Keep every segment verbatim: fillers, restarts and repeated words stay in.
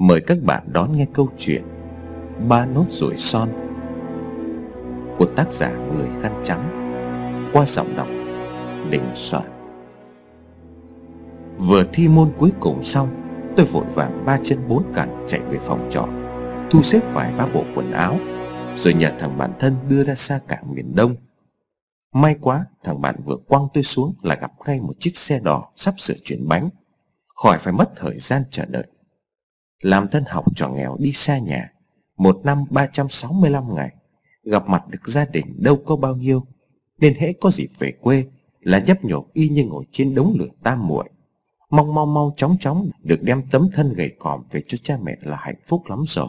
Mời các bạn đón nghe câu chuyện Ba nốt ruồi son của tác giả Người Khăn Trắng qua giọng đọc Đình Soạn. Vừa thi môn cuối cùng xong, tôi vội vàng ba chân bốn cẳng chạy về phòng trọ, thu xếp vài ba bộ quần áo, rồi nhờ thằng bạn thân đưa ra xa cảng miền Đông. May quá, thằng bạn vừa quăng tôi xuống là gặp ngay một chiếc xe đỏ sắp sửa chuyển bánh, khỏi phải mất thời gian chờ đợi. Làm thân học trò nghèo đi xa nhà, một năm ba trăm sáu mươi lăm ngày, gặp mặt được gia đình đâu có bao nhiêu, nên hễ có dịp về quê là nhấp nhộp y như ngồi trên đống lửa tam muội, mong mau mau chóng chóng được đem tấm thân gầy còm về cho cha mẹ là hạnh phúc lắm rồi.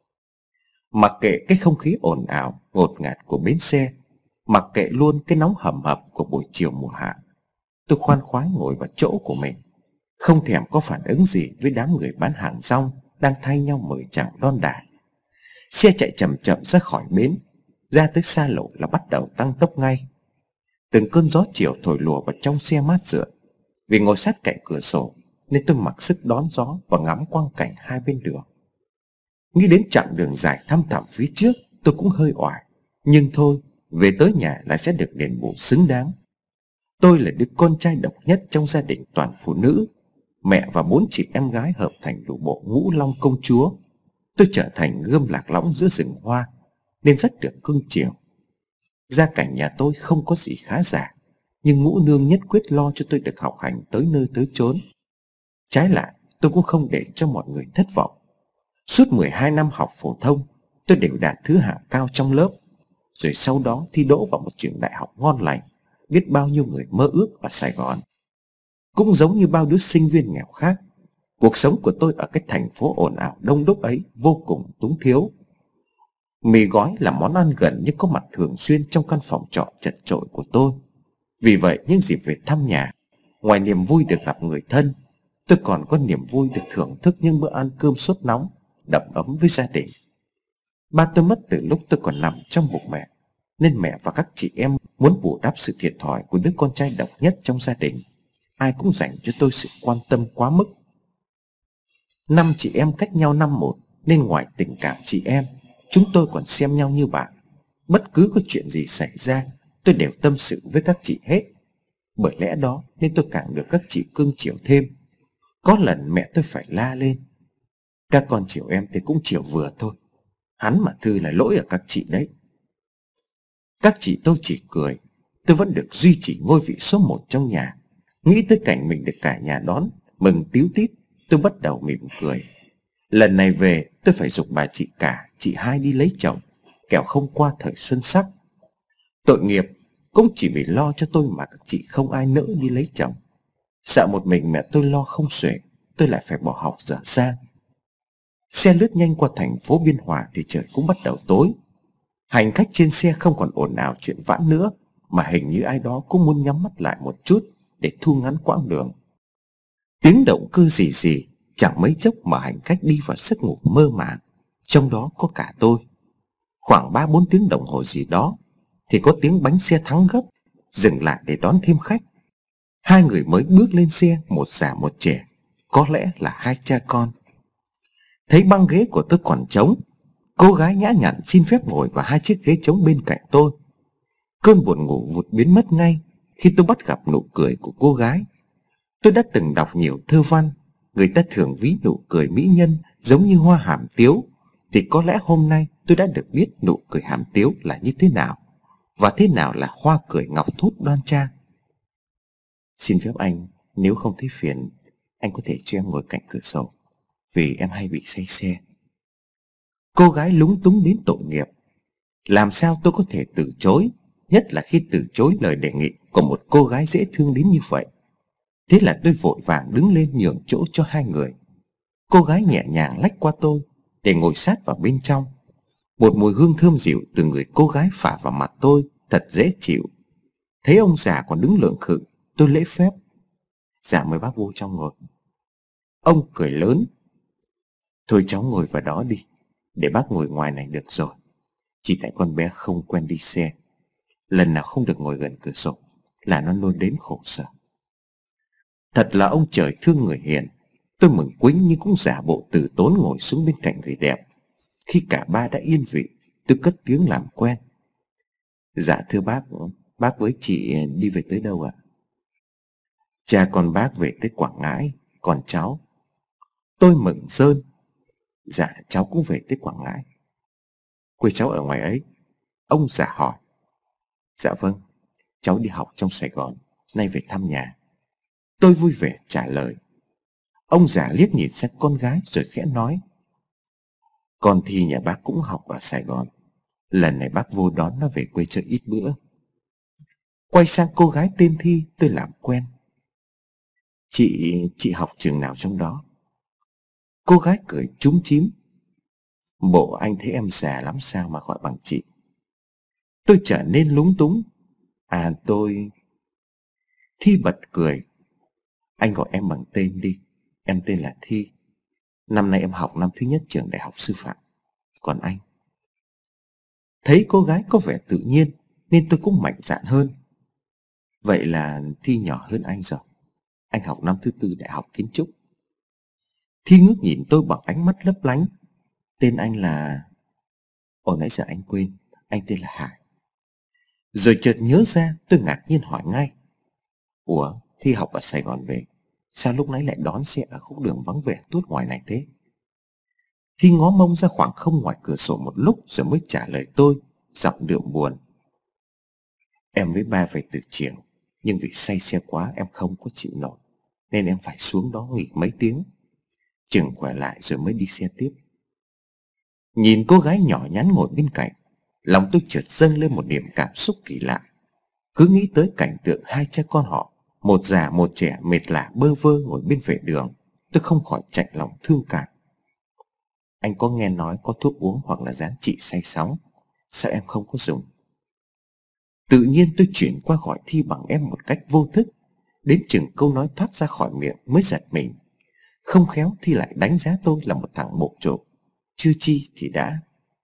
Mặc kệ cái không khí ồn ào ngột ngạt của bến xe, mặc kệ luôn cái nóng hầm hập của buổi chiều mùa hạ, tôi khoan khoái ngồi vào chỗ của mình, không thèm có phản ứng gì với đám người bán hàng rong đang thay nhau mời chào đon đả. Xe chạy chậm chậm ra khỏi bến, ra tới xa lộ là bắt đầu tăng tốc ngay. Từng cơn gió chiều thổi lùa vào trong xe mát rượi. Vì ngồi sát cạnh cửa sổ nên tôi mặc sức đón gió và ngắm quang cảnh hai bên đường. Nghĩ đến chặng đường dài thăm thẳm phía trước, tôi cũng hơi oải. Nhưng thôi, về tới nhà lại sẽ được đền bù xứng đáng. Tôi là đứa con trai độc nhất trong gia đình toàn phụ nữ. Mẹ và bốn chị em gái hợp thành đủ bộ ngũ long công chúa. Tôi trở thành gươm lạc lõng giữa rừng hoa, nên rất được cưng chiều. Gia cảnh nhà tôi không có gì khá giả, nhưng ngũ nương nhất quyết lo cho tôi được học hành tới nơi tới chốn. Trái lại, tôi cũng không để cho mọi người thất vọng. Suốt mười hai năm học phổ thông, tôi đều đạt thứ hạng cao trong lớp. Rồi sau đó thi đỗ vào một trường đại học ngon lành, biết bao nhiêu người mơ ước ở Sài Gòn. Cũng giống như bao đứa sinh viên nghèo khác, cuộc sống của tôi ở cái thành phố ồn ào đông đúc ấy vô cùng túng thiếu. Mì gói là món ăn gần như có mặt thường xuyên trong căn phòng trọ chật chội của tôi. Vì vậy những dịp về thăm nhà, ngoài niềm vui được gặp người thân, tôi còn có niềm vui được thưởng thức những bữa ăn cơm sốt nóng, đậm ấm với gia đình. Ba tôi mất từ lúc tôi còn nằm trong bụng mẹ, nên mẹ và các chị em muốn bù đắp sự thiệt thòi của đứa con trai độc nhất trong gia đình. Ai cũng dành cho tôi sự quan tâm quá mức. Năm chị em cách nhau năm một, nên ngoài tình cảm chị em, chúng tôi còn xem nhau như bạn. Bất cứ có chuyện gì xảy ra, tôi đều tâm sự với các chị hết. Bởi lẽ đó nên tôi càng được các chị cưng chiều thêm. Có lần mẹ tôi phải la lên: "Các con chiều em thì cũng chiều vừa thôi, hắn mà thư là lỗi ở các chị đấy." Các chị tôi chỉ cười. Tôi vẫn được duy trì ngôi vị số một trong nhà. Nghĩ tới cảnh mình được cả nhà đón mừng tíu tít, tôi bắt đầu mỉm cười. Lần này về tôi phải giục bà chị cả, chị hai đi lấy chồng, kẻo không qua thời xuân sắc. Tội nghiệp, cũng chỉ vì lo cho tôi mà các chị không ai nỡ đi lấy chồng. Sợ một mình mẹ tôi lo không xuể, tôi lại phải bỏ học dở dang. Xe lướt nhanh qua thành phố Biên Hòa thì trời cũng bắt đầu tối. Hành khách trên xe không còn ồn ào chuyện vãn nữa, mà hình như ai đó cũng muốn nhắm mắt lại một chút để thu ngắn quãng đường. Tiếng động cơ rì rì, chẳng mấy chốc mà hành khách đi vào giấc ngủ mơ màng, trong đó có cả tôi. Khoảng ba bốn tiếng đồng hồ gì đó thì có tiếng bánh xe thắng gấp dừng lại để đón thêm khách. Hai người mới bước lên xe, một già một trẻ, có lẽ là hai cha con. Thấy băng ghế của tôi còn trống, cô gái nhã nhặn xin phép ngồi vào hai chiếc ghế trống bên cạnh tôi. Cơn buồn ngủ vụt biến mất ngay khi tôi bắt gặp nụ cười của cô gái. Tôi đã từng đọc nhiều thơ văn, người ta thường ví nụ cười mỹ nhân giống như hoa hàm tiếu, thì có lẽ hôm nay tôi đã được biết nụ cười hàm tiếu là như thế nào, và thế nào là hoa cười ngọc thút đoan trang. "Xin phép anh, nếu không thấy phiền, anh có thể cho em ngồi cạnh cửa sổ, vì em hay bị say xe." Cô gái lúng túng đến tội nghiệp. Làm sao tôi có thể từ chối, nhất là khi từ chối lời đề nghị của một cô gái dễ thương đến như vậy. Thế là tôi vội vàng đứng lên nhường chỗ cho hai người. Cô gái nhẹ nhàng lách qua tôi để ngồi sát vào bên trong. Một mùi hương thơm dịu từ người cô gái phả vào mặt tôi thật dễ chịu. Thấy ông già còn đứng lượng khự, tôi lễ phép: "Dạ mời bác vô trong ngồi." Ông cười lớn: "Thôi cháu ngồi vào đó đi, để bác ngồi ngoài này được rồi. Chỉ tại con bé không quen đi xe, lần nào không được ngồi gần cửa sổ là nó nôn đến khổ sở." Thật là ông trời thương người hiền. Tôi mừng quính nhưng cũng giả bộ từ tốn ngồi xuống bên cạnh người đẹp. Khi cả ba đã yên vị, tôi cất tiếng làm quen. Dạ thưa bác, bác với chị đi về tới đâu ạ? Cha con bác về tới Quảng Ngãi, còn cháu? Tôi mừng rơn. Dạ cháu cũng về tới Quảng Ngãi. Quê cháu ở ngoài ấy? Ông già hỏi. Dạ vâng, cháu đi học trong Sài Gòn, nay về thăm nhà. Tôi vui vẻ trả lời. Ông già liếc nhìn sang con gái rồi khẽ nói. Con Thi nhà bác cũng học ở Sài Gòn, lần này bác vô đón nó về quê chơi ít bữa. Quay sang cô gái tên Thi, tôi làm quen. Chị, chị học trường nào trong đó? Cô gái cười chúm chím. Bộ anh thấy em già lắm sao mà gọi bằng chị? Tôi trở nên lúng túng. À tôi... Thi bật cười. Anh gọi em bằng tên đi. Em tên là Thi. Năm nay em học năm thứ nhất trường đại học sư phạm. Còn anh? Thấy cô gái có vẻ tự nhiên nên tôi cũng mạnh dạn hơn. Vậy là Thi nhỏ hơn anh rồi. Anh học năm thứ tư đại học kiến trúc. Thi ngước nhìn tôi bằng ánh mắt lấp lánh. Tên anh là... Ồ nãy giờ anh quên. Anh tên là Hải. Rồi chợt nhớ ra, tôi ngạc nhiên hỏi ngay. Ủa, Thi học ở Sài Gòn về, sao lúc nãy lại đón xe ở khúc đường vắng vẻ tuốt ngoài này thế? Thi ngó mông ra khoảng không ngoài cửa sổ một lúc rồi mới trả lời tôi, giọng đượm buồn. Em với ba về từ chiều, nhưng vì say xe quá em không có chịu nổi, nên em phải xuống đó nghỉ mấy tiếng. Chừng khỏe lại rồi mới đi xe tiếp. Nhìn cô gái nhỏ nhắn ngồi bên cạnh, lòng tôi chợt dâng lên một niềm cảm xúc kỳ lạ. Cứ nghĩ tới cảnh tượng hai cha con họ, một già một trẻ mệt lả bơ vơ ngồi bên vệ đường, tôi không khỏi chạnh lòng thương cảm. Anh có nghe nói có thuốc uống hoặc là dán trị say sóng, sao em không có dùng? Tự nhiên tôi chuyển qua gọi Thi bằng em một cách vô thức. Đến chừng câu nói thoát ra khỏi miệng mới giật mình. Không khéo Thi lại đánh giá tôi là một thằng bộp chộp. Chưa chi thì đã.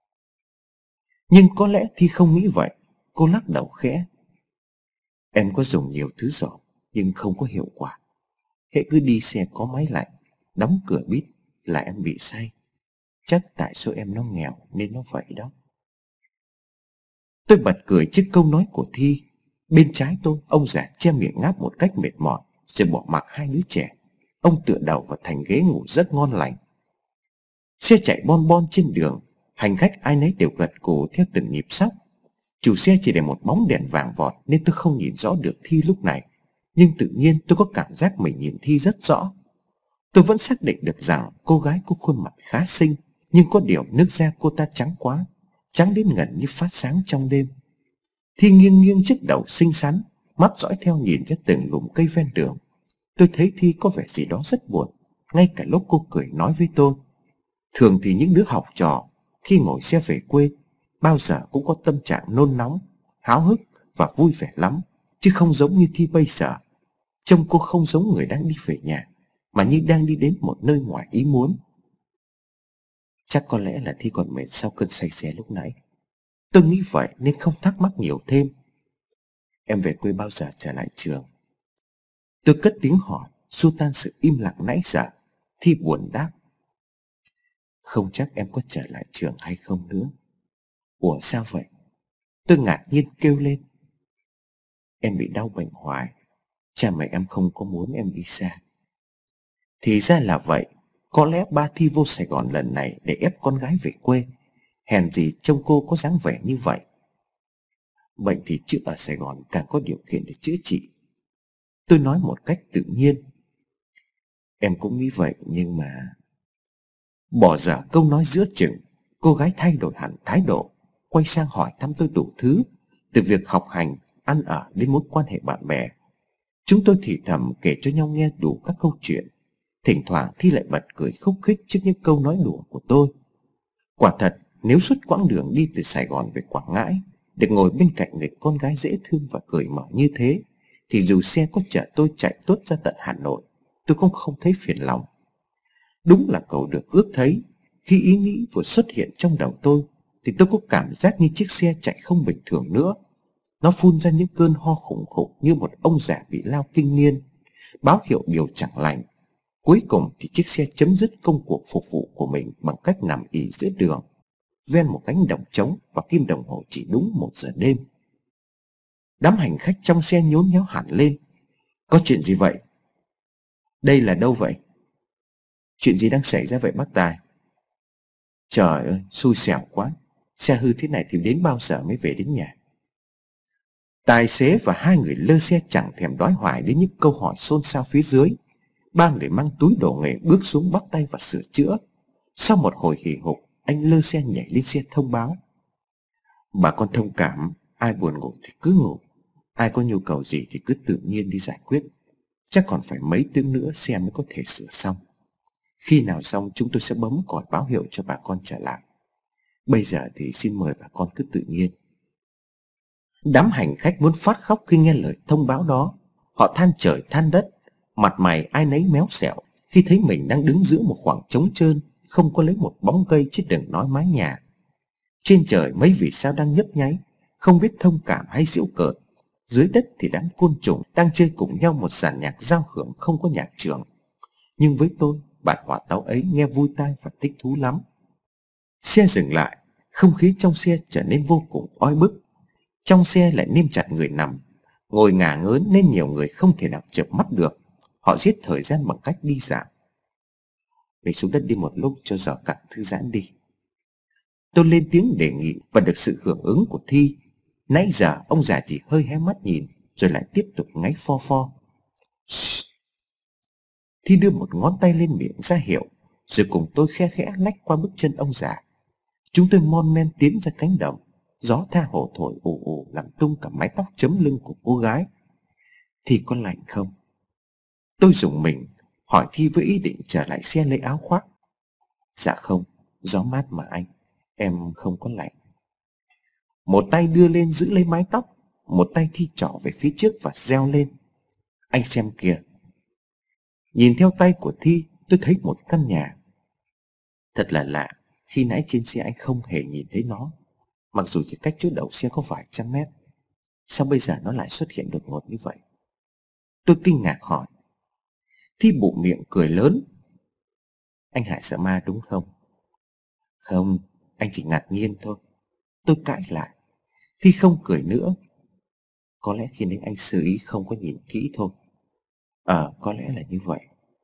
Nhưng có lẽ Thi không nghĩ vậy. Cô lắc đầu khẽ. Em có dùng nhiều thứ rồi, nhưng không có hiệu quả. Hễ cứ đi xe có máy lạnh, đóng cửa bít là em bị say. Chắc tại số em nó nghèo nên nó vậy đó. Tôi bật cười trước câu nói của Thi. Bên trái tôi, ông già che miệng ngáp một cách mệt mỏi rồi bỏ mặc hai đứa trẻ. Ông tựa đầu vào thành ghế ngủ rất ngon lành. Xe chạy bon bon trên đường, hành khách ai nấy đều gật gù theo từng nhịp sóc. Chủ xe chỉ để một bóng đèn vàng vọt nên tôi không nhìn rõ được Thi lúc này. Nhưng tự nhiên tôi có cảm giác mình nhìn Thi rất rõ. Tôi vẫn xác định được rằng cô gái có khuôn mặt khá xinh, nhưng có điều nước da cô ta trắng quá, trắng đến gần như phát sáng trong đêm. Thi nghiêng nghiêng chiếc đầu xinh xắn, mắt dõi theo nhìn ra từng lùm cây ven đường. Tôi thấy Thi có vẻ gì đó rất buồn, ngay cả lúc cô cười nói với tôi. Thường thì những đứa học trò khi ngồi xe về quê bao giờ cũng có tâm trạng nôn nóng, háo hức và vui vẻ lắm, chứ không giống như Thi bây giờ. Trông cô không giống người đang đi về nhà, mà như đang đi đến một nơi ngoài ý muốn. Chắc có lẽ là Thi còn mệt sau cơn say xe lúc nãy. Tôi nghĩ vậy nên không thắc mắc nhiều thêm. Em về quê bao giờ trở lại trường? Tôi cất tiếng hỏi, xua tan sự im lặng nãy giờ. Thi buồn đáp. Không chắc em có trở lại trường hay không nữa. Ủa sao vậy? Tôi ngạc nhiên kêu lên. Em bị đau bệnh hoài, cha mẹ em không có muốn em đi xa. Thì ra là vậy. Có lẽ ba Thi vô Sài Gòn lần này để ép con gái về quê. Hèn gì trông cô có dáng vẻ như vậy. Bệnh thì chữa ở Sài Gòn càng có điều kiện để chữa trị. Tôi nói một cách tự nhiên. Em cũng nghĩ vậy nhưng mà... Bỏ dở câu nói giữa chừng, cô gái thay đổi hẳn thái độ, quay sang hỏi thăm tôi đủ thứ, từ việc học hành, ăn ở đến mối quan hệ bạn bè. Chúng tôi thì thầm kể cho nhau nghe đủ các câu chuyện. Thỉnh thoảng Thi lại bật cười khúc khích trước những câu nói đùa của tôi. Quả thật, nếu suốt quãng đường đi từ Sài Gòn về Quảng Ngãi, được ngồi bên cạnh người con gái dễ thương và cười mở như thế, thì dù xe có chở tôi chạy tuốt ra tận Hà Nội, tôi cũng không thấy phiền lòng. Đúng là cậu được ước thấy. Khi ý nghĩ vừa xuất hiện trong đầu tôi, thì tôi có cảm giác như chiếc xe chạy không bình thường nữa. Nó phun ra những cơn ho khủng khủng như một ông già bị lao kinh niên, báo hiệu điều chẳng lành. Cuối cùng thì chiếc xe chấm dứt công cuộc phục vụ của mình bằng cách nằm ì giữa đường, ven một cánh đồng trống, và kim đồng hồ chỉ đúng một giờ đêm. Đám hành khách trong xe nhốn nháo hẳn lên. Có chuyện gì vậy? Đây là đâu vậy? Chuyện gì đang xảy ra vậy bác Tài? Trời ơi, xui xẻo quá. Xe hư thế này thì đến bao giờ mới về đến nhà? Tài xế và hai người lơ xe chẳng thèm đói hoài đến những câu hỏi xôn xao phía dưới. Ba người mang túi đồ nghề bước xuống bắt tay và sửa chữa. Sau một hồi hì hục, anh lơ xe nhảy lên xe thông báo: bà con thông cảm, ai buồn ngủ thì cứ ngủ, ai có nhu cầu gì thì cứ tự nhiên đi giải quyết. Chắc còn phải mấy tiếng nữa xe mới có thể sửa xong. Khi nào xong chúng tôi sẽ bấm còi báo hiệu cho bà con trở lại. Bây giờ thì xin mời bà con cứ tự nhiên. Đám hành khách muốn phát khóc khi nghe lời thông báo đó. Họ than trời than đất, mặt mày ai nấy méo xẹo khi thấy mình đang đứng giữa một khoảng trống trơn, không có lấy một bóng cây chứ đừng nói mái nhà. Trên trời mấy vì sao đang nhấp nháy, không biết thông cảm hay giễu cợt. Dưới đất thì đám côn trùng đang chơi cùng nhau một dàn nhạc giao hưởng không có nhạc trưởng. Nhưng với tôi, bản hòa tấu ấy nghe vui tai và thích thú lắm. Xe dừng lại, không khí trong xe trở nên vô cùng oi bức. Trong xe lại nêm chặt người nằm, ngồi ngả ngớn nên nhiều người không thể nào chợp mắt được. Họ giết thời gian bằng cách đi dạo. Mình xuống đất đi một lúc cho giỏ cặn thư giãn đi. Tôi lên tiếng đề nghị và được sự hưởng ứng của Thi. Nãy giờ ông già chỉ hơi hé mắt nhìn rồi lại tiếp tục ngáy pho pho. Shh. Thi đưa một ngón tay lên miệng ra hiệu, rồi cùng tôi khe khẽ lách qua bước chân ông già. Chúng tôi mon men tiến ra cánh đồng. Gió tha hồ thổi ù ù làm tung cả mái tóc chấm lưng của cô gái. Thi có lạnh không? Tôi rùng mình hỏi Thi với ý định trở lại xe lấy áo khoác. Dạ không, gió mát mà anh, em không có lạnh. Một tay đưa lên giữ lấy mái tóc, một tay Thi trỏ về phía trước và reo lên: anh xem kìa. Nhìn theo tay của Thi, tôi thấy một căn nhà. Thật là lạ, khi nãy trên xe anh không hề nhìn thấy nó, mặc dù chỉ cách chỗ đậu xe có vài trăm mét. Sao bây giờ nó lại xuất hiện đột ngột như vậy? Tôi kinh ngạc hỏi. Thi bụng miệng cười lớn: anh Hải sợ ma đúng không? Không, anh chỉ ngạc nhiên thôi. Tôi cãi lại. Thi không cười nữa. Có lẽ khi nãy anh sơ ý không có nhìn kỹ thôi. Ờ, có lẽ là như vậy.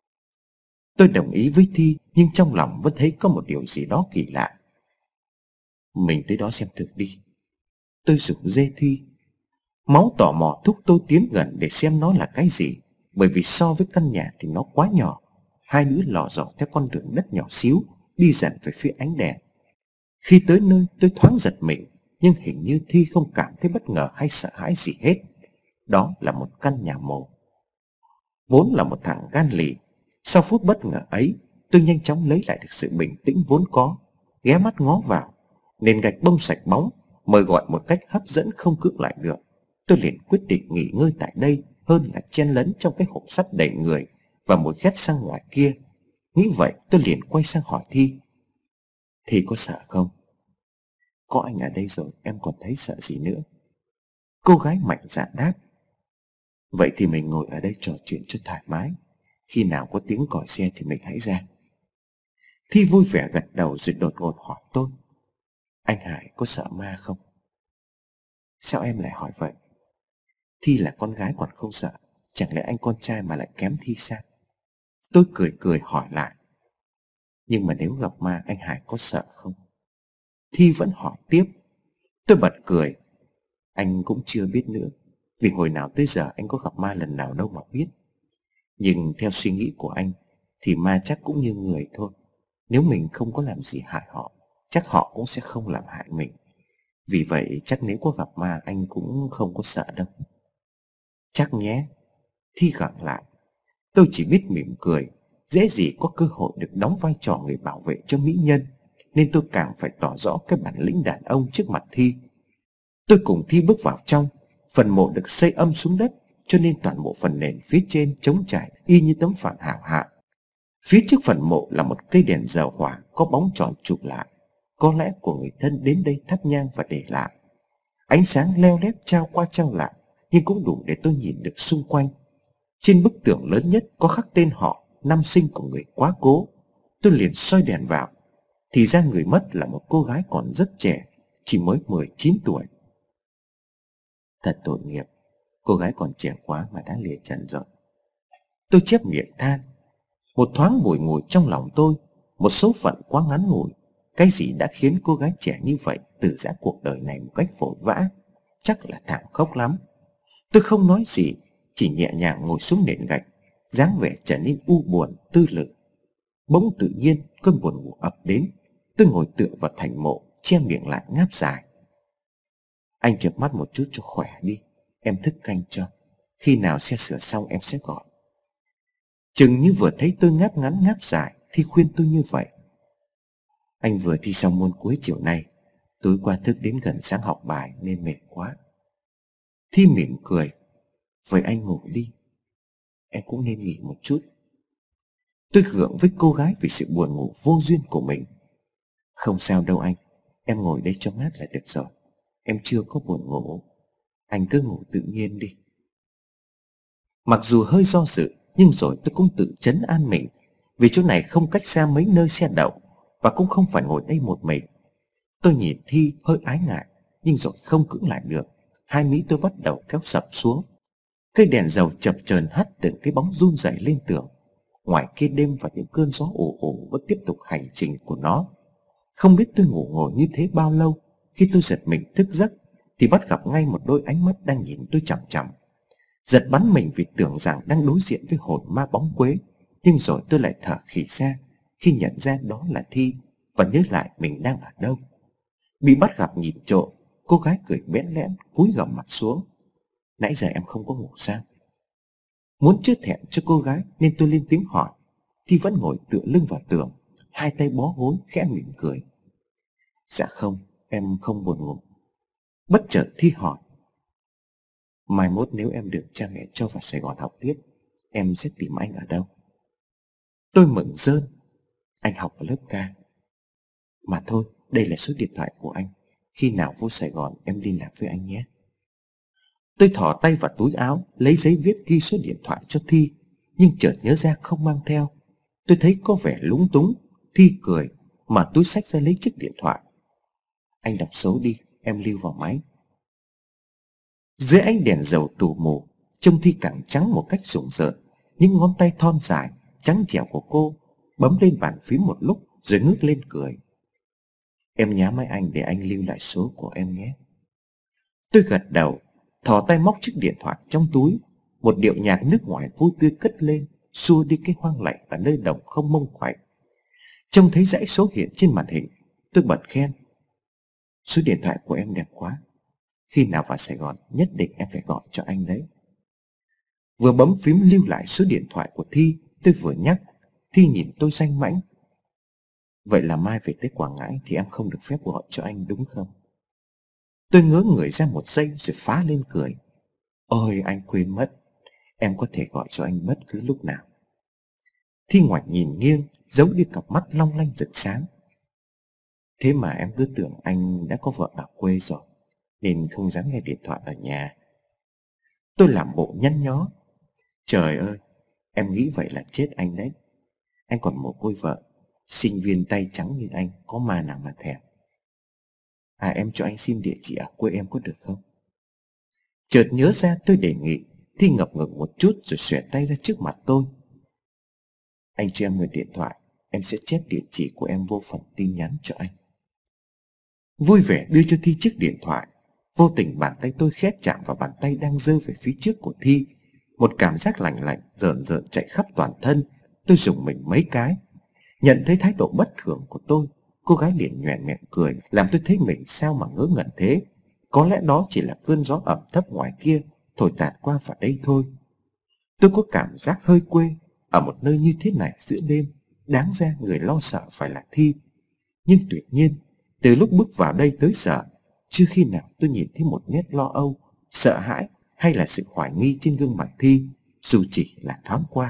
Tôi đồng ý với Thi, nhưng trong lòng vẫn thấy có một điều gì đó kỳ lạ. Mình tới đó xem thử đi. Tôi rủ dê Thi. Máu tò mò thúc tôi tiến gần để xem nó là cái gì, bởi vì so với căn nhà thì nó quá nhỏ. Hai đứa lò dò theo con đường đất nhỏ xíu, đi dần về phía ánh đèn. Khi tới nơi tôi thoáng giật mình, nhưng hình như Thi không cảm thấy bất ngờ hay sợ hãi gì hết. Đó là một căn nhà mồ. Vốn là một thằng gan lì, sau phút bất ngờ ấy, tôi nhanh chóng lấy lại được sự bình tĩnh vốn có, ghé mắt ngó vào. Nền gạch bông sạch bóng, mời gọi một cách hấp dẫn không cưỡng lại được. Tôi liền quyết định nghỉ ngơi tại đây hơn là chen lấn trong cái hộp sắt đầy người và mùi khét sang ngoài kia. Nghĩ vậy tôi liền quay sang hỏi Thi. Thi có sợ không? Có anh ở đây rồi, em còn thấy sợ gì nữa? Cô gái mạnh dạn đáp. Vậy thì mình ngồi ở đây trò chuyện cho thoải mái. Khi nào có tiếng còi xe thì mình hãy ra. Thi vui vẻ gật đầu rồi đột ngột hỏi tôi. Anh Hải có sợ ma không? Sao em lại hỏi vậy? Thi là con gái còn không sợ, chẳng lẽ anh con trai mà lại kém Thi sao? Tôi cười cười hỏi lại. Nhưng mà nếu gặp ma anh Hải có sợ không? Thi vẫn hỏi tiếp. Tôi bật cười. Anh cũng chưa biết nữa, vì hồi nào tới giờ anh có gặp ma lần nào đâu mà biết. Nhưng theo suy nghĩ của anh thì ma chắc cũng như người thôi. Nếu mình không có làm gì hại họ, chắc họ cũng sẽ không làm hại mình. Vì vậy chắc nếu có gặp ma anh cũng không có sợ đâu. Chắc nhé. Thi gặng lại. Tôi chỉ biết mỉm cười. Dễ gì có cơ hội được đóng vai trò người bảo vệ cho mỹ nhân, nên tôi càng phải tỏ rõ cái bản lĩnh đàn ông trước mặt Thi. Tôi cùng Thi bước vào trong. Phần mộ được xây âm xuống đất, cho nên toàn bộ phần nền phía trên trống trải y như tấm phản hảo hạ. Phía trước phần mộ là một cây đèn dầu hỏa có bóng tròn chụp lại, có lẽ của người thân đến đây thắp nhang và để lại. Ánh sáng leo lét trao qua trao lại, nhưng cũng đủ để tôi nhìn được xung quanh. Trên bức tường lớn nhất có khắc tên họ năm sinh của người quá cố. Tôi liền soi đèn vào, thì ra người mất là một cô gái còn rất trẻ, chỉ mới mười chín tuổi. Thật tội nghiệp, cô gái còn trẻ quá mà đã lìa trần rồi. Tôi chép miệng than. Một thoáng bồi ngồi trong lòng tôi, một số phận quá ngắn ngủi. Cái gì đã khiến cô gái trẻ như vậy từ giã cuộc đời này một cách vội vã? Chắc là thảm khốc lắm. Tôi không nói gì, chỉ nhẹ nhàng ngồi xuống nền gạch, dáng vẻ trở nên u buồn tư lự. Bỗng tự nhiên cơn buồn ngủ ập đến. Tôi ngồi tựa vào thành mộ, che miệng lại ngáp dài. Anh chợp mắt một chút cho khỏe đi, em thức canh cho. Khi nào xe sửa xong em sẽ gọi. Chừng như vừa thấy tôi ngáp ngắn ngáp dài thì khuyên tôi như vậy. Anh vừa thi xong môn cuối chiều nay, tối qua thức đến gần sáng học bài nên mệt quá. Thi mỉm cười. Vậy anh ngủ đi, em cũng nên nghỉ một chút. Tôi gượng với cô gái vì sự buồn ngủ vô duyên của mình. Không sao đâu anh, em ngồi đây cho mát là được rồi. Em chưa có buồn ngủ, anh cứ ngủ tự nhiên đi. Mặc dù hơi do dự, nhưng rồi tôi cũng tự trấn an mình, vì chỗ này không cách xa mấy nơi xe đậu, và cũng không phải ngồi đây một mình. Tôi nhìn Thi hơi ái ngại, nhưng rồi không cưỡng lại được. Hai mí tôi bắt đầu kéo sập xuống. Cây đèn dầu chập chờn hắt từng cái bóng run rẩy lên tường. Ngoài kia đêm và những cơn gió ù ù vẫn tiếp tục hành trình của nó. Không biết tôi ngủ ngồi như thế bao lâu, khi tôi giật mình thức giấc thì bắt gặp ngay một đôi ánh mắt đang nhìn tôi chằm chằm. Giật bắn mình vì tưởng rằng đang đối diện với hồn ma bóng quế. Nhưng rồi tôi lại thở khỉ ra khi nhận ra đó là Thi, và nhớ lại mình đang ở đâu. Bị bắt gặp nhìn trộm, cô gái cười bẽn lẽn cúi gằm mặt xuống. Nãy giờ em không có ngủ sao? Muốn chữa thẹn cho cô gái nên tôi lên tiếng hỏi. Thi vẫn ngồi tựa lưng vào tường, hai tay bó gối khẽ mỉm cười. Dạ không, em không buồn ngủ. Bất chợt Thi hỏi. Mai mốt nếu em được cha mẹ cho vào Sài Gòn học tiếp, em sẽ tìm anh ở đâu? Tôi mừng rơn. Anh học ở lớp ca. Mà thôi, đây là số điện thoại của anh. Khi nào vô Sài Gòn em liên lạc với anh nhé. Tôi thò tay vào túi áo, lấy giấy viết ghi số điện thoại cho Thi, nhưng chợt nhớ ra không mang theo. Tôi thấy có vẻ lúng túng. Thi cười, mở túi xách ra lấy chiếc điện thoại. Anh đọc số đi, em lưu vào máy. Dưới ánh đèn dầu tù mù, trông Thi càng trắng một cách rùng rợn. Những ngón tay thon dài, trắng trẻo của cô bấm lên bàn phím một lúc rồi ngước lên cười. Em nhá máy anh để anh lưu lại số của em nhé. Tôi gật đầu, thò tay móc chiếc điện thoại trong túi. Một điệu nhạc nước ngoài vui tươi cất lên, xua đi cái hoang lạnh ở nơi đồng không mông khoảnh. Trông thấy dãy số hiện trên màn hình, tôi bật khen. Số điện thoại của em đẹp quá. Khi nào vào Sài Gòn nhất định em phải gọi cho anh đấy. Vừa bấm phím lưu lại số điện thoại của Thi, tôi vừa nhắc. Thi nhìn tôi danh mãnh. Vậy là mai về tới Quảng Ngãi thì em không được phép gọi cho anh đúng không? Tôi ngớ người ra một giây rồi phá lên cười. Ôi anh quên mất, em có thể gọi cho anh bất cứ lúc nào. Thi ngoảnh nhìn nghiêng, giấu đi cặp mắt long lanh rực sáng. Thế mà em cứ tưởng anh đã có vợ ở quê rồi, nên không dám nghe điện thoại ở nhà. Tôi làm bộ nhăn nhó. Trời ơi, em nghĩ vậy là chết anh đấy. Anh còn một cô vợ, sinh viên tay trắng như anh, có mà nào mà thèm. À em cho anh xin địa chỉ ở quê em có được không? Chợt nhớ ra tôi đề nghị. Thi ngập ngừng một chút rồi xòe tay ra trước mặt tôi. Anh cho em người điện thoại, em sẽ chép địa chỉ của em vô phần tin nhắn cho anh. Vui vẻ đưa cho Thi chiếc điện thoại. Vô tình bàn tay tôi khẽ chạm vào bàn tay đang giơ về phía trước của Thi. Một cảm giác lạnh lạnh rợn rợn chạy khắp toàn thân. Tôi rùng mình mấy cái. Nhận thấy thái độ bất thường của tôi, cô gái liền nhoẻn miệng cười, làm tôi thấy mình sao mà ngớ ngẩn thế. Có lẽ đó chỉ là cơn gió ẩm thấp ngoài kia thổi tạt qua vào đây thôi. Tôi có cảm giác hơi quê. Ở một nơi như thế này giữa đêm, đáng ra người lo sợ phải là Thi. Nhưng tuyệt nhiên, từ lúc bước vào đây tới giờ, chưa khi nào tôi nhìn thấy một nét lo âu, sợ hãi hay là sự hoài nghi trên gương mặt Thi, dù chỉ là thoáng qua.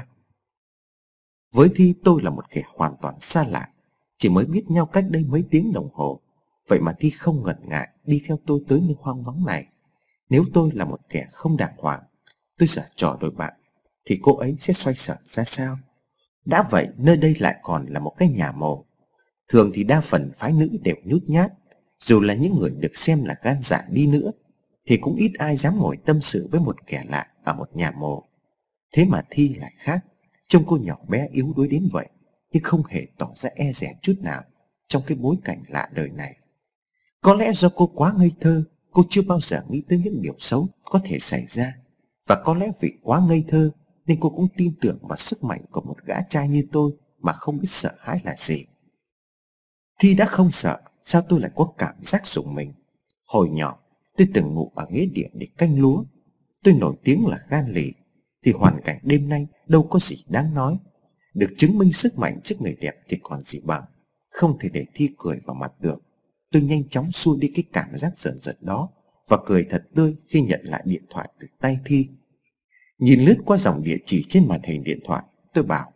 Với Thi tôi là một kẻ hoàn toàn xa lạ, chỉ mới biết nhau cách đây mấy tiếng đồng hồ. Vậy mà Thi không ngần ngại đi theo tôi tới nơi hoang vắng này. Nếu tôi là một kẻ không đàng hoàng, tôi giở trò đồi bại, thì cô ấy sẽ xoay sở ra sao? Đã vậy nơi đây lại còn là một cái nhà mồ. Thường thì đa phần phái nữ đều nhút nhát. Dù là những người được xem là gan dạ đi nữa thì cũng ít ai dám ngồi tâm sự với một kẻ lạ ở một nhà mồ. Thế mà Thi lại khác. Trông cô nhỏ bé yếu đuối đến vậy, nhưng không hề tỏ ra e dè chút nào trong cái bối cảnh lạ đời này. Có lẽ do cô quá ngây thơ, cô chưa bao giờ nghĩ tới những điều xấu có thể xảy ra. Và có lẽ vì quá ngây thơ nên cô cũng tin tưởng vào sức mạnh của một gã trai như tôi mà không biết sợ hãi là gì. Thi đã không sợ, sao tôi lại có cảm giác rùng mình. Hồi nhỏ tôi từng ngủ ở nghĩa địa để canh lúa. Tôi nổi tiếng là gan lì, thì hoàn cảnh đêm nay đâu có gì đáng nói. Được chứng minh sức mạnh trước người đẹp thì còn gì bằng. Không thể để Thi cười vào mặt được. Tôi nhanh chóng xua đi cái cảm giác giận giận đó và cười thật tươi khi nhận lại điện thoại từ tay Thi. Nhìn lướt qua dòng địa chỉ trên màn hình điện thoại, tôi bảo: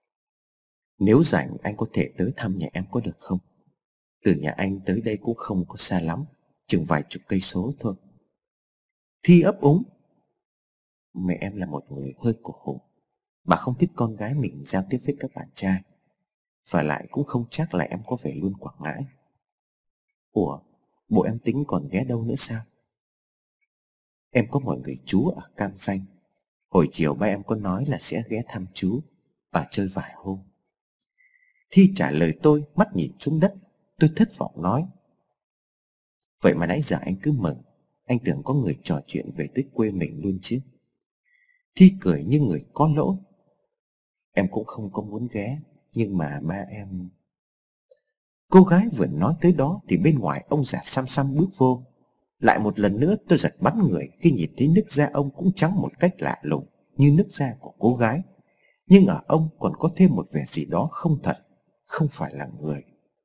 nếu rảnh anh có thể tới thăm nhà em có được không? Từ nhà anh tới đây cũng không có xa lắm, chừng vài chục cây số thôi. Thi ấp úng: mẹ em là một người hơi cổ hủ. Bà không thích con gái mình giao tiếp với các bạn trai. Và lại cũng không chắc là em có về luôn Quảng Ngãi. Ủa, bộ em tính còn ghé đâu nữa sao? Em có một người chú ở Cam Ranh. Hồi chiều ba em có nói là sẽ ghé thăm chú và chơi vài hôm. Thi trả lời tôi, mắt nhìn xuống đất. Tôi thất vọng nói: vậy mà nãy giờ anh cứ mừng. Anh tưởng có người trò chuyện về tới quê mình luôn chứ. Thi cười như người có lỗi: em cũng không có muốn ghé, nhưng mà ba em... Cô gái vừa nói tới đó thì bên ngoài ông già xăm xăm bước vô. Lại một lần nữa tôi giật bắn người khi nhìn thấy nước da ông cũng trắng một cách lạ lùng như nước da của cô gái. Nhưng ở ông còn có thêm một vẻ gì đó không thật, không phải là người.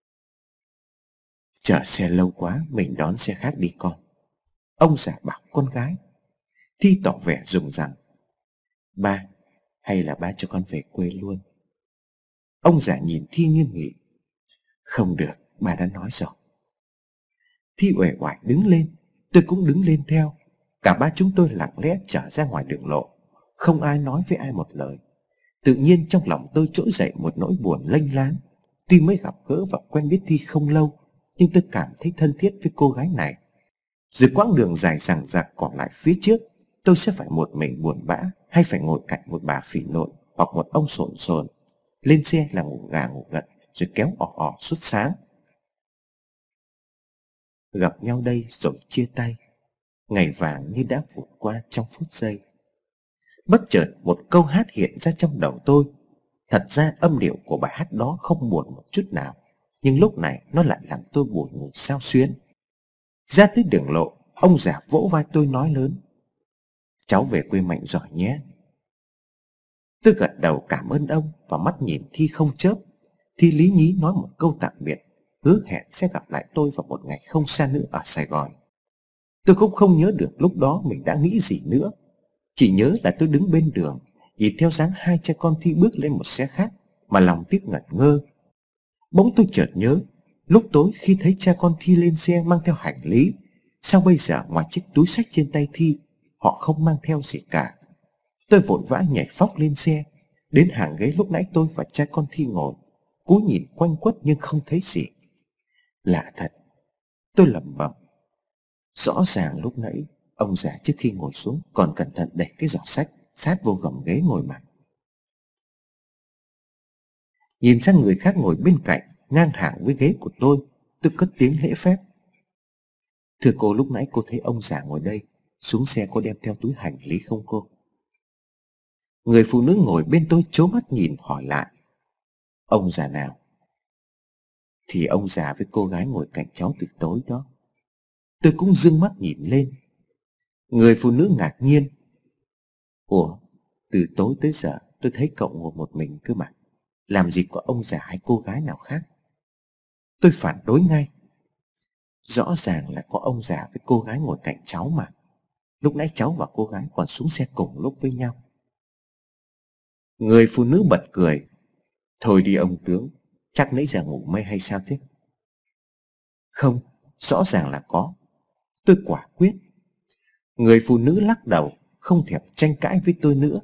Chờ xe lâu quá, mình đón xe khác đi con, ông già bảo con gái. Thi tỏ vẻ rùng rằng: ba, hay là ba cho con về quê luôn? Ông già nhìn Thi nghiêm nghị: không được, ba đã nói rồi. Thi uể oải đứng lên, tôi cũng đứng lên theo. Cả ba chúng tôi lặng lẽ trở ra ngoài đường lộ. Không ai nói với ai một lời. Tự nhiên trong lòng tôi trỗi dậy một nỗi buồn lênh láng. Tuy mới gặp gỡ và quen biết Thi không lâu, nhưng tôi cảm thấy thân thiết với cô gái này. Rồi quãng đường dài dằng dặc còn lại phía trước, tôi sẽ phải một mình buồn bã, hay phải ngồi cạnh một bà phì nộn hoặc một ông sồn sồn. Lên xe là ngủ gà ngủ gật, rồi kéo ỏ ỏ suốt sáng. Gặp nhau đây rồi chia tay. Ngày vàng như đã vụt qua trong phút giây. Bất chợt một câu hát hiện ra trong đầu tôi. Thật ra âm điệu của bài hát đó không buồn một chút nào, nhưng lúc này nó lại làm tôi bùi ngùi xao xuyến. Ra tới đường lộ, ông già vỗ vai tôi nói lớn: cháu về quê mạnh giỏi nhé. Tôi gật đầu cảm ơn ông và mắt nhìn Thi không chớp. Thi lý nhí nói một câu tạm biệt, hứa hẹn sẽ gặp lại tôi vào một ngày không xa nữa ở Sài Gòn. Tôi cũng không nhớ được lúc đó mình đã nghĩ gì nữa. Chỉ nhớ là tôi đứng bên đường, nhìn theo dáng hai cha con Thi bước lên một xe khác mà lòng tiếc ngẩn ngơ. Bỗng tôi chợt nhớ, lúc tối khi thấy cha con Thi lên xe mang theo hành lý, sao bây giờ ngoài chiếc túi xách trên tay Thi, họ không mang theo gì cả. Tôi vội vã nhảy phóc lên xe, đến hàng ghế lúc nãy tôi và cha con Thi ngồi, cúi nhìn quanh quất nhưng không thấy gì. Lạ thật, tôi lẩm bẩm. Rõ ràng lúc nãy ông già trước khi ngồi xuống còn cẩn thận đẩy cái giỏ sách sát vô gầm ghế ngồi mà. Nhìn sang người khác ngồi bên cạnh, ngang hàng với ghế của tôi, tôi cất tiếng lễ phép: thưa cô, lúc nãy cô thấy ông già ngồi đây, xuống xe cô đem theo túi hành lý không cô? Người phụ nữ ngồi bên tôi trố mắt nhìn hỏi lại: ông già nào? Thì ông già với cô gái ngồi cạnh cháu từ tối đó. Tôi cũng dương mắt nhìn lên. Người phụ nữ ngạc nhiên: ủa, từ tối tới giờ tôi thấy cậu ngồi một mình cơ mà, làm gì có ông già hay cô gái nào khác? Tôi phản đối ngay: rõ ràng là có ông già với cô gái ngồi cạnh cháu mà. Lúc nãy cháu và cô gái còn xuống xe cùng lúc với nhau. Người phụ nữ bật cười: thôi đi ông tướng, chắc nãy giờ ngủ mê hay sao thế? Không, rõ ràng là có. Tôi quả quyết. Người phụ nữ lắc đầu, không thèm tranh cãi với tôi nữa.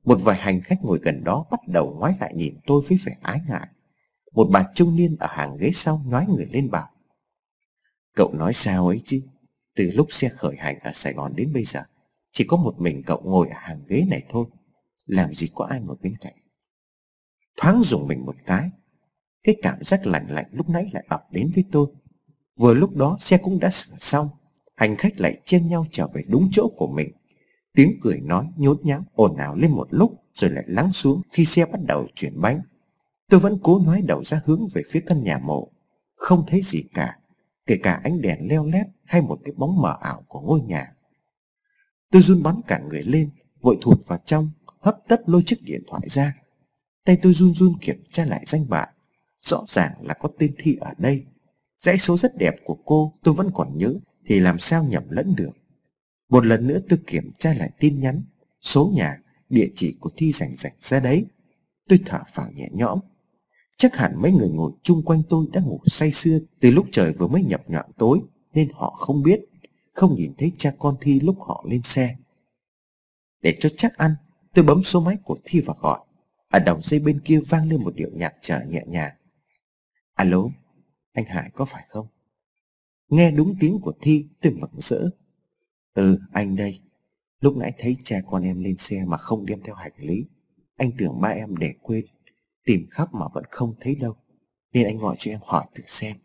Một vài hành khách ngồi gần đó bắt đầu ngoái lại nhìn tôi với vẻ ái ngại. Một bà trung niên ở hàng ghế sau nhoái người lên bảo: "Cậu nói sao ấy chứ? Từ lúc xe khởi hành ở Sài Gòn đến bây giờ, chỉ có một mình cậu ngồi ở hàng ghế này thôi. Làm gì có ai ngồi bên cạnh." Thoáng rùng mình một cái, cái cảm giác lạnh lạnh lúc nãy lại ập đến với tôi. Vừa lúc đó xe cũng đã sửa xong, hành khách lại chen nhau trở về đúng chỗ của mình. Tiếng cười nói nhốn nháo ồn ào lên một lúc rồi lại lắng xuống khi xe bắt đầu chuyển bánh. Tôi vẫn cố ngoái đầu ra hướng về phía căn nhà mộ, không thấy gì cả, kể cả ánh đèn leo lét hay một cái bóng mờ ảo của ngôi nhà. Tôi run bắn cả người lên, vội thụt vào trong, hấp tấp lôi chiếc điện thoại ra. Tay tôi run run kiểm tra lại danh bạ. Rõ ràng là có tên Thi ở đây. Dãy số rất đẹp của cô tôi vẫn còn nhớ, thì làm sao nhầm lẫn được. Một lần nữa tôi kiểm tra lại tin nhắn, số nhà, địa chỉ của Thi rành rành ra đấy. Tôi thở phào nhẹ nhõm. Chắc hẳn mấy người ngồi chung quanh tôi đã ngủ say sưa từ lúc trời vừa mới nhập nhoạng tối, nên họ không biết, không nhìn thấy cha con Thi lúc họ lên xe. Để cho chắc ăn, tôi bấm số máy của Thi và gọi. Ở đầu dây bên kia vang lên một điệu nhạc trở nhẹ nhàng. "Alo, anh Hải có phải không?" Nghe đúng tiếng của Thi, tôi mừng rỡ. "Ừ, anh đây. Lúc nãy thấy cha con em lên xe mà không đem theo hành lý. Anh tưởng ba em để quên, tìm khắp mà vẫn không thấy đâu, nên anh gọi cho em hỏi thử xem."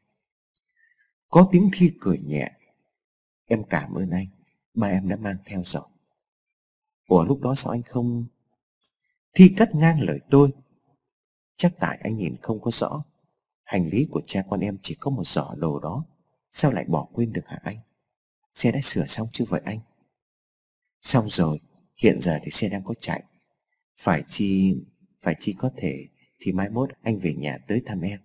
Có tiếng Thi cười nhẹ. "Em cảm ơn anh, ba em đã mang theo rồi." "Ủa lúc đó sao anh không..." Thi cắt ngang lời tôi. "Chắc tại anh nhìn không có rõ. Hành lý của cha con em chỉ có một giỏ đồ đó, sao lại bỏ quên được hả anh? Xe đã sửa xong chưa vậy anh?" "Xong rồi, hiện giờ thì xe đang có chạy. Phải chi, phải chi có thể thì mai mốt anh về nhà tới thăm em."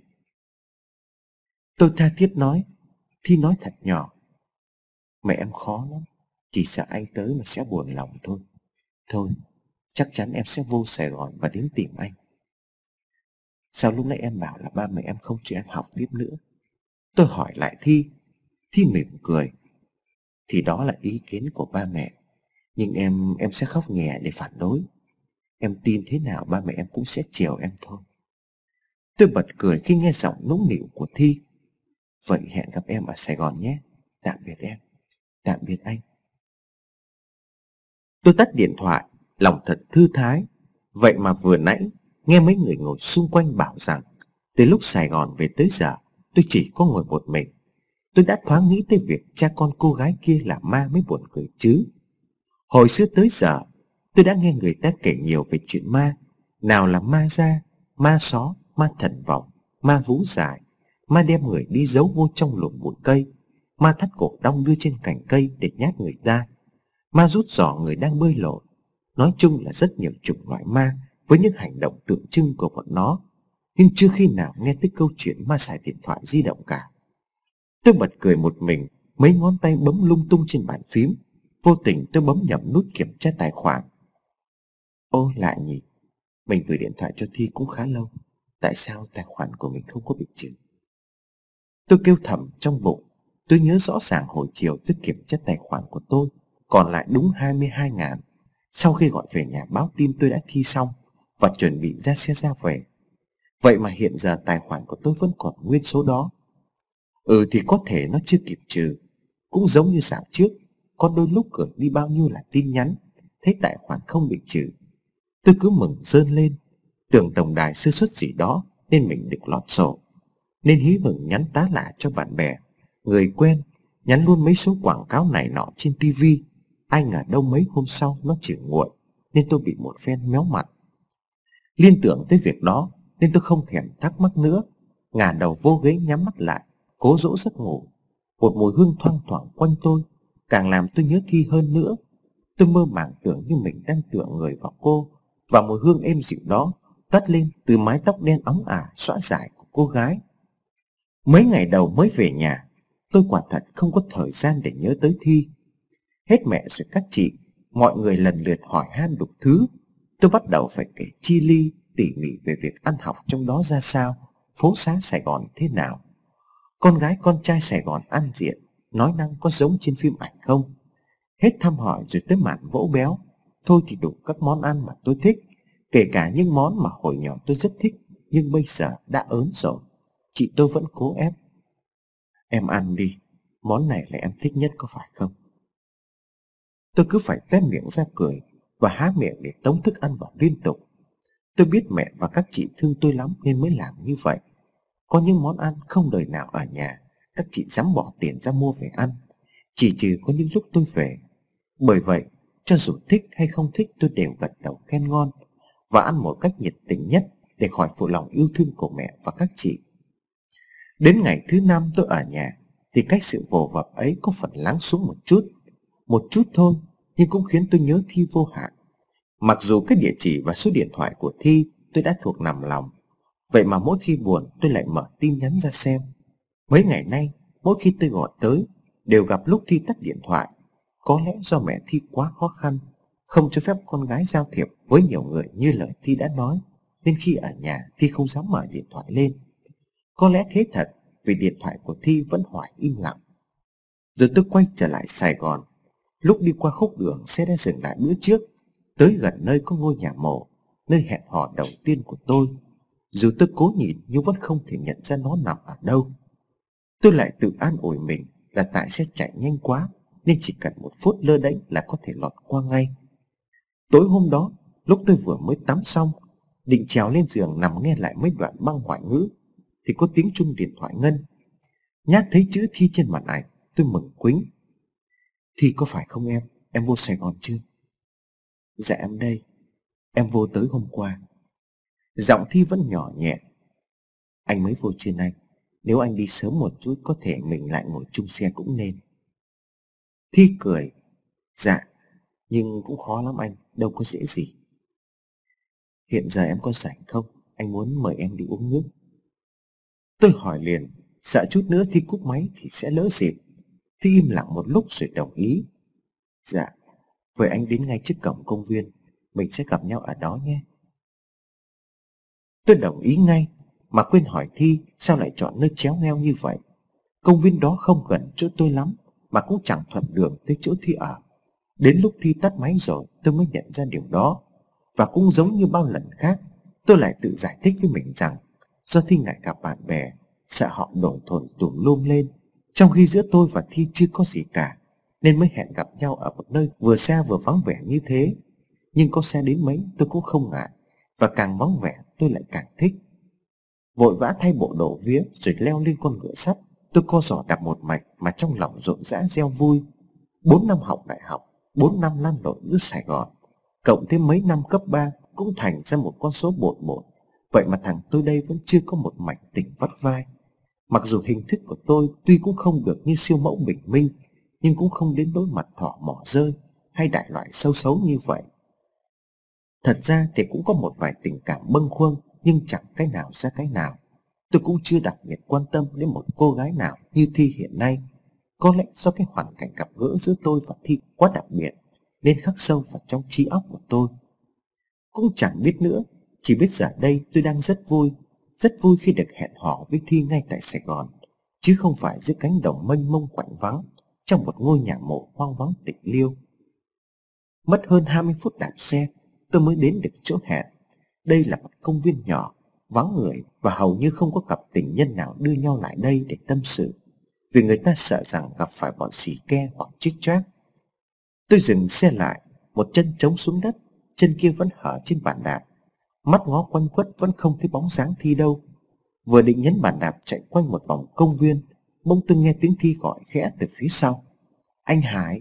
Tôi tha thiết nói. Thi nói thật nhỏ. "Mẹ em khó lắm, chỉ sợ anh tới mà sẽ buồn lòng thôi. Thôi, chắc chắn em sẽ vô Sài Gòn và đến tìm anh." "Sao lúc nãy em bảo là ba mẹ em không cho em học tiếp nữa?" Tôi hỏi lại Thi. Thi mỉm cười. "Thì đó là ý kiến của ba mẹ, nhưng em em sẽ khóc nhè để phản đối. Em tin thế nào ba mẹ em cũng sẽ chiều em thôi." Tôi bật cười khi nghe giọng nũng nịu của Thi. "Vậy hẹn gặp em ở Sài Gòn nhé. Tạm biệt em." "Tạm biệt anh." Tôi tắt điện thoại, lòng thật thư thái. Vậy mà vừa nãy nghe mấy người ngồi xung quanh bảo rằng từ lúc Sài Gòn về tới giờ tôi chỉ có ngồi một mình. Tôi đã thoáng nghĩ tới việc cha con cô gái kia là ma mới buồn cười chứ. Hồi xưa tới giờ tôi đã nghe người ta kể nhiều về chuyện ma. Nào là ma da, ma só, ma thần vọng, ma vú dài, ma đem người đi giấu vô trong lùm bụi cây, ma thắt cổ đong đưa trên cành cây để nhát người ta, ma rút giỏ người đang bơi lội. Nói chung là rất nhiều chủng loại ma với những hành động tượng trưng của bọn nó, nhưng chưa khi nào nghe tới câu chuyện ma xài điện thoại di động cả. Tôi bật cười một mình, mấy ngón tay bấm lung tung trên bàn phím. Vô tình tôi bấm nhầm nút kiểm tra tài khoản. Ô lạ nhỉ, mình gửi điện thoại cho Thi cũng khá lâu, tại sao tài khoản của mình không có bị trừ? Tôi kêu thầm trong bụng. Tôi nhớ rõ ràng hồi chiều tôi kiểm tra tài khoản của tôi còn lại đúng hai mươi hai ngàn. Sau khi gọi về nhà báo tin tôi đã thi xong và chuẩn bị ra xe ra về. Vậy mà hiện giờ tài khoản của tôi vẫn còn nguyên số đó. Ừ thì có thể nó chưa kịp trừ. Cũng giống như dạo trước, có đôi lúc gửi đi bao nhiêu là tin nhắn, thấy tài khoản không bị trừ, tôi cứ mừng rơn lên, tưởng tổng đài sơ suất gì đó nên mình được lọt sổ, nên hí hửng nhắn tá lả cho bạn bè, người quen, nhắn luôn mấy số quảng cáo này nọ trên tivi. Ai ngờ đâu mấy hôm sau nó trừ nguội, nên tôi bị một phen méo mặt. Liên tưởng tới việc đó nên tôi không thèm thắc mắc nữa, ngả đầu vô ghế nhắm mắt lại, cố dỗ giấc ngủ. Một mùi hương thoang thoảng quanh tôi càng làm tôi nhớ Thi hơn nữa. Tôi mơ màng tưởng như mình đang tựa người vào cô, và mùi hương êm dịu đó toát lên từ mái tóc đen óng ả xõa dài của cô gái. Mấy ngày đầu mới về nhà, tôi quả thật không có thời gian để nhớ tới Thi. Hết mẹ rồi các chị, mọi người lần lượt hỏi han đủ thứ. Tôi bắt đầu phải kể chi ly tỉ mỉ về việc ăn học trong đó ra sao, phố xá Sài Gòn thế nào, con gái con trai Sài Gòn ăn diện, nói năng có giống trên phim ảnh không. Hết thăm hỏi rồi tới màn vỗ béo, Thôi thì đủ các món ăn mà tôi thích, kể cả những món mà hồi nhỏ tôi rất thích, nhưng bây giờ đã ớn rồi. Chị tôi vẫn cố ép. Em ăn đi, món này là em thích nhất có phải không? Tôi cứ phải toét miệng ra cười và há miệng để tống thức ăn vào liên tục. Tôi biết mẹ và các chị thương tôi lắm nên mới làm như vậy. Có những món ăn không đời nào ở nhà các chị dám bỏ tiền ra mua về ăn, chỉ trừ có những lúc tôi về. Bởi vậy, cho dù thích hay không thích tôi đều gật đầu khen ngon và ăn một cách nhiệt tình nhất để khỏi phụ lòng yêu thương của mẹ và các chị. Đến ngày thứ năm tôi ở nhà thì cái sự vồ vập ấy có phần lắng xuống một chút. Một chút thôi, nhưng cũng khiến tôi nhớ Thi vô hạn. Mặc dù cái địa chỉ và số điện thoại của Thi tôi đã thuộc nằm lòng, vậy mà mỗi khi buồn tôi lại mở tin nhắn ra xem. Mấy ngày nay, mỗi khi tôi gọi tới đều gặp lúc Thi tắt điện thoại. Có lẽ do mẹ Thi quá khó khăn, không cho phép con gái giao thiệp với nhiều người như lời Thi đã nói, nên khi ở nhà Thi không dám mở điện thoại lên. Có lẽ thế thật, vì điện thoại của Thi vẫn hoài im lặng. Rồi tôi quay trở lại Sài Gòn. Lúc đi qua khúc đường, xe đã dừng lại bữa trước, tới gần nơi có ngôi nhà mộ, nơi hẹn hò đầu tiên của tôi. Dù tôi cố nhìn nhưng vẫn không thể nhận ra nó nằm ở đâu. Tôi lại tự an ủi mình là tại xe chạy nhanh quá, nên chỉ cần một phút lơ đễnh là có thể lọt qua ngay. Tối hôm đó, lúc tôi vừa mới tắm xong, định trèo lên giường nằm nghe lại mấy đoạn băng ngoại ngữ, thì có tiếng chuông điện thoại ngân. Nhát thấy chữ Thi trên màn ảnh, tôi mừng quính. Thi có phải không em? Em vô Sài Gòn chưa? Dạ em đây. Em vô tới hôm qua. Giọng Thi vẫn nhỏ nhẹ. Anh mới vô trên anh. Nếu anh đi sớm một chút có thể mình lại ngồi chung xe cũng nên. Thi cười. Dạ, nhưng cũng khó lắm anh, đâu có dễ gì. Hiện giờ em có rảnh không? Anh muốn mời em đi uống nước. Tôi hỏi liền, sợ chút nữa Thi cúp máy thì sẽ lỡ dịp. Thi im lặng một lúc rồi đồng ý. Dạ, vậy anh đến ngay trước cổng công viên, mình sẽ gặp nhau ở đó nhé. Tôi đồng ý ngay, mà quên hỏi Thi sao lại chọn nơi chéo ngoeo như vậy. Công viên đó không gần chỗ tôi lắm, mà cũng chẳng thuận đường tới chỗ Thi ở. Đến lúc Thi tắt máy rồi tôi mới nhận ra điều đó. Và cũng giống như bao lần khác, tôi lại tự giải thích với mình rằng do Thi ngại gặp bạn bè, sợ họ đổ thồn tùm lum lên, trong khi giữa tôi và Thi chưa có gì cả, nên mới hẹn gặp nhau ở một nơi vừa xa vừa vắng vẻ như thế. Nhưng có xe đến mấy tôi cũng không ngại, và càng vắng vẻ tôi lại càng thích. Vội vã thay bộ đồ vía rồi leo lên con ngựa sắt, tôi co giò đạp một mạch mà trong lòng rộn rã reo vui. Bốn năm học đại học, bốn năm lăn lộn giữa Sài Gòn, cộng thêm mấy năm cấp ba cũng thành ra một con số bội bội. Vậy mà thằng tôi đây vẫn chưa có một mảnh tình vắt vai. Mặc dù hình thức của tôi tuy cũng không được như siêu mẫu bình minh, nhưng cũng không đến nỗi mặt thỏ mỏ rơi hay đại loại sâu xấu như vậy. Thật ra thì cũng có một vài tình cảm bâng khuâng, nhưng chẳng cái nào ra cái nào. Tôi cũng chưa đặc biệt quan tâm đến một cô gái nào như Thi hiện nay. Có lẽ do cái hoàn cảnh gặp gỡ giữa tôi và Thi quá đặc biệt, nên khắc sâu vào trong trí óc của tôi. Cũng chẳng biết nữa, chỉ biết giờ đây tôi đang rất vui, rất vui khi được hẹn hò với Thi ngay tại Sài Gòn, chứ không phải giữa cánh đồng mênh mông quạnh vắng, trong một ngôi nhà mộ hoang vắng tịch liêu. Mất hơn hai mươi phút đạp xe, tôi mới đến được chỗ hẹn. Đây là một công viên nhỏ, vắng người và hầu như không có cặp tình nhân nào đưa nhau lại đây để tâm sự, vì người ta sợ rằng gặp phải bọn xì ke hoặc chích choác. Tôi dừng xe lại, một chân chống xuống đất, chân kia vẫn hở trên bàn đạp. Mắt ngó quanh quất vẫn không thấy bóng dáng Thi đâu. Vừa định nhấn bàn đạp chạy quanh một vòng công viên, bỗng tôi nghe tiếng Thi gọi khẽ từ phía sau. Anh Hải.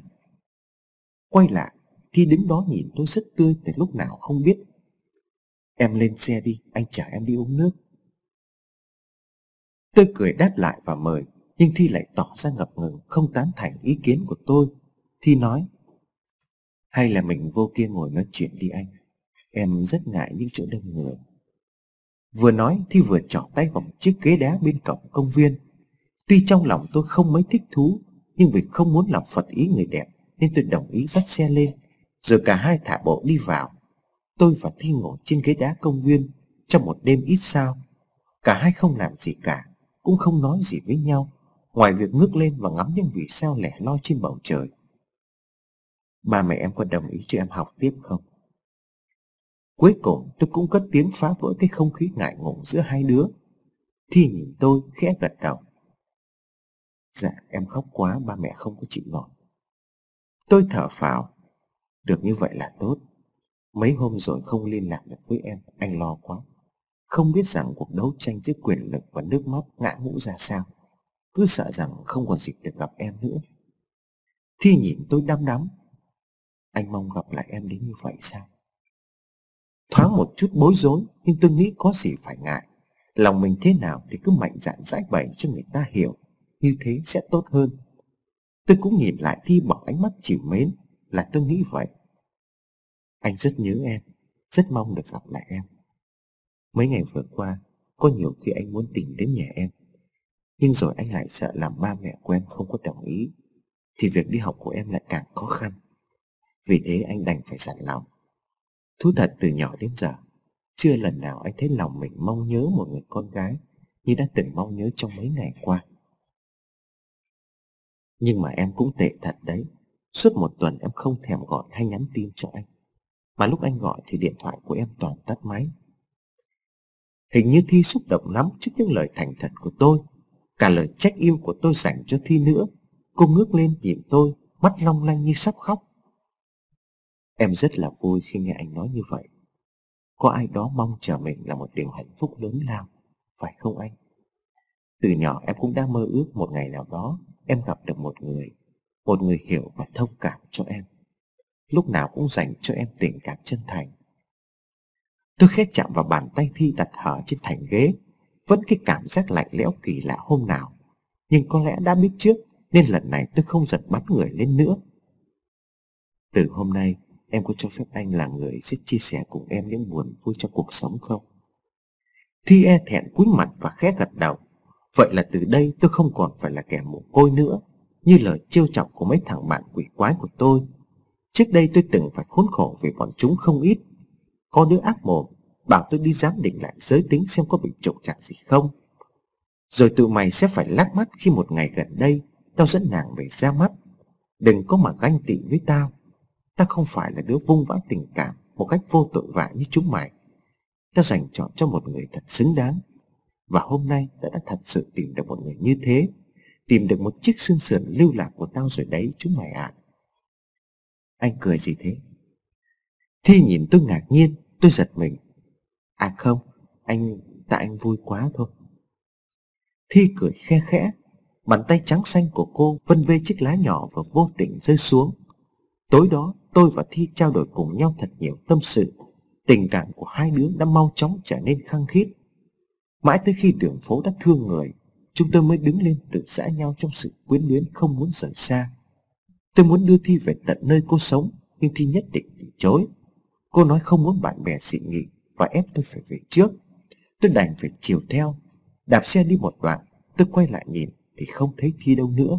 Quay lại, Thi đứng đó nhìn tôi rất tươi từ lúc nào không biết. Em lên xe đi, anh chở em đi uống nước. Tôi cười đáp lại và mời, nhưng Thi lại tỏ ra ngập ngừng, không tán thành ý kiến của tôi. Thi nói, hay là mình vô kia ngồi nói chuyện đi anh, em rất ngại những chỗ đông người. Vừa nói Thi vừa trỏ tay vào một chiếc ghế đá bên cổng công viên. Tuy trong lòng tôi không mấy thích thú, nhưng vì không muốn làm phật ý người đẹp nên tôi đồng ý dắt xe lên. Rồi cả hai thả bộ đi vào. Tôi và Thi ngồi trên ghế đá công viên trong một đêm ít sao. Cả hai không làm gì cả, cũng không nói gì với nhau, ngoài việc ngước lên và ngắm những vì sao lẻ loi trên bầu trời. Ba mẹ em có đồng ý cho em học tiếp không? Cuối cùng tôi cũng cất tiếng phá vỡ cái không khí ngại ngùng giữa hai đứa. Thi nhìn tôi khẽ gật đầu. Dạ em khóc quá, ba mẹ không có chịu nổi. Tôi thở phào. Được như vậy là tốt. Mấy hôm rồi không liên lạc được với em, anh lo quá. Không biết rằng cuộc đấu tranh giữa quyền lực và nước mắt ngã ngũ ra sao. Cứ sợ rằng không còn dịp được gặp em nữa. Thi nhìn tôi đăm đắm. Anh mong gặp lại em đến như vậy sao? Thoáng một chút bối rối, nhưng tôi nghĩ có gì phải ngại. Lòng mình thế nào thì cứ mạnh dạn giải bày cho người ta hiểu. Như thế sẽ tốt hơn. Tôi cũng nhìn lại Thi bằng ánh mắt trìu mến. Là tôi nghĩ vậy. Anh rất nhớ em, rất mong được gặp lại em. Mấy ngày vừa qua, có nhiều khi anh muốn tìm đến nhà em, nhưng rồi anh lại sợ làm ba mẹ của em không có đồng ý, thì việc đi học của em lại càng khó khăn. Vì thế anh đành phải dặn lòng. Thú thật từ nhỏ đến giờ, chưa lần nào anh thấy lòng mình mong nhớ một người con gái như đã từng mong nhớ trong mấy ngày qua. Nhưng mà em cũng tệ thật đấy. Suốt một tuần em không thèm gọi hay nhắn tin cho anh, mà lúc anh gọi thì điện thoại của em toàn tắt máy. Hình như Thi xúc động lắm trước những lời thành thật của tôi, cả lời trách yêu của tôi dành cho Thi nữa. Cô ngước lên nhìn tôi, mắt long lanh như sắp khóc. Em rất là vui khi nghe anh nói như vậy. Có ai đó mong chờ mình là một điều hạnh phúc lớn lao, phải không anh? Từ nhỏ em cũng đã mơ ước một ngày nào đó em gặp được một người, một người hiểu và thông cảm cho em, lúc nào cũng dành cho em tình cảm chân thành. Tôi khẽ chạm vào bàn tay Thi đặt hở trên thành ghế. Vẫn cái cảm giác lạnh lẽo kỳ lạ hôm nào, nhưng có lẽ đã biết trước nên lần này tôi không giật bắn người lên nữa. Từ hôm nay em có cho phép anh là người sẽ chia sẻ cùng em những buồn vui trong cuộc sống không? Thi e thẹn cúi mặt và khẽ gật đầu. Vậy là từ đây tôi không còn phải là kẻ mồ côi nữa, như lời trêu chọc của mấy thằng bạn quỷ quái của tôi. Trước đây tôi từng phải khốn khổ vì bọn chúng không ít. Có đứa ác mồm bảo tôi đi giám định lại giới tính xem có bị trục trặc gì không. Rồi tụi mày sẽ phải lắc mắt khi một ngày gần đây tao dẫn nàng về ra mắt. Đừng có mà ganh tị với tao. Tao không phải là đứa vung vãi tình cảm một cách vô tội vạ như chúng mày. Tao dành chọn cho một người thật xứng đáng. Và hôm nay tao đã thật sự tìm được một người như thế. Tìm được một chiếc xương sườn lưu lạc của tao rồi đấy chúng mày ạ. À. Anh cười gì thế? Thi nhìn tôi ngạc nhiên. Tôi giật mình. À không, anh, tại anh vui quá thôi. Thi cười khe khẽ. Bàn tay trắng xanh của cô vân vê chiếc lá nhỏ và vô tình rơi xuống. Tối đó tôi và Thi trao đổi cùng nhau thật nhiều tâm sự. Tình cảm của hai đứa đã mau chóng trở nên khăng khít. Mãi tới khi đường phố đã thương người, chúng tôi mới đứng lên tự giã nhau trong sự quyến luyến không muốn rời xa. Tôi muốn đưa Thi về tận nơi cô sống, nhưng Thi nhất định từ chối. Cô nói không muốn bạn bè dị nghị và ép tôi phải về trước. Tôi đành phải chiều theo. Đạp xe đi một đoạn, tôi quay lại nhìn thì không thấy Thi đâu nữa.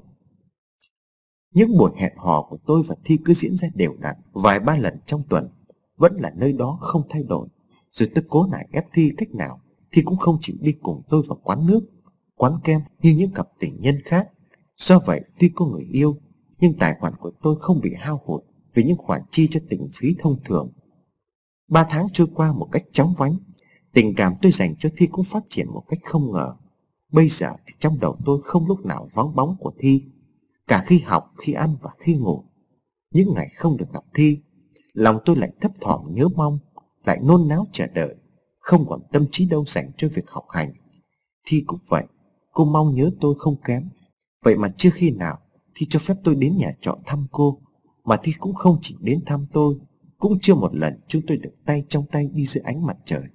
Những buổi hẹn hò của tôi và Thi cứ diễn ra đều đặn vài ba lần trong tuần, vẫn là nơi đó không thay đổi. Rồi tôi cố nài ép Thi cách nào Thi cũng không chịu đi cùng tôi vào quán nước, quán kem như những cặp tình nhân khác. Do vậy tuy có người yêu, nhưng tài khoản của tôi không bị hao hụt vì những khoản chi cho tình phí thông thường. Ba tháng trôi qua một cách chóng vánh. Tình cảm tôi dành cho Thi cũng phát triển một cách không ngờ. Bây giờ thì trong đầu tôi không lúc nào vắng bóng của Thi. Cả khi học, khi ăn và khi ngủ. Những ngày không được gặp Thi, lòng tôi lại thấp thỏm nhớ mong, lại nôn náo chờ đợi, không còn tâm trí đâu dành cho việc học hành. Thi cũng vậy, cô mong nhớ tôi không kém. Vậy mà chưa khi nào Thi cho phép tôi đến nhà trọ thăm cô, mà Thi cũng không chỉ đến thăm tôi. Cũng chưa một lần chúng tôi được tay trong tay đi dưới ánh mặt trời.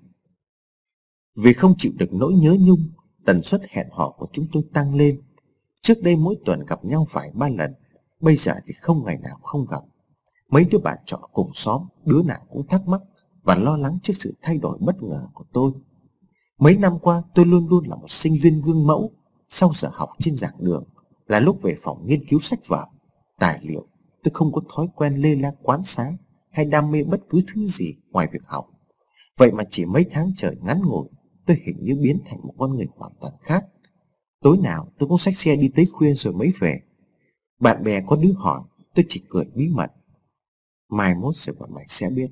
Vì không chịu được nỗi nhớ nhung, tần suất hẹn hò của chúng tôi tăng lên. Trước đây mỗi tuần gặp nhau vài ba lần, bây giờ thì không ngày nào không gặp. Mấy đứa bạn trọ cùng xóm, đứa nào cũng thắc mắc và lo lắng trước sự thay đổi bất ngờ của tôi. Mấy năm qua tôi luôn luôn là một sinh viên gương mẫu. Sau giờ học trên giảng đường là lúc về phòng nghiên cứu sách vở, tài liệu. Tôi không có thói quen lê la quán xá hay đam mê bất cứ thứ gì ngoài việc học. Vậy mà chỉ mấy tháng trời ngắn ngủi, tôi hình như biến thành một con người hoàn toàn khác. Tối nào tôi cũng xách xe đi tới khuya rồi mới về. Bạn bè có đứa hỏi, tôi chỉ cười bí mật. Mai mốt rồi bọn mày sẽ biết.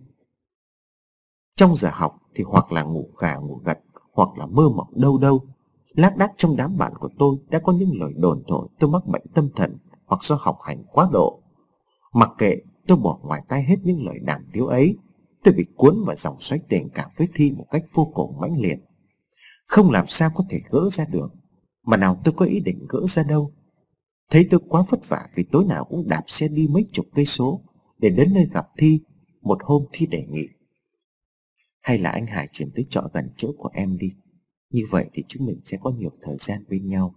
Trong giờ học thì hoặc là ngủ gà ngủ gật, hoặc là mơ mộng đâu đâu. Lác đác trong đám bạn của tôi đã có những lời đồn thổi tôi mắc bệnh tâm thần hoặc do học hành quá độ. Mặc kệ, tôi bỏ ngoài tai hết những lời đàm tiếu ấy. Tôi bị cuốn vào dòng xoáy tình cảm với Thi một cách vô cùng mãnh liệt, không làm sao có thể gỡ ra được, mà nào tôi có ý định gỡ ra đâu. Thấy tôi quá vất vả vì tối nào cũng đạp xe đi mấy chục cây số để đến nơi gặp Thi. Một hôm Thi đề nghị: hay là anh Hải chuyển tới trọ gần chỗ của em đi, như vậy thì chúng mình sẽ có nhiều thời gian bên nhau.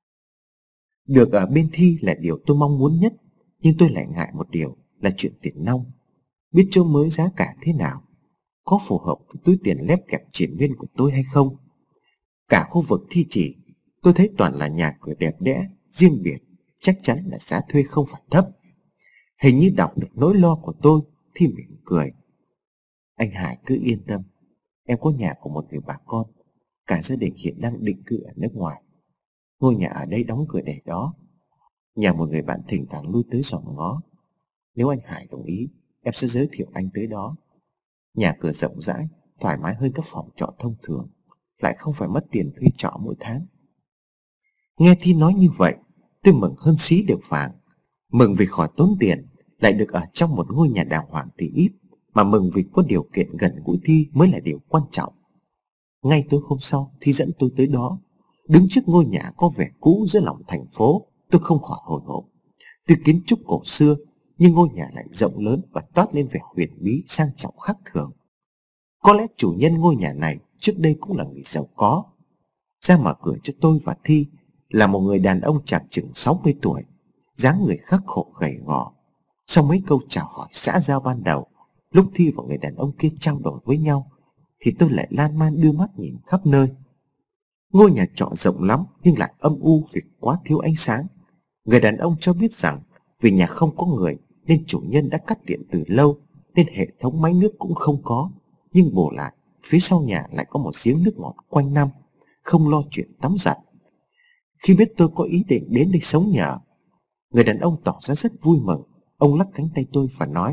Được ở bên Thi là điều tôi mong muốn nhất, nhưng tôi lại ngại một điều là chuyện tiền nong. Biết chỗ mới giá cả thế nào, có phù hợp với túi tiền lép kẹp triển miên của tôi hay không. Cả khu vực Thi chỉ, tôi thấy toàn là nhà cửa đẹp đẽ, riêng biệt, chắc chắn là giá thuê không phải thấp. Hình như đọc được nỗi lo của tôi, Thi mỉm cười: anh Hải cứ yên tâm, em có nhà của một người bà con, cả gia đình hiện đang định cư ở nước ngoài. Ngôi nhà ở đây đóng cửa để đó, nhà một người bạn thỉnh thoảng lui tới dòm ngó. Nếu anh Hải đồng ý, em sẽ giới thiệu anh tới đó. Nhà cửa rộng rãi, thoải mái hơn các phòng trọ thông thường, lại không phải mất tiền thuê trọ mỗi tháng. Nghe Thi nói như vậy, tôi mừng hơn xí được vàng. Mừng vì khỏi tốn tiền, lại được ở trong một ngôi nhà đàng hoàng thì ít, mà mừng vì có điều kiện gần gũi Thi mới là điều quan trọng. Ngay tối hôm sau, Thi dẫn tôi tới đó. Đứng trước ngôi nhà có vẻ cũ giữa lòng thành phố, tôi không khỏi hồi hộp. Từ kiến trúc cổ xưa, nhưng ngôi nhà lại rộng lớn và toát lên vẻ huyền bí sang trọng khác thường. Có lẽ chủ nhân ngôi nhà này trước đây cũng là người giàu có. Ra mở cửa cho tôi và Thi là một người đàn ông chạc chừng sáu mươi tuổi, dáng người khắc khổ gầy gò. Sau mấy câu chào hỏi xã giao ban đầu, lúc Thi và người đàn ông kia trao đổi với nhau, thì tôi lại lan man đưa mắt nhìn khắp nơi. Ngôi nhà trọ rộng lắm nhưng lại âm u vì quá thiếu ánh sáng. Người đàn ông cho biết rằng vì nhà không có người nên chủ nhân đã cắt điện từ lâu, nên hệ thống máy nước cũng không có. Nhưng bù lại, phía sau nhà lại có một giếng nước ngọt quanh năm, không lo chuyện tắm giặt. Khi biết tôi có ý định đến đây sống nhờ, người đàn ông tỏ ra rất vui mừng. Ông lắc cánh tay tôi và nói: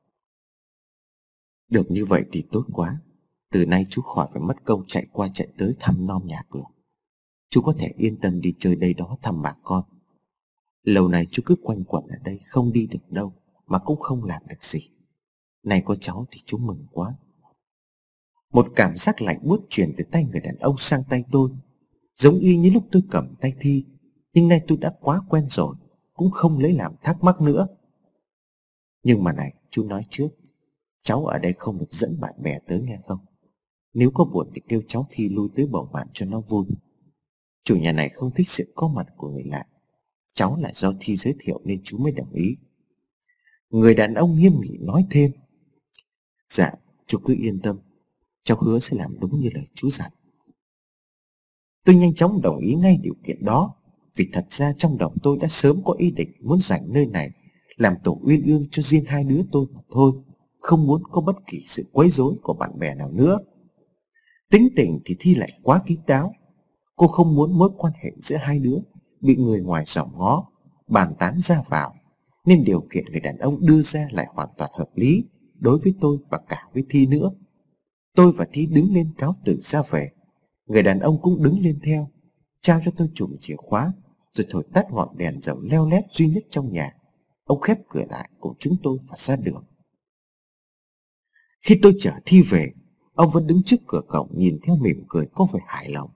được như vậy thì tốt quá. Từ nay chú khỏi phải mất công chạy qua chạy tới thăm nom nhà cửa. Chú có thể yên tâm đi chơi đây đó thăm bà con. Lâu nay chú cứ quanh quẩn ở đây, không đi được đâu, mà cũng không làm được gì. Này có cháu thì chú mừng quá. Một cảm giác lạnh buốt truyền từ tay người đàn ông sang tay tôi, giống y như lúc tôi cầm tay Thi. Nhưng nay tôi đã quá quen rồi, cũng không lấy làm thắc mắc nữa. Nhưng mà này, chú nói trước, cháu ở đây không được dẫn bạn bè tới nghe không? Nếu có buồn thì kêu cháu Thi lui tới bầu bạn cho nó vui. Chủ nhà này không thích sự có mặt của người lạ. Cháu là do Thi giới thiệu nên chú mới đồng ý. Người đàn ông nghiêm nghị nói thêm: dạ, chú cứ yên tâm, cháu hứa sẽ làm đúng như lời chú dặn. Tôi nhanh chóng đồng ý ngay điều kiện đó, vì thật ra trong đầu tôi đã sớm có ý định muốn dành nơi này làm tổ uyên ương cho riêng hai đứa tôi mà thôi, không muốn có bất kỳ sự quấy rối của bạn bè nào nữa. Tính tình thì Thi lại quá kín đáo. Cô không muốn mối quan hệ giữa hai đứa bị người ngoài dòm ngó, bàn tán ra vào, nên điều kiện người đàn ông đưa ra lại hoàn toàn hợp lý đối với tôi và cả với Thi nữa. Tôi và Thi đứng lên cáo từ ra về. Người đàn ông cũng đứng lên theo, trao cho tôi chùm chìa khóa, rồi thổi tắt ngọn đèn dầu leo lét duy nhất trong nhà. Ông khép cửa lại cùng chúng tôi và ra đường. Khi tôi chở Thi về, ông vẫn đứng trước cửa cổng nhìn theo mỉm cười có vẻ hài lòng.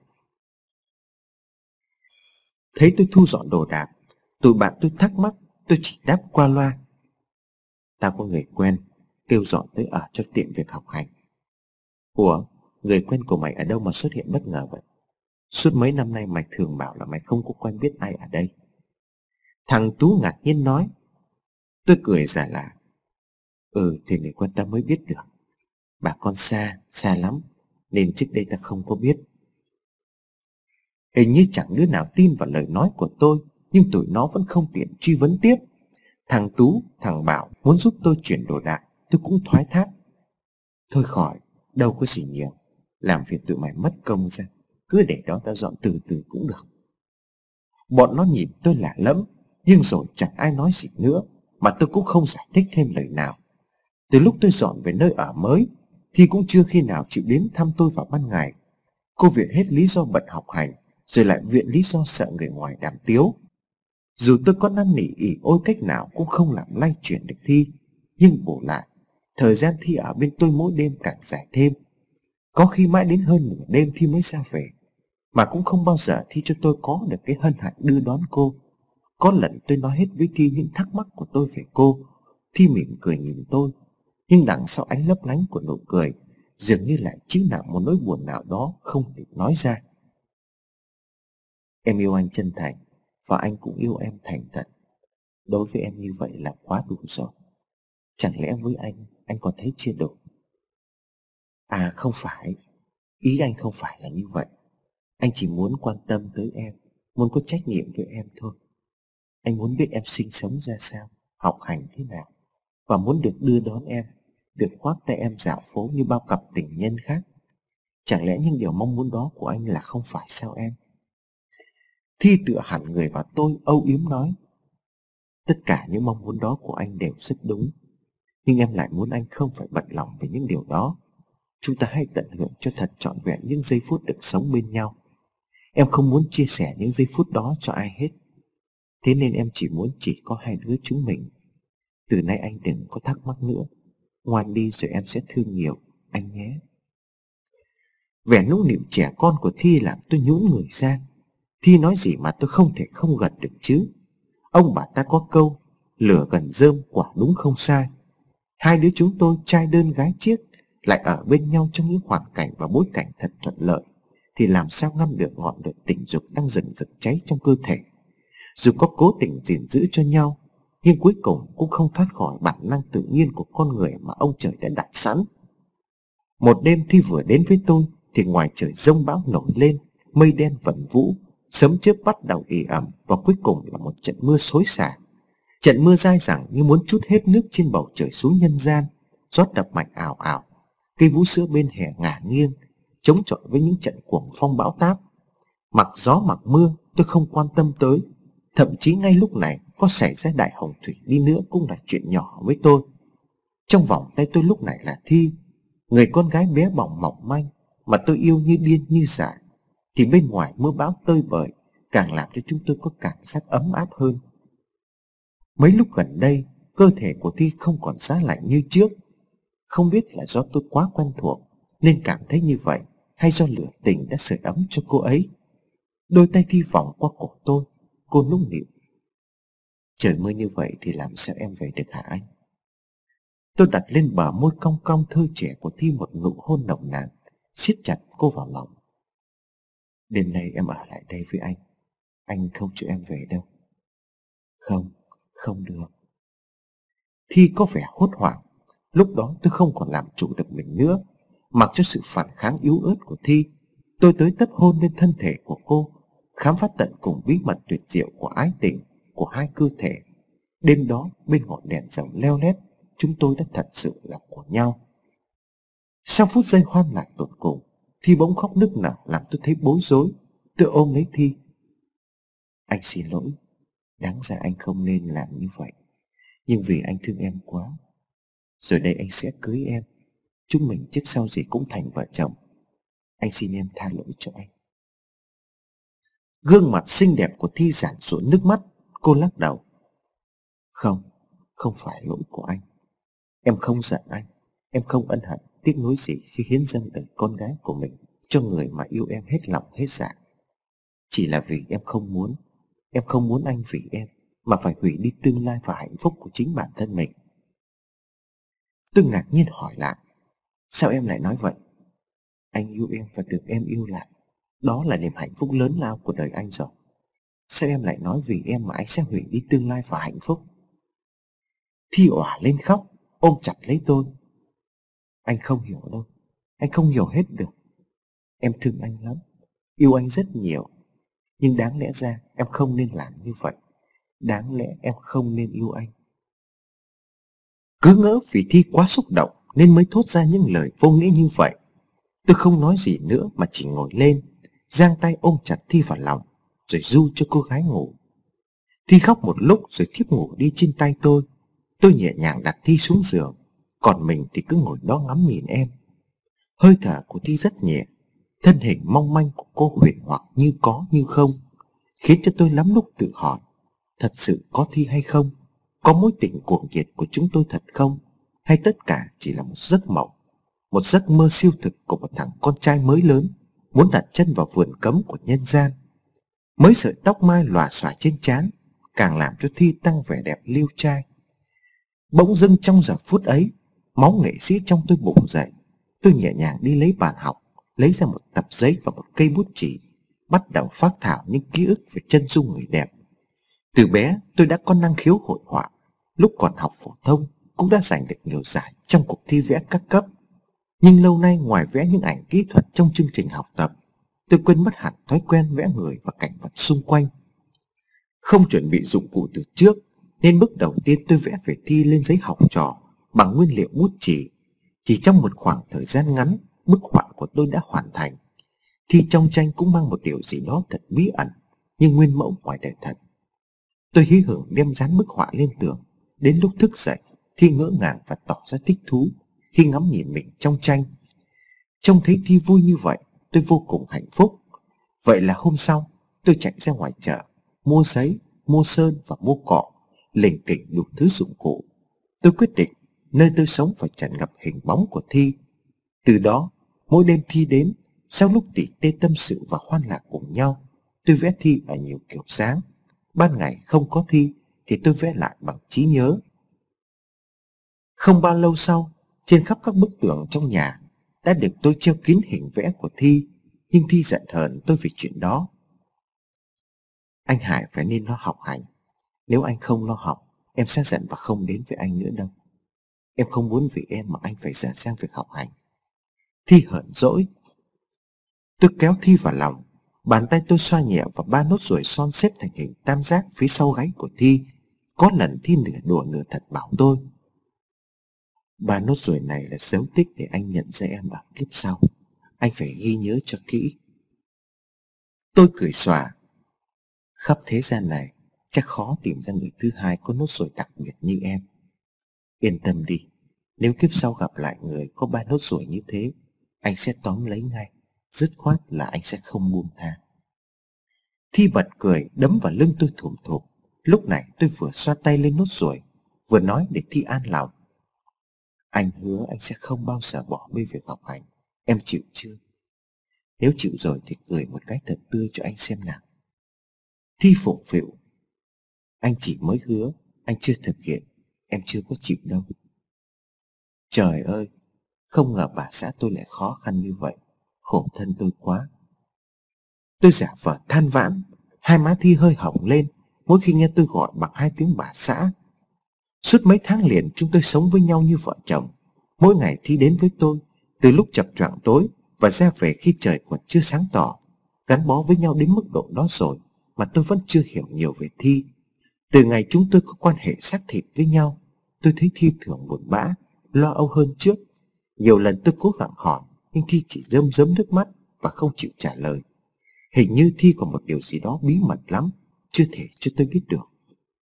Thấy tôi thu dọn đồ đạc, tụi bạn tôi thắc mắc, tôi chỉ đáp qua loa: tao có người quen, kêu dọn tới ở cho tiện việc học hành. Ủa, người quen của mày ở đâu mà xuất hiện bất ngờ vậy? Suốt mấy năm nay mày thường bảo là mày không có quen biết ai ở đây. Thằng Tú ngạc nhiên nói. Tôi cười giả lạ: Ừ thì người quen ta mới biết được. Bà con xa, xa lắm, nên trước đây ta không có biết. Hình như chẳng đứa nào tin vào lời nói của tôi, nhưng tụi nó vẫn không tiện truy vấn tiếp. Thằng Tú, thằng Bảo muốn giúp tôi chuyển đồ đạc, tôi cũng thoái thác: Thôi khỏi, đâu có gì nhiều, làm việc tụi mày mất công ra, cứ để đó ta dọn từ từ cũng được. Bọn nó nhìn tôi lạ lẫm, nhưng rồi chẳng ai nói gì nữa, mà tôi cũng không giải thích thêm lời nào. Từ lúc tôi dọn về nơi ở mới, Thi cũng chưa khi nào chịu đến thăm tôi vào ban ngày. Cô viện hết lý do bận học hành, rồi lại viện lý do sợ người ngoài đàm tiếu. Dù tôi có năn nỉ ỉ ôi cách nào cũng không làm lay chuyển được Thi. Nhưng bù lại, thời gian Thi ở bên tôi mỗi đêm càng dài thêm. Có khi mãi đến hơn nửa đêm Thi mới ra về. Mà cũng không bao giờ Thi cho tôi có được cái hân hạnh đưa đón cô. Có lần tôi nói hết với Thi những thắc mắc của tôi về cô. Thi mỉm cười nhìn tôi, nhưng đằng sau ánh lấp lánh của nụ cười dường như lại chứa nặng một nỗi buồn nào đó không thể nói ra. Em yêu anh chân thành, và anh cũng yêu em thành thật. Đối với em như vậy là quá đủ rồi. Chẳng lẽ với anh, anh còn thấy chưa đủ? À không phải, ý anh không phải là như vậy. Anh chỉ muốn quan tâm tới em, muốn có trách nhiệm với em thôi. Anh muốn biết em sinh sống ra sao, học hành thế nào, và muốn được đưa đón em, được khoác tay em dạo phố như bao cặp tình nhân khác. Chẳng lẽ những điều mong muốn đó của anh là không phải sao em? Thi tựa hẳn người vào tôi, âu yếm nói: tất cả những mong muốn đó của anh đều rất đúng, nhưng em lại muốn anh không phải bận lòng về những điều đó. Chúng ta hãy tận hưởng cho thật trọn vẹn những giây phút được sống bên nhau. Em không muốn chia sẻ những giây phút đó cho ai hết. Thế nên em chỉ muốn chỉ có hai đứa chúng mình. Từ nay anh đừng có thắc mắc nữa. Ngoan đi rồi em sẽ thương nhiều anh nhé. Vẻ nũng nịu trẻ con của Thi làm tôi nhũn người ra. Thi nói gì mà tôi không thể không gật được chứ. Ông bà ta có câu lửa gần rơm, quả đúng không sai. Hai đứa chúng tôi trai đơn gái chiếc lại ở bên nhau trong những hoàn cảnh và bối cảnh thật thuận lợi, thì làm sao ngăn được ngọn lửa tình dục đang dần dần cháy trong cơ thể. Dù có cố tình gìn giữ cho nhau, nhưng cuối cùng cũng không thoát khỏi bản năng tự nhiên của con người mà ông trời đã đặt sẵn. Một đêm Thi vừa đến với tôi thì ngoài trời giông bão nổi lên, mây đen vẩn vũ, sấm chớp bắt đầu ì ẩm, và cuối cùng là một trận mưa xối xả. Trận mưa dai dẳng như muốn trút hết nước trên bầu trời xuống nhân gian. Gió đập mạnh ảo ảo, cây vú sữa bên hè ngả nghiêng, chống chọi với những trận cuồng phong bão táp. Mặc gió mặc mưa tôi không quan tâm tới. Thậm chí ngay lúc này có xảy ra đại hồng thủy đi nữa cũng là chuyện nhỏ với tôi. Trong vòng tay tôi lúc này là Thi, người con gái bé bỏng mỏng manh mà tôi yêu như điên như dại. Thì bên ngoài mưa bão tơi bời càng làm cho chúng tôi có cảm giác ấm áp hơn. Mấy lúc gần đây cơ thể của Thi không còn giá lạnh như trước. Không biết là do tôi quá quen thuộc nên cảm thấy như vậy, hay do lửa tình đã sưởi ấm cho cô ấy. Đôi tay Thi vòng qua cổ tôi, cô nũng nịu: trời mưa như vậy thì làm sao em về được hả anh? Tôi đặt lên bờ môi cong cong thơ trẻ của Thi một nụ hôn nồng nàn, siết chặt cô vào lòng. Đêm nay em ở lại đây với anh. Anh không cho em về đâu. Không, không được. Thi có vẻ hốt hoảng. Lúc đó tôi không còn làm chủ được mình nữa. Mặc cho sự phản kháng yếu ớt của Thi, tôi tới tấp hôn lên thân thể của cô, khám phá tận cùng bí mật tuyệt diệu của ái tình của hai cơ thể. Đêm đó bên ngọn đèn dầu leo lét, chúng tôi đã thật sự là của nhau. Sau phút giây hoan lạc tột cùng, Thi bỗng khóc nức nở làm tôi thấy bối rối. Tôi ôm lấy Thi: anh xin lỗi, đáng ra anh không nên làm như vậy, nhưng vì anh thương em quá. Rồi đây anh sẽ cưới em, chúng mình trước sau gì cũng thành vợ chồng. Anh xin em tha lỗi cho anh. Gương mặt xinh đẹp của Thi giản rụa nước mắt. Cô lắc đầu: không, không phải lỗi của anh. Em không giận anh, em không ân hận tiếc nuối gì khi hiến dâng đời con gái của mình cho người mà yêu em hết lòng hết dạ. Chỉ là vì em không muốn, em không muốn anh vì em mà phải hủy đi tương lai và hạnh phúc của chính bản thân mình. Tôi ngạc nhiên hỏi lại: sao em lại nói vậy? Anh yêu em và được em yêu lại, đó là niềm hạnh phúc lớn lao của đời anh rồi. Sao em lại nói vì em mà anh sẽ hủy đi tương lai và hạnh phúc? Thi òa lên khóc, ôm chặt lấy tôi: anh không hiểu đâu, anh không hiểu hết được. Em thương anh lắm, yêu anh rất nhiều, nhưng đáng lẽ ra em không nên làm như vậy. Đáng lẽ em không nên yêu anh. Cứ ngỡ vì Thi quá xúc động nên mới thốt ra những lời vô nghĩa như vậy. Tôi không nói gì nữa mà chỉ ngồi lên, giang tay ôm chặt Thi vào lòng, rồi ru cho cô gái ngủ. Thi khóc một lúc rồi thiếp ngủ đi trên tay tôi. Tôi nhẹ nhàng đặt Thi xuống giường. Còn mình thì cứ ngồi đó ngắm nhìn em. Hơi thở của Thi rất nhẹ, thân hình mong manh của cô huyền hoặc như có như không, khiến cho tôi lắm lúc tự hỏi, thật sự có Thi hay không? Có mối tình cuồng nhiệt của chúng tôi thật không? Hay tất cả chỉ là một giấc mộng, một giấc mơ siêu thực của một thằng con trai mới lớn, muốn đặt chân vào vườn cấm của nhân gian. Mấy sợi tóc mai lòa xòa trên trán càng làm cho Thi tăng vẻ đẹp liêu trai. Bỗng dưng trong giờ phút ấy, máu nghệ sĩ trong tôi bùng dậy. Tôi nhẹ nhàng đi lấy bàn học, lấy ra một tập giấy và một cây bút chì, bắt đầu phác thảo những ký ức về chân dung người đẹp. Từ bé tôi đã có năng khiếu hội họa, lúc còn học phổ thông cũng đã giành được nhiều giải trong cuộc thi vẽ các cấp. Nhưng lâu nay ngoài vẽ những ảnh kỹ thuật trong chương trình học tập, tôi quên mất hẳn thói quen vẽ người và cảnh vật xung quanh. Không chuẩn bị dụng cụ từ trước, nên bước đầu tiên tôi vẽ về Thi lên giấy học trò bằng nguyên liệu bút chì. Chỉ trong một khoảng thời gian ngắn, bức họa của tôi đã hoàn thành. Thi trong tranh cũng mang một điều gì đó thật bí ẩn, nhưng nguyên mẫu ngoài đời thật. Tôi hí hửng đem dán bức họa lên tường. Đến lúc thức dậy, Thi ngỡ ngàng và tỏ ra thích thú khi ngắm nhìn mình trong tranh. Trông thấy Thi vui như vậy, tôi vô cùng hạnh phúc. Vậy là hôm sau, tôi chạy ra ngoài chợ, mua giấy, mua sơn và mua cọ, lỉnh kỉnh đủ thứ dụng cụ. Tôi quyết định nơi tôi sống phải tràn ngập hình bóng của Thi. Từ đó, mỗi đêm Thi đến, sau lúc tỉ tê tâm sự và hoan lạc cùng nhau, tôi vẽ Thi ở nhiều kiểu dáng. Ban ngày không có Thi thì tôi vẽ lại bằng trí nhớ. Không bao lâu sau, trên khắp các bức tường trong nhà đã được tôi treo kín hình vẽ của Thi. Nhưng Thi giận hờn tôi vì chuyện đó. Anh Hải phải nên lo học hành. Nếu anh không lo học, em sẽ giận và không đến với anh nữa đâu. Em không muốn vì em mà anh phải dở sang việc học hành. Thi hờn dỗi. Tôi kéo Thi vào lòng. Bàn tay tôi xoa nhẹ vào ba nốt ruồi son xếp thành hình tam giác phía sau gáy của Thi. Có lần Thi nửa đùa nửa thật bảo tôi, ba nốt ruồi này là dấu tích để anh nhận ra em ở kiếp sau. Anh phải ghi nhớ cho kỹ. Tôi cười xòa. Khắp thế gian này chắc khó tìm ra người thứ hai có nốt ruồi đặc biệt như em. Yên tâm đi, nếu kiếp sau gặp lại người có ba nốt ruồi như thế, anh sẽ tóm lấy ngay. Dứt khoát là anh sẽ không buông tha. Thi bật cười đấm vào lưng tôi thùm thụp. Lúc này tôi vừa xoa tay lên nốt ruồi, vừa nói để Thi an lòng. Anh hứa anh sẽ không bao giờ bỏ bê việc học hành. Em chịu chưa? Nếu chịu rồi thì cười một cái thật tươi cho anh xem nào. Thi phụng phịu. Anh chỉ mới hứa, anh chưa thực hiện. Em chưa có chịu đâu. Trời ơi, không ngờ bà xã tôi lại khó khăn như vậy. Khổ thân tôi quá. Tôi giả vờ than vãn. Hai má Thi hơi hồng lên mỗi khi nghe tôi gọi bằng hai tiếng bà xã. Suốt mấy tháng liền chúng tôi sống với nhau như vợ chồng. Mỗi ngày Thi đến với tôi, từ lúc chập choạng tối và ra về khi trời còn chưa sáng tỏ. Gắn bó với nhau đến mức độ đó rồi mà tôi vẫn chưa hiểu nhiều về Thi. Từ ngày chúng tôi có quan hệ xác thịt với nhau, tôi thấy Thi thường buồn bã, lo âu hơn trước. Nhiều lần tôi cố gắng hỏi, nhưng Thi chỉ rơm rớm nước mắt và không chịu trả lời. Hình như Thi có một điều gì đó bí mật lắm, chưa thể cho tôi biết được.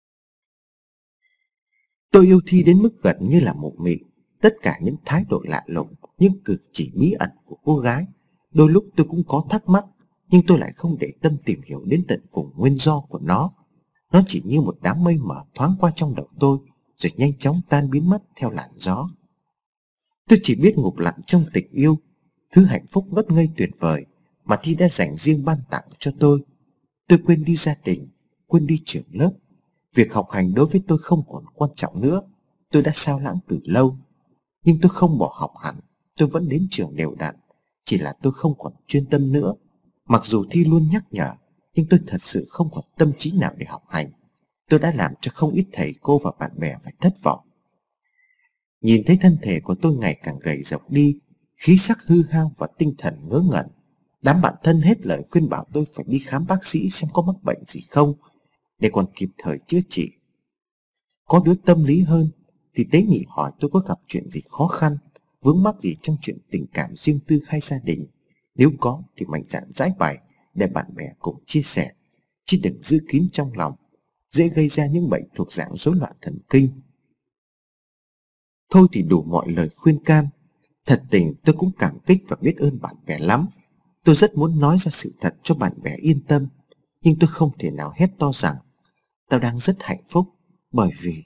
Tôi yêu Thi đến mức gần như là mụ mị. Tất cả những thái độ lạ lùng, những cử chỉ bí ẩn của cô gái. Đôi lúc tôi cũng có thắc mắc, nhưng tôi lại không để tâm tìm hiểu đến tận cùng nguyên do của nó. Nó chỉ như một đám mây mờ thoáng qua trong đầu tôi, rồi nhanh chóng tan biến mất theo làn gió. Tôi chỉ biết ngụp lặn trong tình yêu, thứ hạnh phúc ngất ngây tuyệt vời mà Thi đã dành riêng ban tặng cho tôi. Tôi quên đi gia đình, quên đi trường lớp. Việc học hành đối với tôi không còn quan trọng nữa. Tôi đã sao lãng từ lâu. Nhưng tôi không bỏ học hẳn. Tôi vẫn đến trường đều đặn. Chỉ là tôi không còn chuyên tâm nữa. Mặc dù Thi luôn nhắc nhở, nhưng tôi thật sự không còn tâm trí nào để học hành. Tôi đã làm cho không ít thầy cô và bạn bè phải thất vọng. Nhìn thấy thân thể của tôi ngày càng gầy rộc đi, khí sắc hư hao và tinh thần ngớ ngẩn, đám bạn thân hết lời khuyên bảo tôi phải đi khám bác sĩ xem có mắc bệnh gì không, để còn kịp thời chữa trị. Có đứa tâm lý hơn thì tế nhị hỏi tôi có gặp chuyện gì khó khăn, vướng mắc gì trong chuyện tình cảm riêng tư hay gia đình. Nếu có thì mạnh dạn giải bày để bạn bè cùng chia sẻ, chứ đừng giữ kín trong lòng, dễ gây ra những bệnh thuộc dạng rối loạn thần kinh. Thôi thì đủ mọi lời khuyên can. Thật tình tôi cũng cảm kích và biết ơn bạn bè lắm. Tôi rất muốn nói ra sự thật cho bạn bè yên tâm, nhưng tôi không thể nào hét to rằng tao đang rất hạnh phúc, bởi vì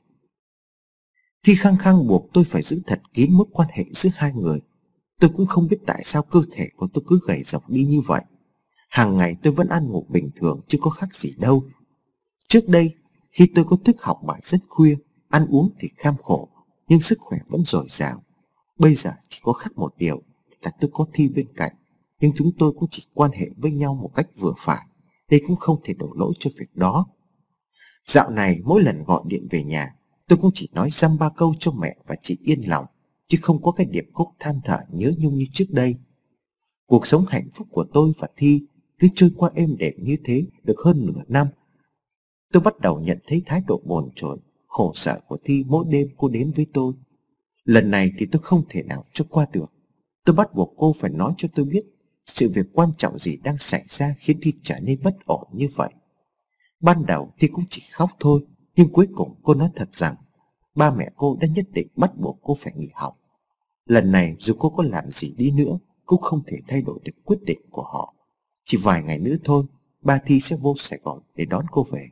Thi khăng khăng buộc tôi phải giữ thật kín mối quan hệ giữa hai người. Tôi cũng không biết tại sao cơ thể của tôi cứ gầy rộc đi như vậy. Hàng ngày tôi vẫn ăn ngủ bình thường chứ có khác gì đâu. Trước đây, khi tôi có thức học bài rất khuya, ăn uống thì kham khổ, nhưng sức khỏe vẫn dồi dào. Bây giờ chỉ có khác một điều là tôi có Thi bên cạnh, nhưng chúng tôi cũng chỉ quan hệ với nhau một cách vừa phải, nên cũng không thể đổ lỗi cho việc đó. Dạo này mỗi lần gọi điện về nhà, tôi cũng chỉ nói dăm ba câu cho mẹ và chị yên lòng, chứ không có cái điệp khúc than thở nhớ nhung như trước đây. Cuộc sống hạnh phúc của tôi và Thi cứ trôi qua êm đềm như thế được hơn nửa năm. Tôi bắt đầu nhận thấy thái độ bồn chồn, khổ sở của Thi mỗi đêm cô đến với tôi. Lần này thì tôi không thể nào cho qua được. Tôi bắt buộc cô phải nói cho tôi biết sự việc quan trọng gì đang xảy ra khiến Thi trở nên bất ổn như vậy. Ban đầu Thi cũng chỉ khóc thôi, nhưng cuối cùng cô nói thật rằng ba mẹ cô đã nhất định bắt buộc cô phải nghỉ học. Lần này dù cô có làm gì đi nữa cũng không thể thay đổi được quyết định của họ. Chỉ vài ngày nữa thôi, ba Thi sẽ vô Sài Gòn để đón cô về.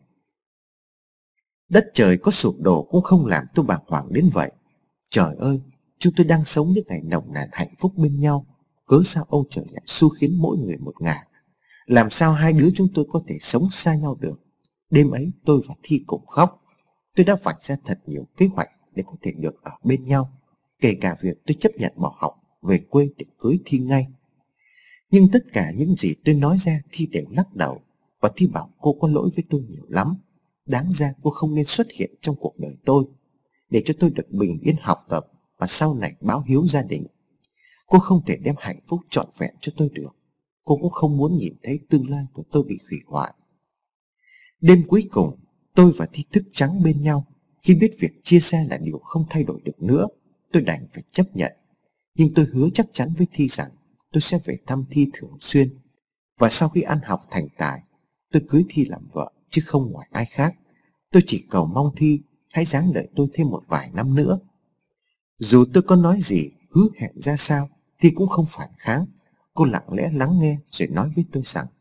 Đất trời có sụp đổ cũng không làm tôi bàng hoàng đến vậy. Trời ơi, chúng tôi đang sống những ngày nồng nàn hạnh phúc bên nhau, cớ sao ông trời lại xu khiến mỗi người một ngả? Làm sao hai đứa chúng tôi có thể sống xa nhau được? Đêm ấy tôi và Thi cùng khóc. Tôi đã vạch ra thật nhiều kế hoạch để có thể được ở bên nhau, kể cả việc tôi chấp nhận bỏ học về quê để cưới Thi ngay. Nhưng tất cả những gì tôi nói ra Thi đều lắc đầu, và Thi bảo cô có lỗi với tôi nhiều lắm. Đáng ra cô không nên xuất hiện trong cuộc đời tôi, để cho tôi được bình yên học tập và sau này báo hiếu gia đình. Cô không thể đem hạnh phúc trọn vẹn cho tôi được. Cô cũng không muốn nhìn thấy tương lai của tôi bị hủy hoại. Đêm cuối cùng, tôi và Thi thức trắng bên nhau. Khi biết việc chia xa là điều không thay đổi được nữa, tôi đành phải chấp nhận. Nhưng tôi hứa chắc chắn với Thi rằng tôi sẽ về thăm Thi thường xuyên. Và sau khi ăn học thành tài, tôi cưới Thi làm vợ chứ không ngoài ai khác. Tôi chỉ cầu mong Thi hãy dáng đợi tôi thêm một vài năm nữa. Dù tôi có nói gì, hứa hẹn ra sao, Thi cũng không phản kháng. Cô lặng lẽ lắng nghe rồi nói với tôi rằng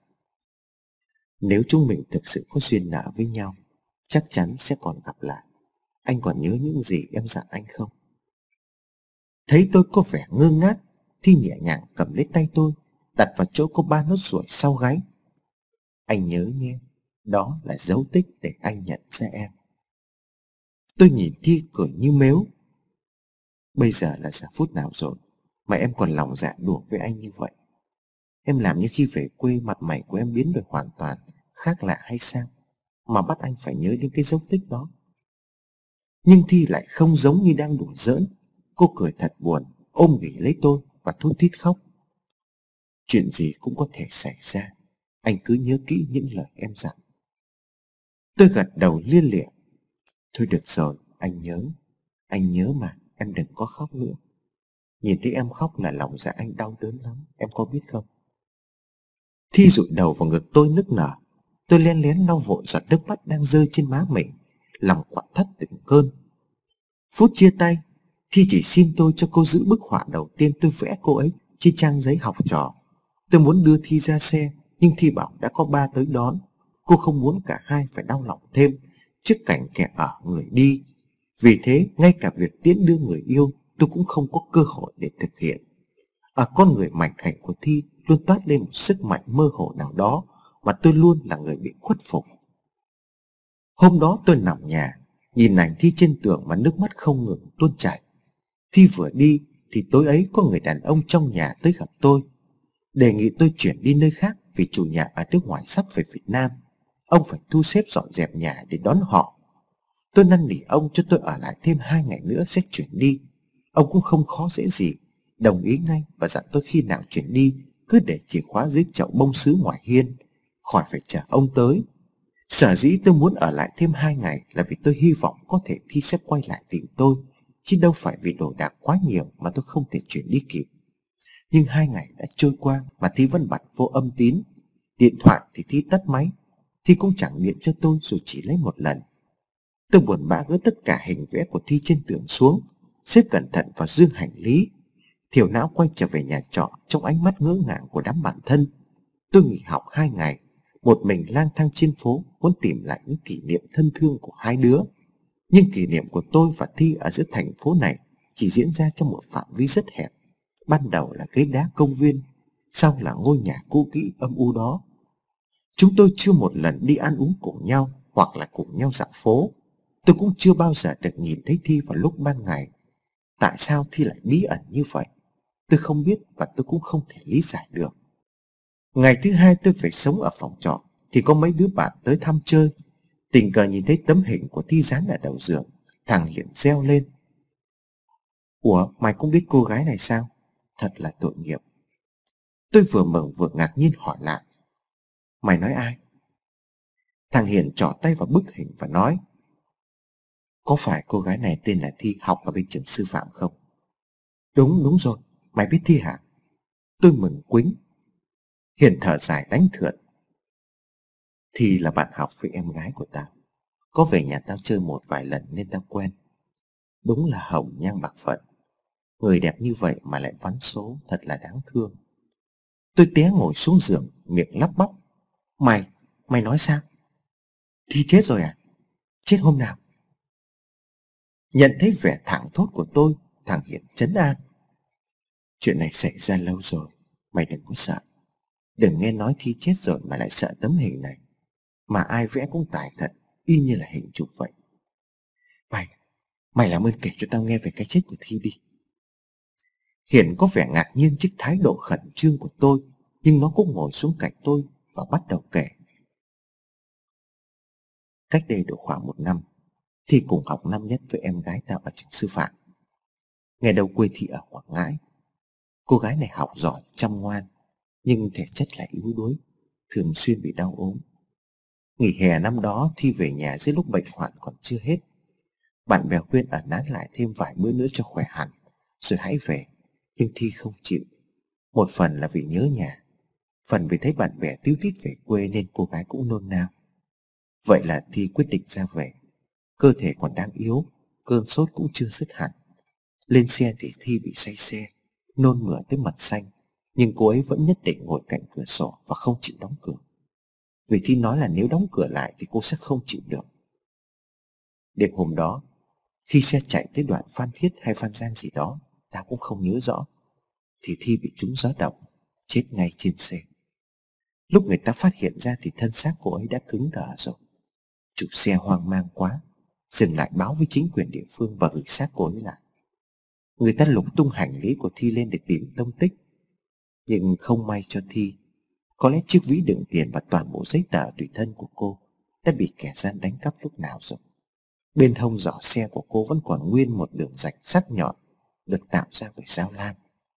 nếu chúng mình thực sự có duyên nợ với nhau, chắc chắn sẽ còn gặp lại. Anh còn nhớ những gì em dặn anh không? Thấy tôi có vẻ ngơ ngác, Thi nhẹ nhàng cầm lấy tay tôi, đặt vào chỗ có ba nốt ruồi sau gáy. Anh nhớ nhé, đó là dấu tích để anh nhận ra em. Tôi nhìn Thi cười như mếu. Bây giờ là giờ phút nào rồi mà em còn lòng dạ đùa với anh như vậy? Em làm như khi về quê mặt mày của em biến đổi hoàn toàn khác lạ hay sao, mà bắt anh phải nhớ đến cái dấu tích đó? Nhưng Thi lại không giống như đang đùa giỡn. Cô cười thật buồn, ôm ghì lấy tôi và thút thít khóc. Chuyện gì cũng có thể xảy ra, anh cứ nhớ kỹ những lời em dặn. Tôi gật đầu lia lịa. Thôi được rồi, anh nhớ. Anh nhớ mà, em đừng có khóc nữa. Nhìn thấy em khóc là lòng dạ anh đau đớn lắm, em có biết không? Thi dụi đầu vào ngực tôi nức nở. Tôi len lén lau vội giọt nước mắt đang rơi trên má mình, lòng quặn thắt từng cơn. Phút chia tay, Thi chỉ xin tôi cho cô giữ bức họa đầu tiên tôi vẽ cô ấy trên trang giấy học trò. Tôi muốn đưa Thi ra xe, nhưng Thi bảo đã có ba tới đón. Cô không muốn cả hai phải đau lòng thêm trước cảnh kẻ ở người đi. Vì thế, ngay cả việc tiễn đưa người yêu tôi cũng không có cơ hội để thực hiện. Ở con người mảnh khảnh của Thi luôn toát lên một sức mạnh mơ hồ nào đó mà tôi luôn là người bị khuất phục. Hôm đó tôi nằm nhà, nhìn ảnh Thi trên tường mà nước mắt không ngừng tuôn chảy. Thi vừa đi thì tối ấy có người đàn ông trong nhà tới gặp tôi, đề nghị tôi chuyển đi nơi khác vì chủ nhà ở nước ngoài sắp về Việt Nam. Ông phải thu xếp dọn dẹp nhà để đón họ. Tôi năn nỉ ông cho tôi ở lại thêm hai ngày nữa sẽ chuyển đi. Ông cũng không khó dễ gì, đồng ý ngay và dặn tôi khi nào chuyển đi cứ để chìa khóa dưới chậu bông sứ ngoài hiên, khỏi phải chờ ông tới. Sở dĩ tôi muốn ở lại thêm hai ngày là vì tôi hy vọng có thể Thi sẽ quay lại tìm tôi, chứ đâu phải vì đồ đạc quá nhiều mà tôi không thể chuyển đi kịp. Nhưng hai ngày đã trôi qua mà Thi vẫn bật vô âm tín. Điện thoại thì Thi tắt máy. Thi cũng chẳng điện cho tôi dù chỉ lấy một lần. Tôi buồn bã gỡ tất cả hình vẽ của Thi trên tường xuống, xếp cẩn thận vào dương hành lý. Thiểu não quay trở về nhà trọ trong ánh mắt ngỡ ngàng của đám bạn thân. Tôi nghỉ học hai ngày, một mình lang thang trên phố, muốn tìm lại những kỷ niệm thân thương của hai đứa. Nhưng kỷ niệm của tôi và Thi ở giữa thành phố này chỉ diễn ra trong một phạm vi rất hẹp. Ban đầu là ghế đá công viên, sau là ngôi nhà cũ kỹ âm u đó. Chúng tôi chưa một lần đi ăn uống cùng nhau hoặc là cùng nhau dạo phố. Tôi cũng chưa bao giờ được nhìn thấy Thi vào lúc ban ngày. Tại sao Thi lại bí ẩn như vậy? Tôi không biết và tôi cũng không thể lý giải được. Ngày thứ hai tôi về sống ở phòng trọ thì có mấy đứa bạn tới thăm chơi. Tình cờ nhìn thấy tấm hình của Thi dán ở đầu giường. Thằng Hiển reo lên: "Ủa, mày cũng biết cô gái này sao? Thật là tội nghiệp." Tôi vừa mừng vừa ngạc nhiên hỏi lại: "Mày nói ai?" Thằng Hiển trỏ tay vào bức hình và nói: "Có phải cô gái này tên là Thi, học ở bên trường sư phạm không?" "Đúng, đúng rồi. Mày biết Thi hả?" Tôi mừng quính. Hiển thở dài đánh thượt: "Thi là bạn học với em gái của tao. Có về nhà tao chơi một vài lần nên tao quen. Đúng là hồng nhan bạc phận. Người đẹp như vậy mà lại vắn số, thật là đáng thương." Tôi té ngồi xuống giường, miệng lắp bắp: Mày, mày nói sao? Thi chết rồi à? Chết hôm nào?" Nhận thấy vẻ thảng thốt của tôi, thằng Hiển trấn an: "Chuyện này xảy ra lâu rồi, mày đừng có sợ. Đừng nghe nói Thi chết rồi mà lại sợ tấm hình này. Mà ai vẽ cũng tài thật, y như là hình chụp vậy. Mày, mày làm ơn kể cho tao nghe về cái chết của Thi đi." Hiển có vẻ ngạc nhiên trước thái độ khẩn trương của tôi, nhưng nó cũng ngồi xuống cạnh tôi và bắt đầu kể. Cách đây độ khoảng một năm, Thi cùng học năm nhất với em gái tao ở trường sư phạm. Ngày đầu quê Thi ở Quảng Ngãi. Cô gái này học giỏi, chăm ngoan, nhưng thể chất lại yếu đuối, thường xuyên bị đau ốm. Nghỉ hè năm đó, Thi về nhà giữa lúc bệnh hoạn còn chưa hết. Bạn bè khuyên ở nán lại thêm vài bữa nữa cho khỏe hẳn, rồi hãy về. Nhưng Thi không chịu. Một phần là vì nhớ nhà, phần vì thấy bạn bè tíu tít về quê nên cô gái cũng nôn nao. Vậy là Thi quyết định ra về. Cơ thể còn đang yếu, cơn sốt cũng chưa dứt hẳn. Lên xe thì Thi bị say xe, nôn mửa tới mặt xanh, nhưng cô ấy vẫn nhất định ngồi cạnh cửa sổ và không chịu đóng cửa. Vì Thi nói là nếu đóng cửa lại thì cô sẽ không chịu được. Đêm hôm đó, khi xe chạy tới đoạn Phan Thiết hay Phan Giang gì đó, ta cũng không nhớ rõ, thì Thi bị trúng gió động, chết ngay trên xe. Lúc người ta phát hiện ra thì thân xác cô ấy đã cứng đờ rồi. Chủ xe hoang mang quá, dừng lại báo với chính quyền địa phương và gửi xác cô ấy lại. Người ta lục tung hành lý của Thi lên để tìm tông tích, nhưng không may cho Thi, có lẽ chiếc ví đựng tiền và toàn bộ giấy tờ tùy thân của cô đã bị kẻ gian đánh cắp lúc nào rồi. Bên hông giỏ xe của cô vẫn còn nguyên một đường rạch sắc nhọn được tạo ra bởi dao lam.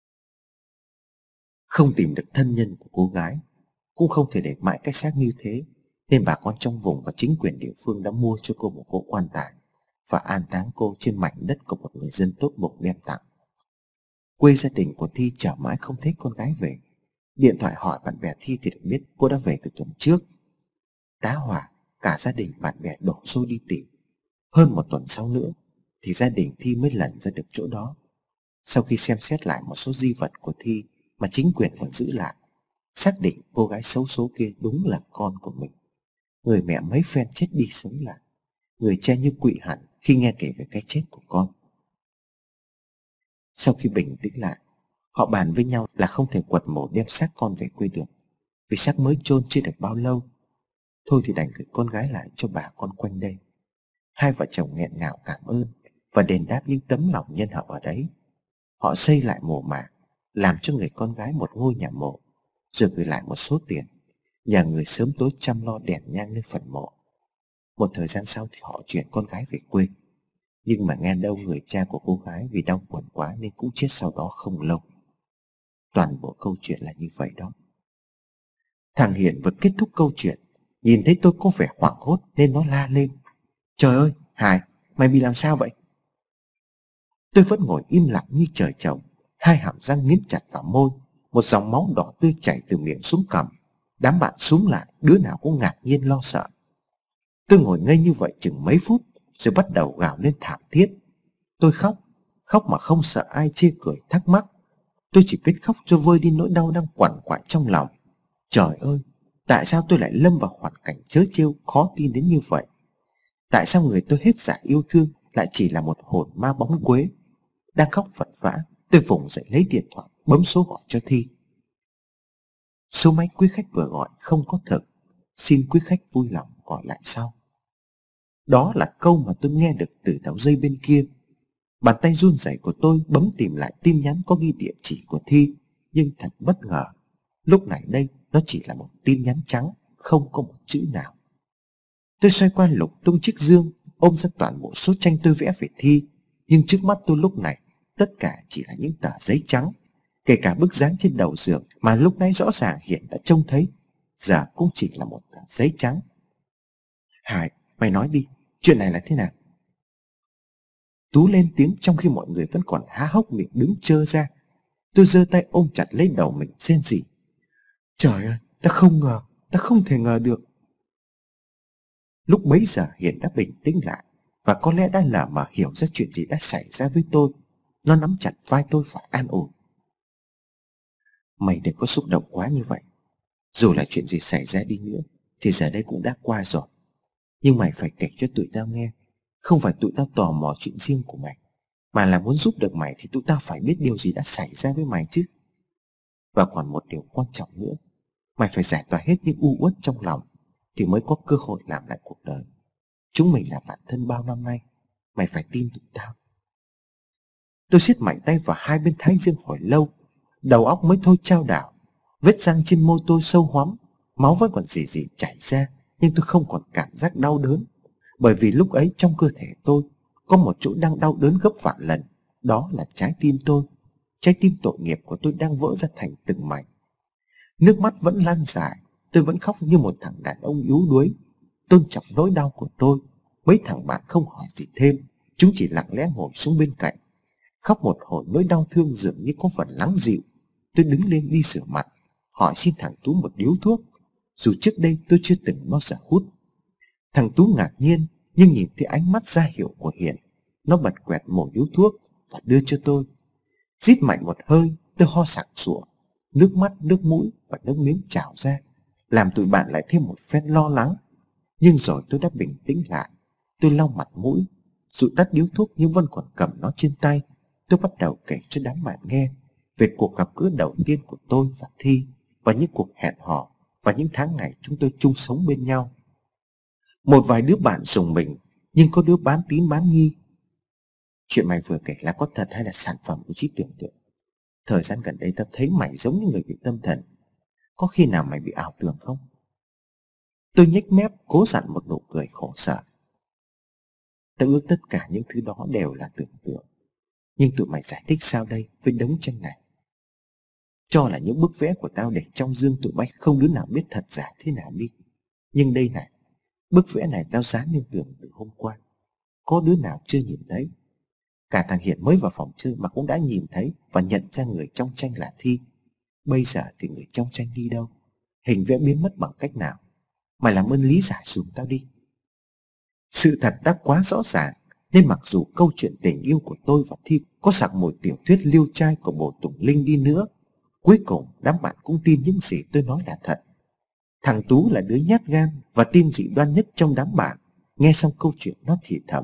Không tìm được thân nhân của cô gái, cũng không thể để mãi cái xác như thế, nên bà con trong vùng và chính quyền địa phương đã mua cho cô một cỗ quan tài và an táng cô trên mảnh đất của một người dân tốt bụng đem tặng. Quê gia đình của Thi chờ mãi không thấy con gái về. Điện thoại hỏi bạn bè Thi thì được biết cô đã về từ tuần trước. Tá hỏa, cả gia đình bạn bè đổ xô đi tìm. Hơn một tuần sau nữa thì gia đình Thi mới lần ra được chỗ đó. Sau khi xem xét lại một số di vật của Thi mà chính quyền còn giữ lại, xác định cô gái xấu số kia đúng là con của mình. Người mẹ mấy phen chết đi sống lại, người cha như quỵ hẳn khi nghe kể về cái chết của con. Sau khi bình tĩnh lại, họ bàn với nhau là không thể quật mổ đem xác con về quê được, vì xác mới chôn chưa được bao lâu. Thôi thì đành gửi con gái lại cho bà con quanh đây. Hai vợ chồng nghẹn ngào cảm ơn và đền đáp những tấm lòng nhân hậu ở đấy. Họ xây lại mồ mả, làm cho người con gái một ngôi nhà mộ, rồi gửi lại một số tiền, nhờ người sớm tối chăm lo đèn nhang lên phần mộ. Một thời gian sau thì họ chuyển con gái về quê. Nhưng mà nghe đâu người cha của cô gái vì đau buồn quá nên cũng chết sau đó không lâu. Toàn bộ câu chuyện là như vậy đó. Thằng Hiển vừa kết thúc câu chuyện, nhìn thấy tôi có vẻ hoảng hốt nên nó la lên: "Trời ơi, Hải, mày bị làm sao vậy?" Tôi vẫn ngồi im lặng như trời trồng, hai hàm răng nghiến chặt vào môi, một dòng máu đỏ tươi chảy từ miệng xuống cằm. Đám bạn xúm lại, đứa nào cũng ngạc nhiên lo sợ. Tôi ngồi ngây như vậy chừng mấy phút, rồi bắt đầu gào lên thảm thiết. Tôi khóc, khóc mà không sợ ai chê cười thắc mắc. Tôi chỉ biết khóc cho vơi đi nỗi đau đang quằn quại trong lòng. Trời ơi, tại sao tôi lại lâm vào hoàn cảnh trớ trêu khó tin đến như vậy? Tại sao người tôi hết dạ yêu thương lại chỉ là một hồn ma bóng quế? Đang khóc vật vã, tôi vùng dậy lấy điện thoại bấm số gọi cho Thi. Số máy quý khách vừa gọi không có thực, xin quý khách vui lòng gọi lại sau. Đó là câu mà tôi nghe được từ đầu dây bên kia. Bàn tay run rẩy của tôi bấm tìm lại tin nhắn có ghi địa chỉ của Thi, nhưng thật bất ngờ, lúc này đây nó chỉ là một tin nhắn trắng, không có một chữ nào. Tôi xoay qua lục tung chiếc dương, ôm ra toàn bộ số tranh tôi vẽ về Thi, nhưng trước mắt tôi lúc này tất cả chỉ là những tờ giấy trắng. Kể cả bức dán trên đầu giường mà lúc nãy rõ ràng Hiển đã trông thấy, giờ cũng chỉ là một tờ giấy trắng. Hải, mày nói đi, chuyện này là thế nào? Tú lên tiếng trong khi mọi người vẫn còn há hốc miệng đứng trơ ra. Tôi giơ tay ôm chặt lấy đầu mình rên rỉ. Trời ơi, ta không ngờ, ta không thể ngờ được. Lúc bấy giờ Hiển đã bình tĩnh lại, và có lẽ đã lờ mờ hiểu ra chuyện gì đã xảy ra với tôi. Nó nắm chặt vai tôi và an ủi. Mày đừng có xúc động quá như vậy. Dù là chuyện gì xảy ra đi nữa thì giờ đây cũng đã qua rồi. Nhưng mày phải kể cho tụi tao nghe. Không phải tụi tao tò mò chuyện riêng của mày, mà là muốn giúp được mày thì tụi tao phải biết điều gì đã xảy ra với mày chứ. Và còn một điều quan trọng nữa, mày phải giải tỏa hết những u uất trong lòng thì mới có cơ hội làm lại cuộc đời. Chúng mình là bạn thân bao năm nay, mày phải tin tụi tao. Tôi siết mạnh tay vào hai bên thái dương hồi lâu, đầu óc mới thôi chao đảo. Vết răng trên môi tôi sâu hoắm, máu vẫn còn rỉ rỉ chảy ra, nhưng tôi không còn cảm giác đau đớn. Bởi vì lúc ấy trong cơ thể tôi có một chỗ đang đau đớn gấp vạn lần. Đó là trái tim tôi. Trái tim tội nghiệp của tôi đang vỡ ra thành từng mảnh. Nước mắt vẫn lan dài. Tôi vẫn khóc như một thằng đàn ông yếu đuối, tôn trọng nỗi đau của tôi. Mấy thằng bạn không hỏi gì thêm, chúng chỉ lặng lẽ ngồi xuống bên cạnh. Khóc một hồi nỗi đau thương dường như có phần lắng dịu. Tôi đứng lên đi rửa mặt, hỏi xin thằng Tú một điếu thuốc, dù trước đây tôi chưa từng bao giờ hút. Thằng Tú ngạc nhiên, nhưng nhìn thấy ánh mắt ra hiệu của Hiển, nó bật quẹt một điếu thuốc và đưa cho tôi. Rít mạnh một hơi, tôi ho sặc sụa, nước mắt, nước mũi và nước miếng trào ra, làm tụi bạn lại thêm một phen lo lắng. Nhưng rồi tôi đã bình tĩnh lại. Tôi lau mặt mũi, dụi tắt điếu thuốc nhưng vẫn còn cầm nó trên tay. Tôi bắt đầu kể cho đám bạn nghe về cuộc gặp gỡ đầu tiên của tôi và Thi, và những cuộc hẹn hò và những tháng ngày chúng tôi chung sống bên nhau. Một vài đứa bạn rùng mình, nhưng có đứa bán tín bán nghi. Chuyện mày vừa kể là có thật hay là sản phẩm của trí tưởng tượng? Thời gian gần đây tao thấy mày giống như người bị tâm thần. Có khi nào mày bị ảo tưởng không? Tôi nhếch mép cố dặn một nụ cười khổ sở. Tao ước tất cả những thứ đó đều là tưởng tượng. Nhưng tụi mày giải thích sao đây với đống tranh này? Cho là những bức vẽ của tao để trong dương tụi bay không đứa nào biết thật giả thế nào đi. Nhưng đây này, bức vẽ này tao dán lên tường từ hôm qua. Có đứa nào chưa nhìn thấy? Cả thằng Hiển mới vào phòng chơi mà cũng đã nhìn thấy và nhận ra người trong tranh là Thi. Bây giờ thì người trong tranh đi đâu? Hình vẽ biến mất bằng cách nào? Mày làm ơn lý giải dùm tao đi. Sự thật đã quá rõ ràng, nên mặc dù câu chuyện tình yêu của tôi và Thi có sặc mùi tiểu thuyết liêu trai của Bồ Tùng Linh đi nữa, cuối cùng đám bạn cũng tin những gì tôi nói là thật. Thằng Tú là đứa nhát gan và tin dị đoan nhất trong đám bạn. Nghe xong câu chuyện nó thì thầm.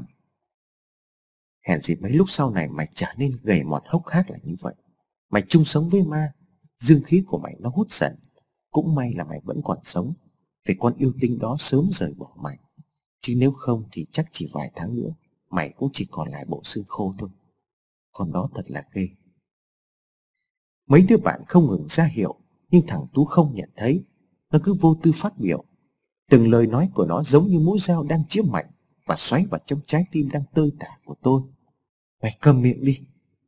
Hèn gì mấy lúc sau này mày trở nên gầy mọt hốc hác là như vậy. Mày chung sống với ma, dương khí của mày nó hút dần. Cũng may là mày vẫn còn sống, vì con yêu tinh đó sớm rời bỏ mày. Chứ nếu không thì chắc chỉ vài tháng nữa mày cũng chỉ còn lại bộ xương khô thôi. Con đó thật là ghê. Mấy đứa bạn không ngừng ra hiệu, nhưng thằng Tú không nhận thấy. Nó cứ vô tư phát biểu. Từng lời nói của nó giống như mũi dao đang chĩa mạnh và xoáy vào trong trái tim đang tơi tả của tôi. Mày câm miệng đi.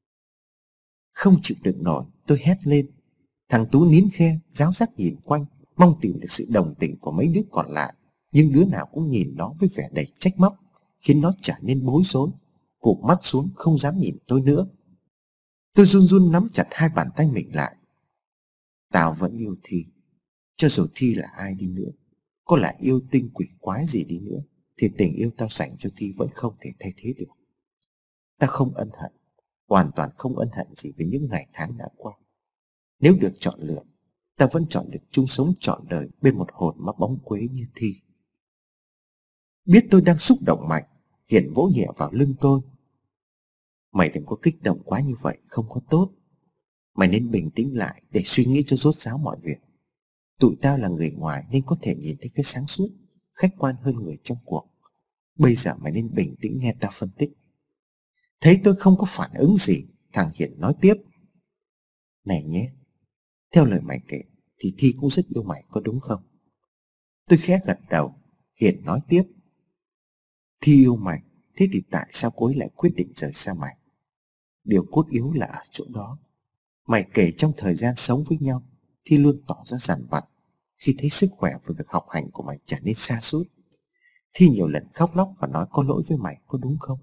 Không chịu đựng nổi, tôi hét lên. Thằng Tú nín khe, ráo rác nhìn quanh, mong tìm được sự đồng tình của mấy đứa còn lại. Nhưng đứa nào cũng nhìn nó với vẻ đầy trách móc, khiến nó trở nên bối rối, cụp mắt xuống không dám nhìn tôi nữa. Tôi run run nắm chặt hai bàn tay mình lại. Tao vẫn yêu Thi. Cho dù Thi là ai đi nữa, có là yêu tinh quỷ quái gì đi nữa, thì tình yêu tao dành cho Thi vẫn không thể thay thế được. Tao không ân hận, hoàn toàn không ân hận gì với những ngày tháng đã qua. Nếu được chọn lựa, ta vẫn chọn được chung sống trọn đời bên một hồn ma bóng quế như Thi. Biết tôi đang xúc động mạnh, Hiền vỗ nhẹ vào lưng tôi. Mày đừng có kích động quá như vậy, không có tốt. Mày nên bình tĩnh lại để suy nghĩ cho rốt ráo mọi việc. Tụi tao là người ngoài nên có thể nhìn thấy cái sáng suốt, khách quan hơn người trong cuộc. Bây giờ mày nên bình tĩnh nghe tao phân tích. Thấy tôi không có phản ứng gì, thằng Hiền nói tiếp. Này nhé, theo lời mày kể thì Thi cũng rất yêu mày, có đúng không? Tôi khẽ gật đầu. Hiền nói tiếp. Thi yêu mày, thế thì tại sao cô ấy lại quyết định rời xa mày? Điều cốt yếu là ở chỗ đó. Mày kể trong thời gian sống với nhau, Thi luôn tỏ ra dằn vặt khi thấy sức khỏe và việc học hành của mày trở nên sa sút. Thi nhiều lần khóc lóc và nói có lỗi với mày, có đúng không?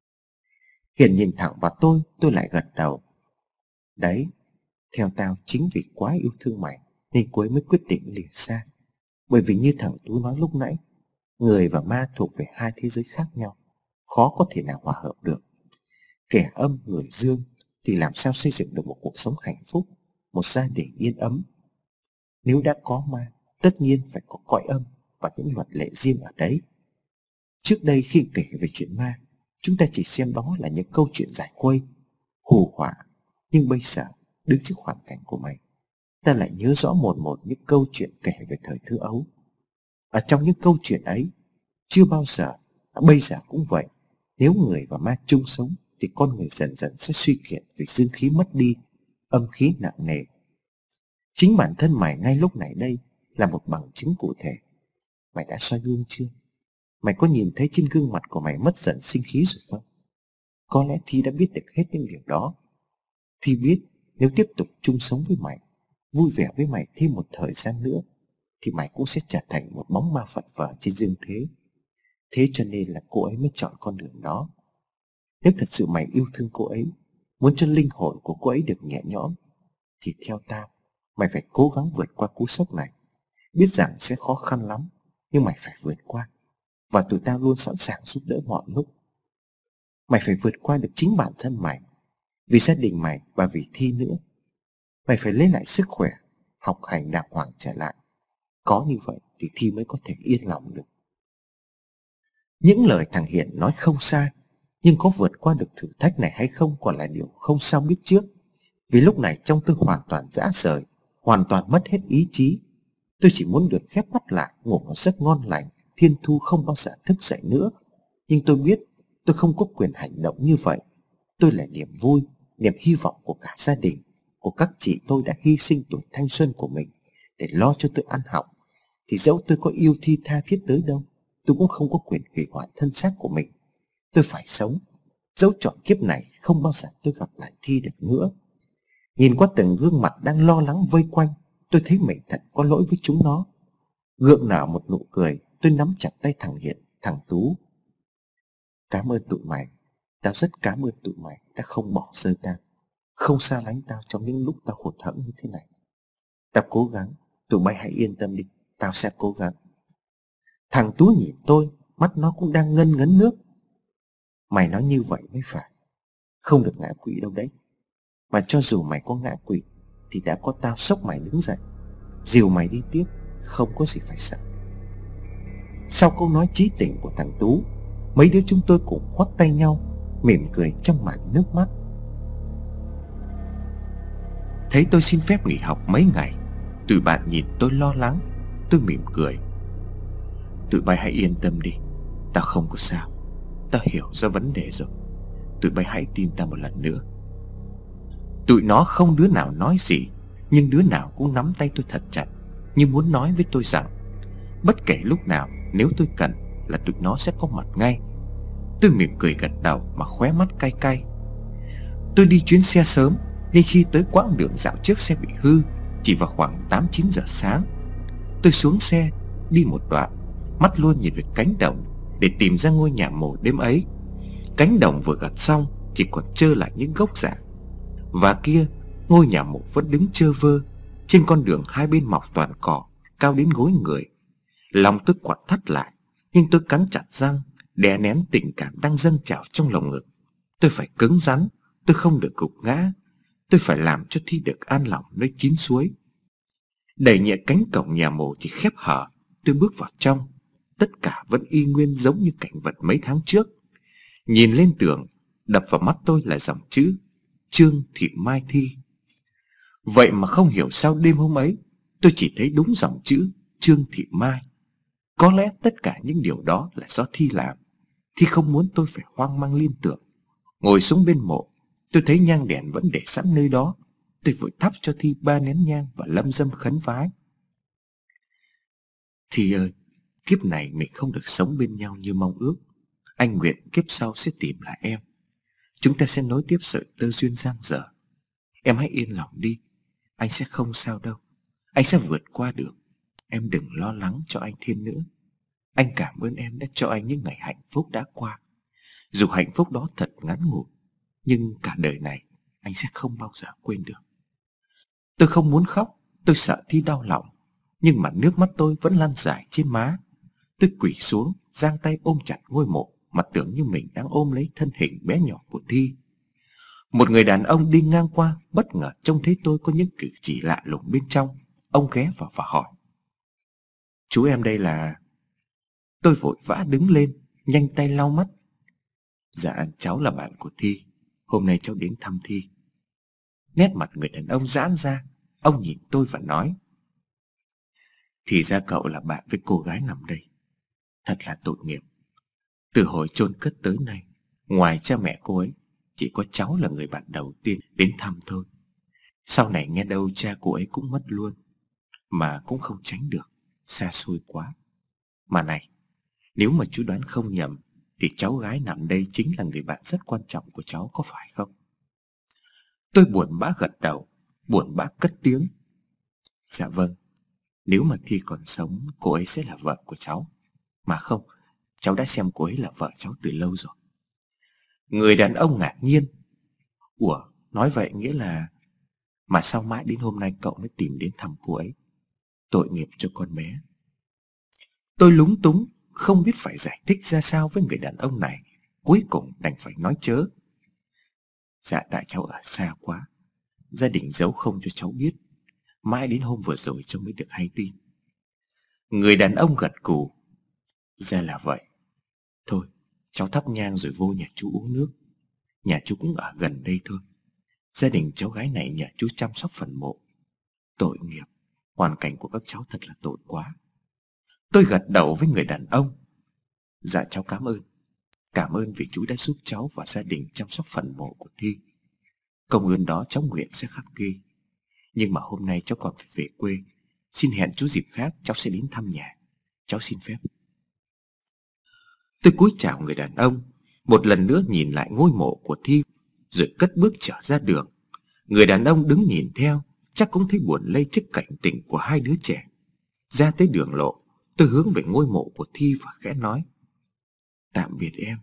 Hiền nhìn thẳng vào tôi, tôi lại gật đầu. Đấy, theo tao chính vì quá yêu thương mày nên cô ấy mới quyết định lìa xa. Bởi vì như thằng Tú nói lúc nãy, người và ma thuộc về hai thế giới khác nhau, khó có thể nào hòa hợp được. Kẻ âm người dương thì làm sao xây dựng được một cuộc sống hạnh phúc, một gia đình yên ấm. Nếu đã có ma, tất nhiên phải có cõi âm và những luật lệ riêng ở đấy. Trước đây khi kể về chuyện ma, chúng ta chỉ xem đó là những câu chuyện giải khuây, hù họa. Nhưng bây giờ, đứng trước hoàn cảnh của mày, ta lại nhớ rõ một một những câu chuyện kể về thời thơ ấu. Ở trong những câu chuyện ấy, chưa bao giờ, bây giờ cũng vậy, nếu người và ma chung sống thì con người dần dần sẽ suy kiệt vì dương khí mất đi, âm khí nặng nề. Chính bản thân mày ngay lúc này đây là một bằng chứng cụ thể. Mày đã soi gương chưa? Mày có nhìn thấy trên gương mặt của mày mất dần sinh khí rồi không? Có lẽ Thi đã biết được hết những điều đó. Thi biết nếu tiếp tục chung sống với mày, vui vẻ với mày thêm một thời gian nữa, thì mày cũng sẽ trở thành một bóng ma phật phở trên dương thế. Thế cho nên là cô ấy mới chọn con đường đó. Nếu thật sự mày yêu thương cô ấy, muốn cho linh hồn của cô ấy được nhẹ nhõm, thì theo tao, mày phải cố gắng vượt qua cú sốc này. Biết rằng sẽ khó khăn lắm, nhưng mày phải vượt qua. Và tụi tao luôn sẵn sàng giúp đỡ mọi lúc. Mày phải vượt qua được chính bản thân mày, vì gia đình mày và vì Thi nữa. Mày phải lấy lại sức khỏe, học hành đàng hoàng trở lại. Có như vậy thì Thi mới có thể yên lòng được. Những lời thằng Hiền nói không sai, nhưng có vượt qua được thử thách này hay không còn là điều không sao biết trước. Vì lúc này trong tôi hoàn toàn rã rời, hoàn toàn mất hết ý chí. Tôi chỉ muốn được khép mắt lại, ngủ một giấc ngon lành, thiên thu không bao giờ thức dậy nữa. Nhưng tôi biết tôi không có quyền hành động như vậy. Tôi là niềm vui, niềm hy vọng của cả gia đình, của các chị tôi đã hy sinh tuổi thanh xuân của mình để lo cho tôi ăn học. Thì dẫu tôi có yêu Thi tha thiết tới đâu, tôi cũng không có quyền hủy hoại thân xác của mình. Tôi phải sống, dẫu chọn kiếp này không bao giờ tôi gặp lại Thi được nữa. Nhìn qua từng gương mặt đang lo lắng vây quanh, tôi thấy mình thật có lỗi với chúng nó. Gượng nở một nụ cười, tôi nắm chặt tay thằng Hiền, thằng Tú. Cảm ơn tụi mày, tao rất cảm ơn tụi mày đã không bỏ rơi tao, không xa lánh tao trong những lúc tao hụt hẫng như thế này. Tao cố gắng, tụi mày hãy yên tâm đi, tao sẽ cố gắng. Thằng Tú nhìn tôi, mắt nó cũng đang ngân ngấn nước. Mày nói như vậy mới phải, không được ngã quỵ đâu đấy. Mà cho dù mày có ngã quỵ thì đã có tao xốc mày đứng dậy, dìu mày đi tiếp, không có gì phải sợ. Sau câu nói chí tình của thằng Tú, mấy đứa chúng tôi cùng khoác tay nhau, mỉm cười trong màn nước mắt. Thấy tôi xin phép nghỉ học mấy ngày, tụi bạn nhìn tôi lo lắng. Tôi mỉm cười. Tụi bay hãy yên tâm đi, tao không có sao. Tao hiểu ra vấn đề rồi. Tụi bay hãy tin tao một lần nữa. Tụi nó không đứa nào nói gì, nhưng đứa nào cũng nắm tay tôi thật chặt, như muốn nói với tôi rằng bất kể lúc nào nếu tôi cần là tụi nó sẽ có mặt ngay. Tôi mỉm cười gật đầu mà khóe mắt cay cay. Tôi đi chuyến xe sớm nên khi tới quãng đường dạo trước xe bị hư chỉ vào khoảng tám chín giờ sáng. Tôi xuống xe đi một đoạn, mắt luôn nhìn về cánh đồng để tìm ra ngôi nhà mồ đêm ấy. Cánh đồng vừa gặt xong chỉ còn trơ lại những gốc rạ, và kia ngôi nhà mồ vẫn đứng trơ vơ. Trên con đường hai bên mọc toàn cỏ cao đến gối người. Lòng tôi quặn thắt lại, nhưng tôi cắn chặt răng đè nén tình cảm đang dâng trào trong lồng ngực. Tôi phải cứng rắn, Tôi không được gục ngã. Tôi phải làm cho Thi được an lòng nơi chín suối. Đẩy nhẹ cánh cổng nhà mồ thì khép hở. Tôi bước vào trong. Tất cả vẫn y nguyên giống như cảnh vật mấy tháng trước. Nhìn lên tường, đập vào mắt tôi là dòng chữ Trương Thị Mai Thi. Vậy mà không hiểu sao đêm hôm ấy tôi chỉ thấy đúng dòng chữ Trương Thị Mai. Có lẽ tất cả những điều đó là do Thi làm. Thi không muốn tôi phải hoang mang liên tưởng. Ngồi xuống bên mộ, tôi thấy nhang đèn vẫn để sẵn nơi đó. Tôi vội thắp cho Thi ba nén nhang và lâm dâm khấn vái. Thi ơi, kiếp này mình không được sống bên nhau như mong ước. Anh nguyện kiếp sau sẽ tìm lại em. Chúng ta sẽ nối tiếp sợi tơ duyên dang dở. Em hãy yên lòng đi. Anh sẽ không sao đâu. Anh sẽ vượt qua được. Em đừng lo lắng cho anh thêm nữa. Anh cảm ơn em đã cho anh những ngày hạnh phúc đã qua. Dù hạnh phúc đó thật ngắn ngủi, nhưng cả đời này anh sẽ không bao giờ quên được. Tôi không muốn khóc. Tôi sợ Thi đau lòng. Nhưng mà nước mắt tôi vẫn lan dài trên má. Tôi quỳ xuống, giang tay ôm chặt ngôi mộ, mà tưởng như mình đang ôm lấy thân hình bé nhỏ của Thi. Một người đàn ông đi ngang qua bất ngờ trông thấy tôi có những cử chỉ lạ lùng bên trong. Ông ghé vào và hỏi: "Chú em đây là..." Tôi vội vã đứng lên, nhanh tay lau mắt. "Dạ, cháu là bạn của Thi. Hôm nay cháu đến thăm Thi." Nét mặt người đàn ông giãn ra. Ông nhìn tôi và nói: "Thì ra cậu là bạn với cô gái nằm đây. Thật là tội nghiệp. Từ hồi chôn cất tới nay, ngoài cha mẹ cô ấy, chỉ có cháu là người bạn đầu tiên đến thăm thôi. Sau này nghe đâu cha cô ấy cũng mất luôn. Mà cũng không tránh được, xa xôi quá. Mà này, nếu mà chú đoán không nhầm thì cháu gái nằm đây chính là người bạn rất quan trọng của cháu, có phải không?" Tôi buồn bã gật đầu, buồn bã cất tiếng: "Dạ vâng. Nếu mà Thi còn sống, cô ấy sẽ là vợ của cháu. Mà không, cháu đã xem cô ấy là vợ cháu từ lâu rồi." Người đàn ông ngạc nhiên: "Ủa, nói vậy nghĩa là... Mà sao mãi đến hôm nay cậu mới tìm đến thăm cô ấy? Tội nghiệp cho con bé." Tôi lúng túng, không biết phải giải thích ra sao với người đàn ông này. Cuối cùng đành phải nói chớ: "Dạ tại cháu ở xa quá. Gia đình giấu không cho cháu biết. Mãi đến hôm vừa rồi cháu mới được hay tin." Người đàn ông gật gù: "Ra là vậy. Thôi, cháu thắp nhang rồi vô nhà chú uống nước. Nhà chú cũng ở gần đây thôi. Gia đình cháu gái này nhờ chú chăm sóc phần mộ. Tội nghiệp, hoàn cảnh của các cháu thật là tội quá." Tôi gật đầu với người đàn ông: "Dạ cháu cảm ơn. Cảm ơn vì chú đã giúp cháu và gia đình chăm sóc phần mộ của Thi. Công ơn đó cháu nguyện sẽ khắc ghi. Nhưng mà hôm nay cháu còn phải về quê. Xin hẹn chú dịp khác cháu sẽ đến thăm nhà. Cháu xin phép." Tôi cúi chào người đàn ông, một lần nữa nhìn lại ngôi mộ của Thi, rồi cất bước trở ra đường. Người đàn ông đứng nhìn theo, chắc cũng thấy buồn lây trước cảnh tình của hai đứa trẻ. Ra tới đường lộ, tôi hướng về ngôi mộ của Thi và khẽ nói: "Tạm biệt em."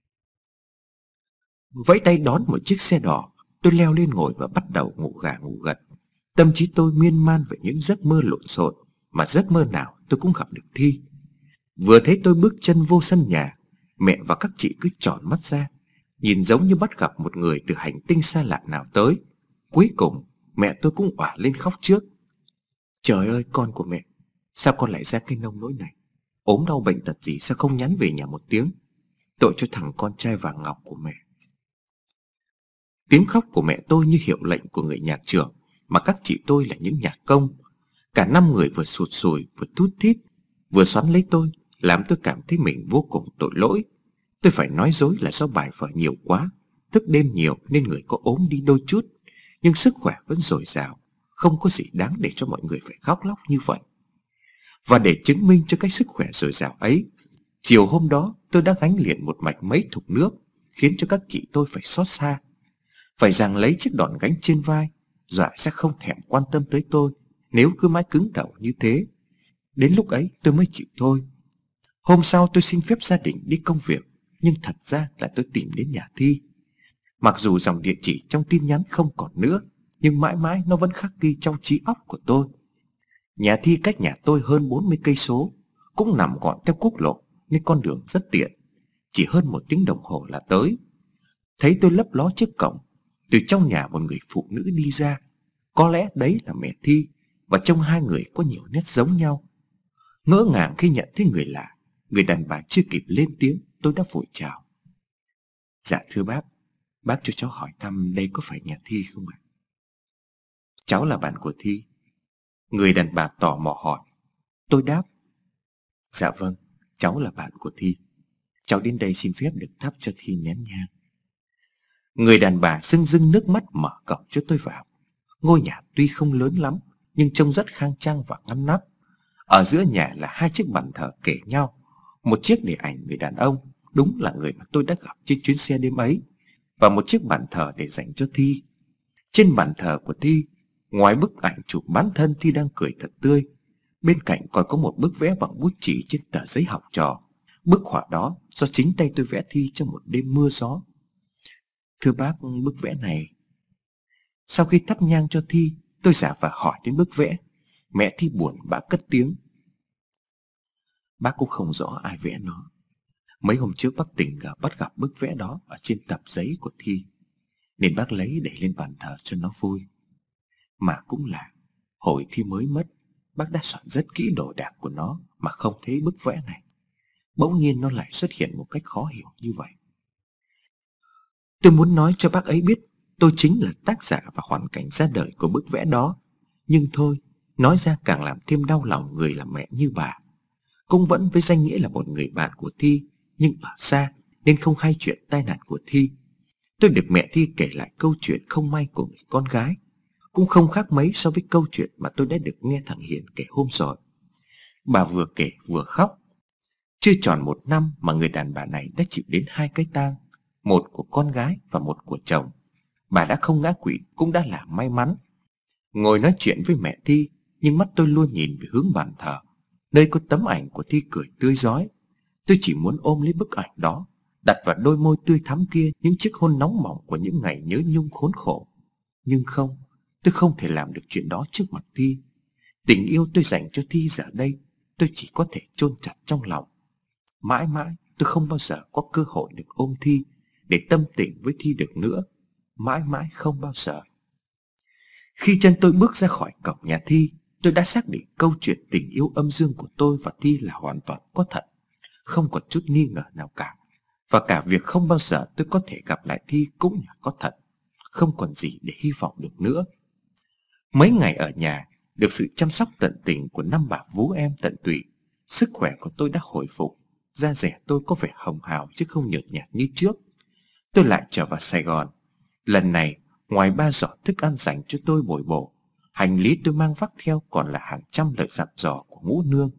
Vẫy tay đón một chiếc xe đỏ, tôi leo lên ngồi và bắt đầu ngủ gà ngủ gật. Tâm trí tôi miên man về những giấc mơ lộn xộn, mà giấc mơ nào tôi cũng gặp được Thi. Vừa thấy tôi bước chân vô sân nhà, mẹ và các chị cứ tròn mắt ra, nhìn giống như bắt gặp một người từ hành tinh xa lạ nào tới. Cuối cùng mẹ tôi cũng òa lên khóc trước: "Trời ơi, con của mẹ, sao con lại ra cái nông nỗi này? Ốm đau bệnh tật gì sao không nhắn về nhà một tiếng? Tội cho thằng con trai vàng ngọc của mẹ." Tiếng khóc của mẹ tôi như hiệu lệnh của người nhạc trưởng, mà các chị tôi là những nhạc công. Cả năm người vừa sụt sùi, vừa thút thít, vừa xoắn lấy tôi, làm tôi cảm thấy mình vô cùng tội lỗi. Tôi phải nói dối là do bài vở nhiều quá, thức đêm nhiều nên người có ốm đi đôi chút, nhưng sức khỏe vẫn dồi dào, không có gì đáng để cho mọi người phải khóc lóc như vậy. Và để chứng minh cho cái sức khỏe dồi dào ấy, chiều hôm đó tôi đã gánh liền một mạch mấy thùng nước, khiến cho các chị tôi phải xót xa, phải giằng lấy chiếc đòn gánh trên vai, dọa sẽ không thèm quan tâm tới tôi nếu cứ mãi cứng đầu như thế. Đến lúc ấy tôi mới chịu thôi. Hôm sau tôi xin phép gia đình đi công việc, nhưng thật ra là tôi tìm đến nhà Thi. Mặc dù dòng địa chỉ trong tin nhắn không còn nữa, nhưng mãi mãi nó vẫn khắc ghi trong trí óc của tôi. Nhà Thi cách nhà tôi hơn bốn mươi cây số, cũng nằm gọn theo quốc lộ nên con đường rất tiện. Chỉ hơn một tiếng đồng hồ là tới. Thấy tôi lấp ló trước cổng, Từ trong nhà một người phụ nữ đi ra. Có lẽ đấy là mẹ Thi, và trông hai người có nhiều nét giống nhau. Ngỡ ngàng khi nhận thấy người lạ, người đàn bà chưa kịp lên tiếng, tôi đã vội chào. Dạ thưa bác, bác cho cháu hỏi thăm đây có phải nhà Thi không ạ? Cháu là bạn của Thi. Người đàn bà tò mò hỏi. Tôi đáp. Dạ vâng, cháu là bạn của Thi. Cháu đến đây xin phép được thắp cho Thi nén nhang. Người đàn bà rưng rưng nước mắt mở cổng cho tôi vào. Ngôi nhà tuy không lớn lắm, nhưng trông rất khang trang và ngăn nắp. Ở giữa nhà là hai chiếc bàn thờ kề nhau. Một chiếc để ảnh người đàn ông, đúng là người mà tôi đã gặp trên chuyến xe đêm ấy, và một chiếc bàn thờ để dành cho Thi. Trên bàn thờ của Thi, ngoài bức ảnh chụp bán thân Thi đang cười thật tươi, bên cạnh còn có một bức vẽ bằng bút chì trên tờ giấy học trò. Bức họa đó do chính tay tôi vẽ Thi trong một đêm mưa gió. Thưa bác, bức vẽ này... Sau khi thắp nhang cho Thi, tôi giả vờ hỏi đến bức vẽ. Mẹ Thi buồn bã cất tiếng. Bác cũng không rõ ai vẽ nó. Mấy hôm trước bác tình cờ bắt gặp bức vẽ đó ở trên tập giấy của Thi, nên bác lấy để lên bàn thờ cho nó vui. Mà cũng là, hồi Thi mới mất, bác đã soạn rất kỹ đồ đạc của nó mà không thấy bức vẽ này. Bỗng nhiên nó lại xuất hiện một cách khó hiểu như vậy. Tôi muốn nói cho bác ấy biết tôi chính là tác giả và hoàn cảnh ra đời của bức vẽ đó. Nhưng thôi, nói ra càng làm thêm đau lòng người làm mẹ như bà. Cũng vẫn với danh nghĩa là một người bạn của Thi, nhưng ở xa nên không hay chuyện tai nạn của Thi. Tôi được mẹ Thi kể lại câu chuyện không may của người con gái, cũng không khác mấy so với câu chuyện mà tôi đã được nghe thằng Hiền kể hôm rồi. Bà vừa kể vừa khóc. Chưa tròn một năm mà người đàn bà này đã chịu đến hai cái tang, một của con gái và một của chồng. Bà đã không ngã quỵ cũng đã là may mắn. Ngồi nói chuyện với mẹ Thi, nhưng mắt tôi luôn nhìn về hướng bàn thờ, nơi có tấm ảnh của Thi cười tươi rói. Tôi chỉ muốn ôm lấy bức ảnh đó, đặt vào đôi môi tươi thắm kia những chiếc hôn nóng bỏng của những ngày nhớ nhung khốn khổ. Nhưng không, tôi không thể làm được chuyện đó trước mặt Thi. Tình yêu tôi dành cho Thi giờ đây, tôi chỉ có thể chôn chặt trong lòng. Mãi mãi tôi không bao giờ có cơ hội được ôm Thi, để tâm tình với Thi được nữa. Mãi mãi không bao giờ. Khi chân tôi bước ra khỏi cổng nhà Thi, tôi đã xác định câu chuyện tình yêu âm dương của tôi và Thi là hoàn toàn có thật, không còn chút nghi ngờ nào cả. Và cả việc không bao giờ tôi có thể gặp lại Thi cũng là có thật, không còn gì để hy vọng được nữa. Mấy ngày ở nhà, được sự chăm sóc tận tình của năm bà vú em tận tụy, sức khỏe của tôi đã hồi phục, da dẻ tôi có vẻ hồng hào chứ không nhợt nhạt như trước. Tôi lại trở vào Sài Gòn. Lần này, ngoài ba giỏ thức ăn dành cho tôi bồi bổ, hành lý tôi mang vác theo còn là hàng trăm lời dặn dò của Ngũ Nương.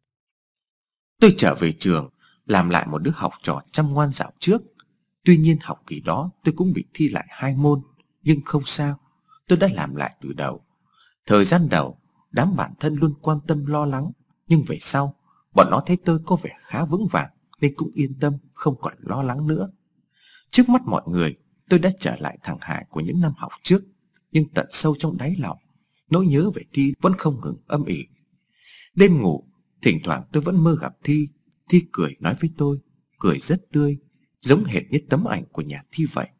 Tôi trở về trường, làm lại một đứa học trò chăm ngoan dạo trước. Tuy nhiên học kỳ đó tôi cũng bị thi lại hai môn, nhưng không sao, tôi đã làm lại từ đầu. Thời gian đầu, đám bạn thân luôn quan tâm lo lắng, nhưng về sau, bọn nó thấy tôi có vẻ khá vững vàng nên cũng yên tâm, không còn lo lắng nữa. Trước mắt mọi người, tôi đã trở lại thằng Hải của những năm học trước, nhưng tận sâu trong đáy lòng, nỗi nhớ về Thi vẫn không ngừng âm ỉ. Đêm ngủ, thỉnh thoảng tôi vẫn mơ gặp Thi. Thi cười nói với tôi, cười rất tươi, giống hệt như tấm ảnh của nhà Thi vậy.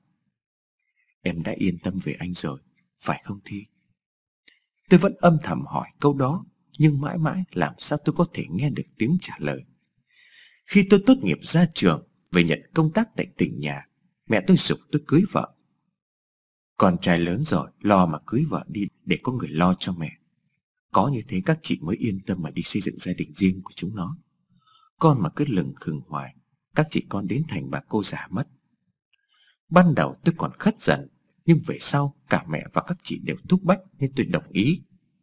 Em đã yên tâm về anh rồi, phải không Thi? Tôi vẫn âm thầm hỏi câu đó, nhưng mãi mãi làm sao tôi có thể nghe được tiếng trả lời. Khi tôi tốt nghiệp ra trường, về nhận công tác tại tỉnh nhà, mẹ tôi giục tôi cưới vợ. Con trai lớn rồi, lo mà cưới vợ đi để có người lo cho mẹ. Có như thế các chị mới yên tâm mà đi xây dựng gia đình riêng của chúng nó. Con mà cứ lừng khừng hoài, các chị con đến thành bà cô già mất. Ban đầu tôi còn khất dần, nhưng về sau cả mẹ và các chị đều thúc bách nên tôi đồng ý.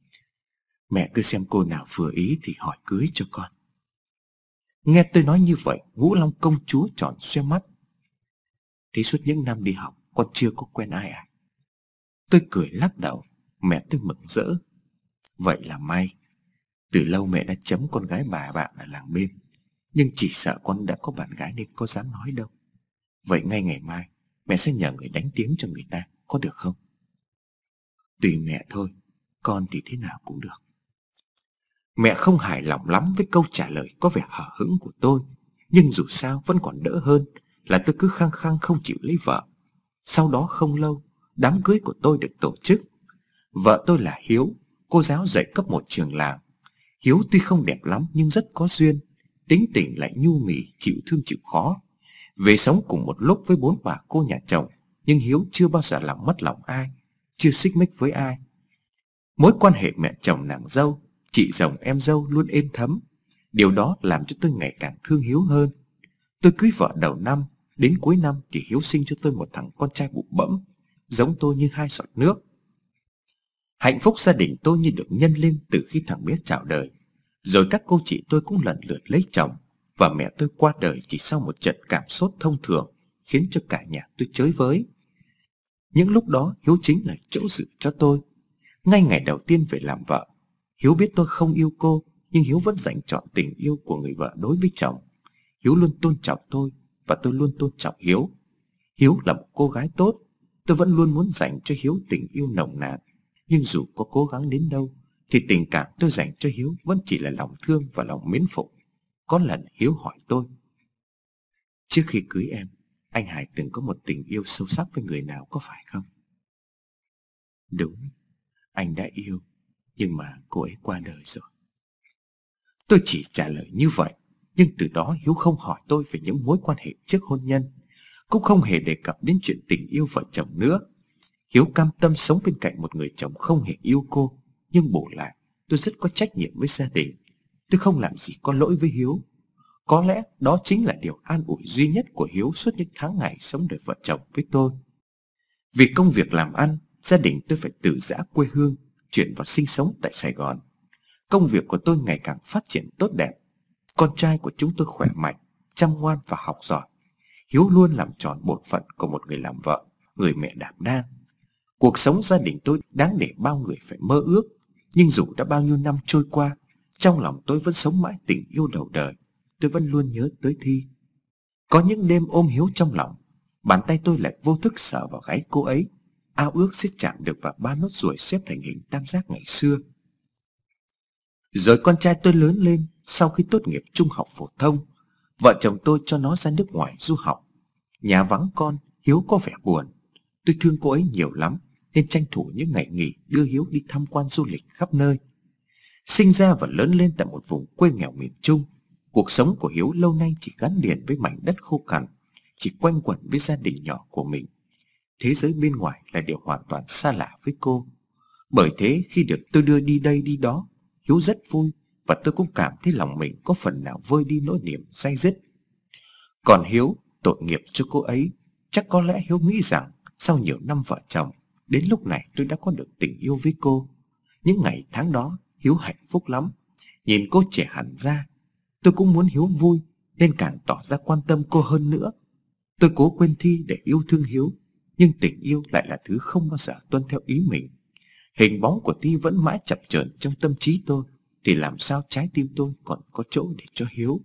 Mẹ cứ xem cô nào vừa ý thì hỏi cưới cho con. Nghe tôi nói như vậy, Ngũ Long công chúa tròn xoe mắt. Thế suốt những năm đi học, con chưa có quen ai à? Tôi cười lắc đầu, mẹ tôi mừng rỡ. Vậy là may. Từ lâu mẹ đã chấm con gái bà bạn ở làng bên, nhưng chỉ sợ con đã có bạn gái nên có dám nói đâu. Vậy ngay ngày mai, mẹ sẽ nhờ người đánh tiếng cho người ta, có được không? Tùy mẹ thôi, con thì thế nào cũng được. Mẹ không hài lòng lắm với câu trả lời có vẻ hở hững của tôi, nhưng dù sao vẫn còn đỡ hơn là tôi cứ khăng khăng không chịu lấy vợ. Sau đó không lâu, Đám cưới của tôi được tổ chức. Vợ tôi là Hiếu, cô giáo dạy cấp một trường làng. Hiếu tuy không đẹp lắm nhưng rất có duyên, tính tình lại nhu mì, chịu thương chịu khó. Về sống cùng một lúc với bốn bà cô nhà chồng, nhưng Hiếu chưa bao giờ làm mất lòng ai, chưa xích mích với ai. Mối quan hệ mẹ chồng nàng dâu, chị dòng em dâu luôn êm thấm. Điều đó làm cho tôi ngày càng thương Hiếu hơn. Tôi cưới vợ đầu năm, đến cuối năm thì Hiếu sinh cho tôi một thằng con trai bụ bẫm, giống tôi như hai giọt nước. Hạnh phúc gia đình tôi như được nhân lên từ khi thằng bé chào đời. Rồi các cô chị tôi cũng lần lượt lấy chồng, và mẹ tôi qua đời chỉ sau một trận cảm sốt thông thường, khiến cho cả nhà tôi chới với. Những lúc đó Hiếu chính là chỗ dựa cho tôi. Ngay ngày đầu tiên về làm vợ, Hiếu biết tôi không yêu cô, nhưng Hiếu vẫn dành trọn tình yêu của người vợ đối với chồng. Hiếu luôn tôn trọng tôi, và tôi luôn tôn trọng Hiếu. Hiếu là một cô gái tốt, tôi vẫn luôn muốn dành cho Hiếu tình yêu nồng nàn. Nhưng dù có cố gắng đến đâu, thì tình cảm tôi dành cho Hiếu vẫn chỉ là lòng thương và lòng mến phục. Có lần Hiếu hỏi tôi: trước khi cưới em, anh Hải từng có một tình yêu sâu sắc với người nào, có phải không? Đúng, anh đã yêu, nhưng mà cô ấy qua đời rồi. Tôi chỉ trả lời như vậy, nhưng từ đó Hiếu không hỏi tôi về những mối quan hệ trước hôn nhân, cũng không hề đề cập đến chuyện tình yêu vợ chồng nữa. Hiếu cam tâm sống bên cạnh một người chồng không hề yêu cô, nhưng bù lại tôi rất có trách nhiệm với gia đình. Tôi không làm gì có lỗi với Hiếu. Có lẽ đó chính là điều an ủi duy nhất của Hiếu suốt những tháng ngày sống đời vợ chồng với tôi. Vì công việc làm ăn, gia đình tôi phải từ giã quê hương, chuyển vào sinh sống tại Sài Gòn. Công việc của tôi ngày càng phát triển tốt đẹp. Con trai của chúng tôi khỏe mạnh, chăm ngoan và học giỏi. Hiếu luôn làm tròn bổn phận của một người làm vợ, người mẹ đảm đang. Cuộc sống gia đình tôi đáng để bao người phải mơ ước. Nhưng dù đã bao nhiêu năm trôi qua, trong lòng tôi vẫn sống mãi tình yêu đầu đời. Tôi vẫn luôn nhớ tới Thi. Có những đêm ôm Hiếu trong lòng, bàn tay tôi lại vô thức sờ vào gáy cô ấy, ao ước sẽ chạm được vào ba nốt ruồi xếp thành hình tam giác ngày xưa. Rồi con trai tôi lớn lên. Sau khi tốt nghiệp trung học phổ thông, vợ chồng tôi cho nó ra nước ngoài du học. Nhà vắng con, Hiếu có vẻ buồn. Tôi thương cô ấy nhiều lắm, nên tranh thủ những ngày nghỉ đưa Hiếu đi tham quan du lịch khắp nơi. Sinh ra và lớn lên tại một vùng quê nghèo miền Trung, cuộc sống của Hiếu lâu nay chỉ gắn liền với mảnh đất khô cằn, chỉ quanh quẩn với gia đình nhỏ của mình. Thế giới bên ngoài là điều hoàn toàn xa lạ với cô. Bởi thế khi được tôi đưa đi đây đi đó, Hiếu rất vui, và tôi cũng cảm thấy lòng mình có phần nào vơi đi nỗi niềm day dứt. Còn Hiếu, tội nghiệp cho cô ấy. Chắc có lẽ Hiếu nghĩ rằng sau nhiều năm vợ chồng, đến lúc này tôi đã có được tình yêu với cô. Những ngày tháng đó Hiếu hạnh phúc lắm. Nhìn cô trẻ hẳn ra, tôi cũng muốn Hiếu vui, nên càng tỏ ra quan tâm cô hơn nữa. Tôi cố quên Thi để yêu thương Hiếu, nhưng tình yêu lại là thứ không bao giờ tuân theo ý mình. Hình bóng của Thi vẫn mãi chập chờn trong tâm trí tôi, thì làm sao trái tim tôi còn có chỗ để cho Hiếu.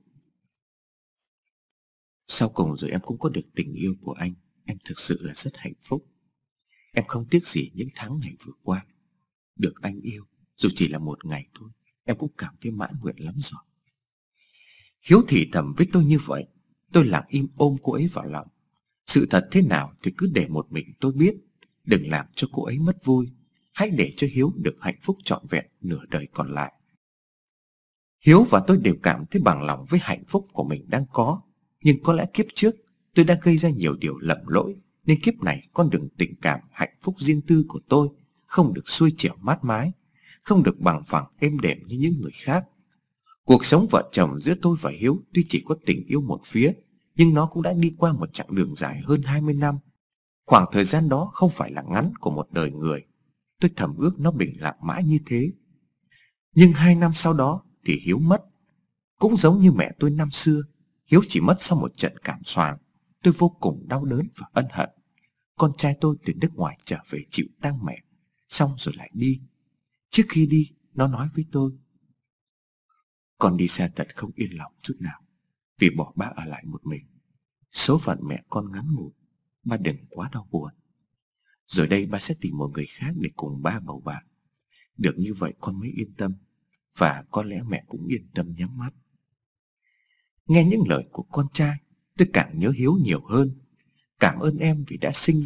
Sau cùng rồi em cũng có được tình yêu của anh. Em thực sự là rất hạnh phúc. Em không tiếc gì những tháng ngày vừa qua. Được anh yêu, dù chỉ là một ngày thôi, em cũng cảm thấy mãn nguyện lắm rồi. Hiếu thì thầm với tôi như vậy. Tôi lặng im ôm cô ấy vào lòng. Sự thật thế nào thì cứ để một mình tôi biết. Đừng làm cho cô ấy mất vui. Hãy để cho Hiếu được hạnh phúc trọn vẹn nửa đời còn lại. Hiếu và tôi đều cảm thấy bằng lòng với hạnh phúc của mình đang có. Nhưng có lẽ kiếp trước tôi đã gây ra nhiều điều lầm lỗi, nên kiếp này con đường tình cảm hạnh phúc riêng tư của tôi không được xuôi chẻo mát mái, không được bằng phẳng êm đềm như những người khác. Cuộc sống vợ chồng giữa tôi và Hiếu tuy chỉ có tình yêu một phía, nhưng nó cũng đã đi qua một chặng đường dài hơn hai mươi năm. Khoảng thời gian đó không phải là ngắn của một đời người. Tôi thầm ước nó bình lặng mãi như thế. Nhưng hai năm sau đó thì Hiếu mất. Cũng giống như mẹ tôi năm xưa, Hiếu chỉ mất sau một trận cảm xoàng. Tôi vô cùng đau đớn và ân hận. Con trai tôi từ nước ngoài trở về chịu tang mẹ, xong rồi lại đi. Trước khi đi, nó nói với tôi: con đi xa thật không yên lòng chút nào, vì bỏ ba ở lại một mình. Số phận mẹ con ngắn ngủi, ba đừng quá đau buồn. Rồi đây ba sẽ tìm một người khác để cùng ba bầu bạn. Được như vậy con mới yên tâm, và có lẽ mẹ cũng yên tâm nhắm mắt. Nghe những lời của con trai, tôi càng nhớ Hiếu nhiều hơn. Cảm ơn em vì đã sinh ra,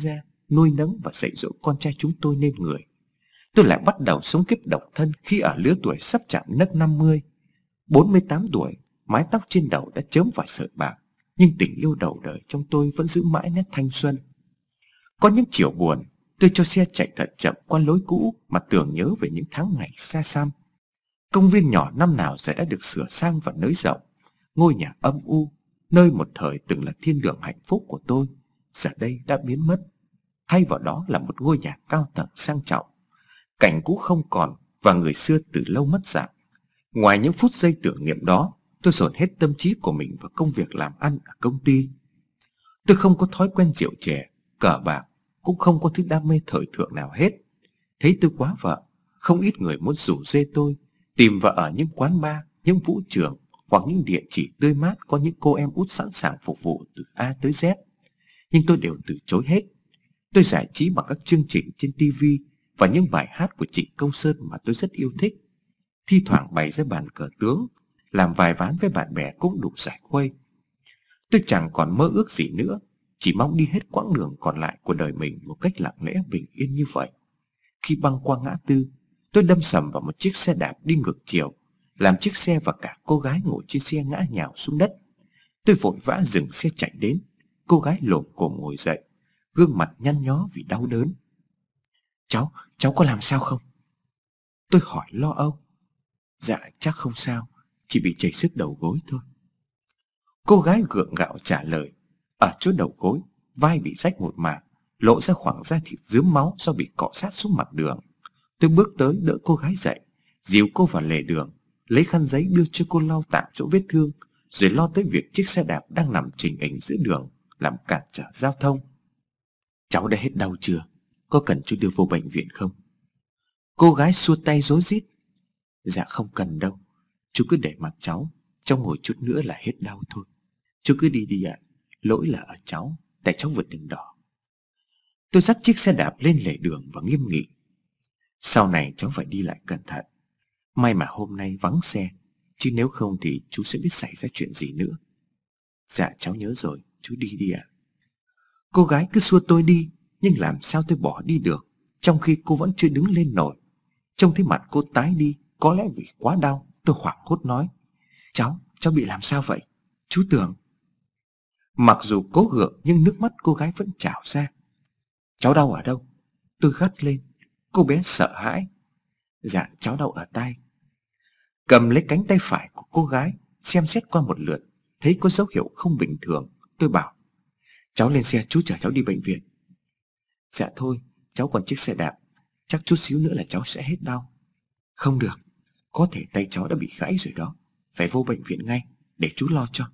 nuôi nấng và dạy dỗ con trai chúng tôi nên người. Tôi lại bắt đầu sống kiếp độc thân khi ở lứa tuổi sắp chạm nấc năm mươi. Bốn mươi tám tuổi, mái tóc trên đầu đã chớm vài sợi bạc, nhưng tình yêu đầu đời trong tôi vẫn giữ mãi nét thanh xuân. Có những chiều buồn, tôi cho xe chạy thật chậm qua lối cũ mà tưởng nhớ về những tháng ngày xa xăm. Công viên nhỏ năm nào giờ đã được sửa sang và nới rộng. Ngôi nhà âm u, nơi một thời từng là thiên đường hạnh phúc của tôi, giờ đây đã biến mất. Thay vào đó là một ngôi nhà cao tầng sang trọng. Cảnh cũ không còn và người xưa từ lâu mất dạng. Ngoài những phút giây tưởng niệm đó, tôi dồn hết tâm trí của mình vào công việc làm ăn ở công ty. Tôi không có thói quen rượu chè, cờ bạc, cũng không có thứ đam mê thời thượng nào hết. Thấy tôi quá vợ, không ít người muốn rủ rê tôi tìm vợ ở những quán bar, những vũ trường hoặc những địa chỉ tươi mát có những cô em út sẵn sàng phục vụ từ A tới Z. Nhưng tôi đều từ chối hết. Tôi giải trí bằng các chương trình trên ti vi và những bài hát của Trịnh Công Sơn mà tôi rất yêu thích. Thi thoảng bày ra bàn cờ tướng, làm vài ván với bạn bè cũng đủ giải khuây. Tôi chẳng còn mơ ước gì nữa, chỉ mong đi hết quãng đường còn lại của đời mình một cách lặng lẽ bình yên như vậy. Khi băng qua ngã tư, tôi đâm sầm vào một chiếc xe đạp đi ngược chiều, làm chiếc xe và cả cô gái ngồi trên xe ngã nhào xuống đất. Tôi vội vã dừng xe chạy đến. Cô gái lồm cồm ngồi dậy, gương mặt nhăn nhó vì đau đớn. Cháu, cháu có làm sao không? Tôi hỏi lo âu. Dạ chắc không sao, chỉ bị chảy xước đầu gối thôi. Cô gái gượng gạo trả lời. Ở chỗ đầu gối, vai bị rách một mảng, lộ ra khoảng da thịt rướm máu do bị cọ sát xuống mặt đường. Tôi bước tới đỡ cô gái dậy, dìu cô vào lề đường, lấy khăn giấy đưa cho cô lau tạm chỗ vết thương, rồi lo tới việc chiếc xe đạp đang nằm chình ình giữa đường làm cản trở giao thông. Cháu đã hết đau chưa? Có cần chú đưa vô bệnh viện không? Cô gái xua tay rối rít. Dạ không cần đâu, chú cứ để mặc cháu, cháu ngồi chút nữa là hết đau thôi. Chú cứ đi đi ạ, lỗi là ở cháu, tại cháu vượt đường đỏ. Tôi dắt chiếc xe đạp lên lề đường và nghiêm nghị. Sau này cháu phải đi lại cẩn thận. May mà hôm nay vắng xe, chứ nếu không thì chú sẽ biết xảy ra chuyện gì nữa. Dạ cháu nhớ rồi, chú đi đi ạ. Cô gái cứ xua tôi đi, nhưng làm sao tôi bỏ đi được, trong khi cô vẫn chưa đứng lên nổi. Trông thấy mặt cô tái đi, có lẽ vì quá đau, tôi hoảng hốt nói. Cháu, cháu bị làm sao vậy? Chú Tường. Mặc dù cố gượng nhưng nước mắt cô gái vẫn trào ra. Cháu đau ở đâu? Tôi gắt lên. Cô bé sợ hãi. Dạ cháu đau ở tay. Cầm lấy cánh tay phải của cô gái, xem xét qua một lượt, thấy có dấu hiệu không bình thường. Tôi bảo, cháu lên xe, chú chở cháu đi bệnh viện. Dạ thôi, cháu còn chiếc xe đạp, chắc chút xíu nữa là cháu sẽ hết đau. Không được, có thể tay cháu đã bị gãy rồi đó, phải vô bệnh viện ngay, để chú lo cho.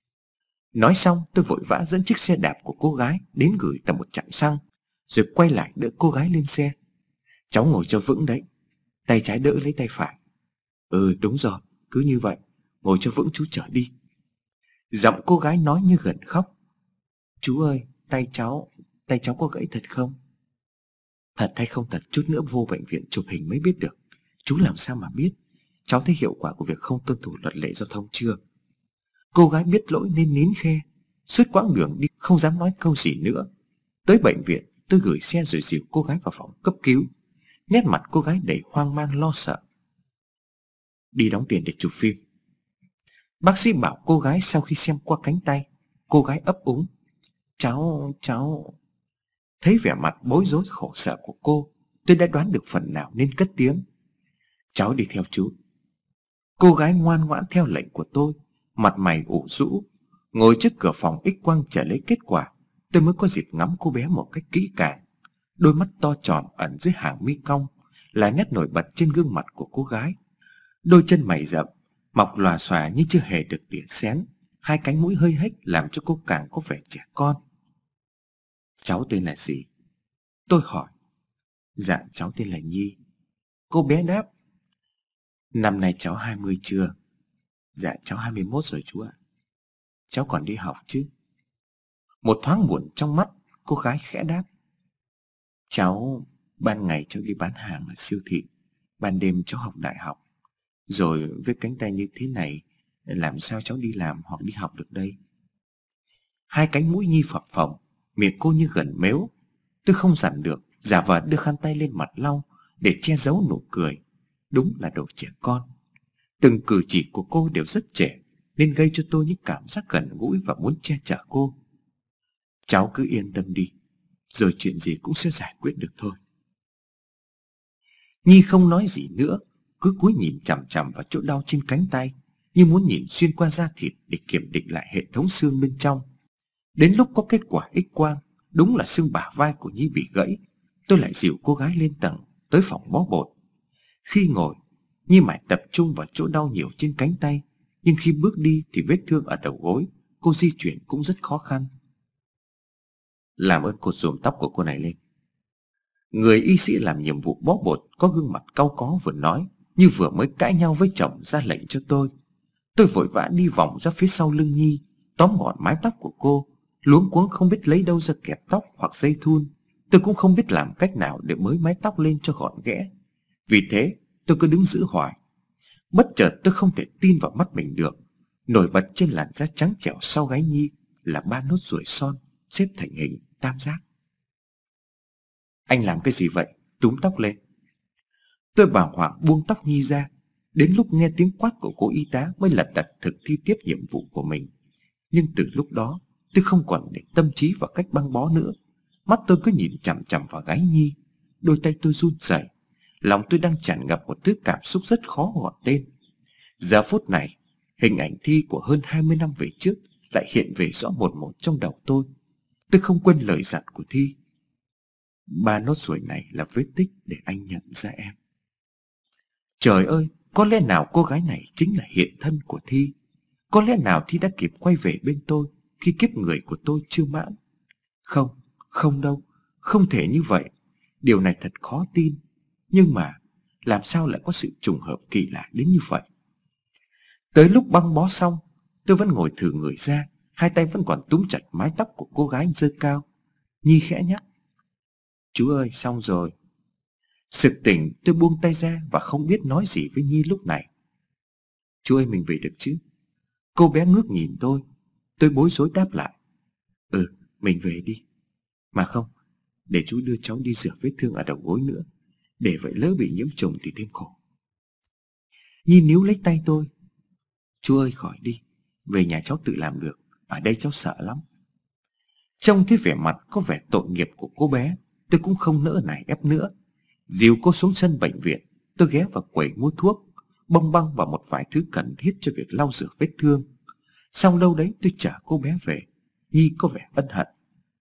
Nói xong tôi vội vã dẫn chiếc xe đạp của cô gái đến gửi tại một trạm xăng, rồi quay lại đỡ cô gái lên xe. Cháu ngồi cho vững đấy, tay trái đỡ lấy tay phải. Ừ đúng rồi, cứ như vậy, ngồi cho vững chú chở đi. Giọng cô gái nói như gần khóc. Chú ơi, tay cháu, tay cháu có gãy thật không? Thật hay không thật, chút nữa vô bệnh viện chụp hình mới biết được. Chú làm sao mà biết? Cháu thấy hiệu quả của việc không tuân thủ luật lệ giao thông chưa? Cô gái biết lỗi nên nín khe. Suốt quãng đường đi không dám nói câu gì nữa. Tới bệnh viện, tôi gửi xe rồi dìu cô gái vào phòng cấp cứu. Nét mặt cô gái đầy hoang mang lo sợ. Đi đóng tiền để chụp phim. Bác sĩ bảo cô gái sau khi xem qua cánh tay. Cô gái ấp úng. Cháu, cháu... Thấy vẻ mặt bối rối khổ sở của cô, tôi đã đoán được phần nào nên cất tiếng. Cháu đi theo chú. Cô gái ngoan ngoãn theo lệnh của tôi, mặt mày ủ rũ, ngồi trước cửa phòng X quang chờ lấy kết quả. Tôi mới có dịp ngắm cô bé một cách kỹ càng. Đôi mắt to tròn ẩn dưới hàng mi cong là nét nổi bật trên gương mặt của cô gái. Đôi chân mày rậm, mọc lòa xòa như chưa hề được tỉa xén. Hai cánh mũi hơi hếch làm cho cô càng có vẻ trẻ con. Cháu tên là gì? Tôi hỏi. Dạ cháu tên là Nhi. Cô bé đáp. Năm nay cháu hai mươi chưa? Dạ cháu hai mươi mốt rồi chú ạ. Cháu còn đi học chứ? Một thoáng buồn trong mắt, cô gái khẽ đáp. Cháu, ban ngày cháu đi bán hàng ở siêu thị, ban đêm cháu học đại học. Rồi với cánh tay như thế này, làm sao cháu đi làm hoặc đi học được đây? Hai cánh mũi Nhi phập phồng, miệng cô như gần mếu. Tôi không dằn được, giả vờ đưa khăn tay lên mặt lau để che giấu nụ cười. Đúng là đồ trẻ con. Từng cử chỉ của cô đều rất trẻ, nên gây cho tôi những cảm giác gần gũi và muốn che chở cô. Cháu cứ yên tâm đi, rồi chuyện gì cũng sẽ giải quyết được thôi. Nhi không nói gì nữa, cứ cúi nhìn chằm chằm vào chỗ đau trên cánh tay, như muốn nhìn xuyên qua da thịt để kiểm định lại hệ thống xương bên trong. Đến lúc có kết quả X quang, đúng là xương bả vai của Nhi bị gãy, tôi lại dìu cô gái lên tầng, tới phòng bó bột. Khi ngồi, Nhi mải tập trung vào chỗ đau nhiều trên cánh tay, nhưng khi bước đi thì vết thương ở đầu gối, cô di chuyển cũng rất khó khăn. Làm ơn cột rùm tóc của cô này lên. Người y sĩ làm nhiệm vụ bó bột có gương mặt cau có vừa nói, như vừa mới cãi nhau với chồng, ra lệnh cho tôi. Tôi vội vã đi vòng ra phía sau lưng Nhi, tóm gọn mái tóc của cô, luống cuống không biết lấy đâu ra kẹp tóc hoặc dây thun. Tôi cũng không biết làm cách nào để mới mái tóc lên cho gọn ghẽ. Vì thế tôi cứ đứng giữ hoài. Bất chợt tôi không thể tin vào mắt mình được. Nổi bật trên làn da trắng trẻo sau gáy Nhi là ba nốt ruồi son xếp thành hình tam giác. Anh làm cái gì vậy? Túm tóc lên. Tôi bàng hoàng buông tóc Nhi ra. Đến lúc nghe tiếng quát của cô y tá mới lật đật thực thi tiếp nhiệm vụ của mình. Nhưng từ lúc đó tôi không còn để tâm trí vào cách băng bó nữa. Mắt tôi cứ nhìn chằm chằm vào gáy Nhi. Đôi tay tôi run rẩy. Lòng tôi đang tràn ngập một thứ cảm xúc rất khó gọi tên. Giờ phút này, hình ảnh Thi của hơn hai mươi năm về trước lại hiện về rõ một một trong đầu tôi. Tôi không quên lời dặn của Thi. Ba nốt ruồi này là vết tích để anh nhận ra em. Trời ơi, có lẽ nào cô gái này chính là hiện thân của Thi? Có lẽ nào Thi đã kịp quay về bên tôi khi kiếp người của tôi chưa mãn? Không, không đâu, không thể như vậy. Điều này thật khó tin. Nhưng mà làm sao lại có sự trùng hợp kỳ lạ đến như vậy? Tới lúc băng bó xong, tôi vẫn ngồi thử người ra, hai tay vẫn còn túm chặt mái tóc của cô gái giơ cao. Nhi khẽ nhắc. Chú ơi, xong rồi. Sực tỉnh, tôi buông tay ra và không biết nói gì với Nhi lúc này. Chú ơi, mình về được chứ? Cô bé ngước nhìn tôi. Tôi bối rối đáp lại. Ừ, mình về đi. Mà không, để chú đưa cháu đi rửa vết thương ở đầu gối nữa. Để vậy lỡ bị nhiễm trùng thì thêm khổ. Nhi níu lấy tay tôi. Chú ơi, khỏi đi. Về nhà cháu tự làm được. Ở đây cháu sợ lắm. Trông thấy vẻ mặt có vẻ tội nghiệp của cô bé, tôi cũng không nỡ nài ép nữa. Dìu cô xuống sân bệnh viện. Tôi ghé vào quầy mua thuốc, bông băng và một vài thứ cần thiết cho việc lau rửa vết thương. Sau đâu đấy tôi chở cô bé về. Nhi có vẻ ân hận.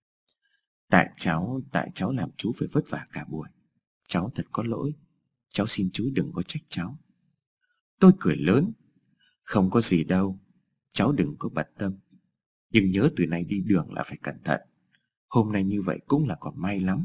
Tại cháu, tại cháu làm chú phải vất vả cả buổi. Cháu thật có lỗi. Cháu xin chú đừng có trách cháu. Tôi cười lớn. Không có gì đâu. Cháu đừng có bận tâm. Nhưng nhớ từ nay đi đường là phải cẩn thận. Hôm nay như vậy cũng là còn may lắm.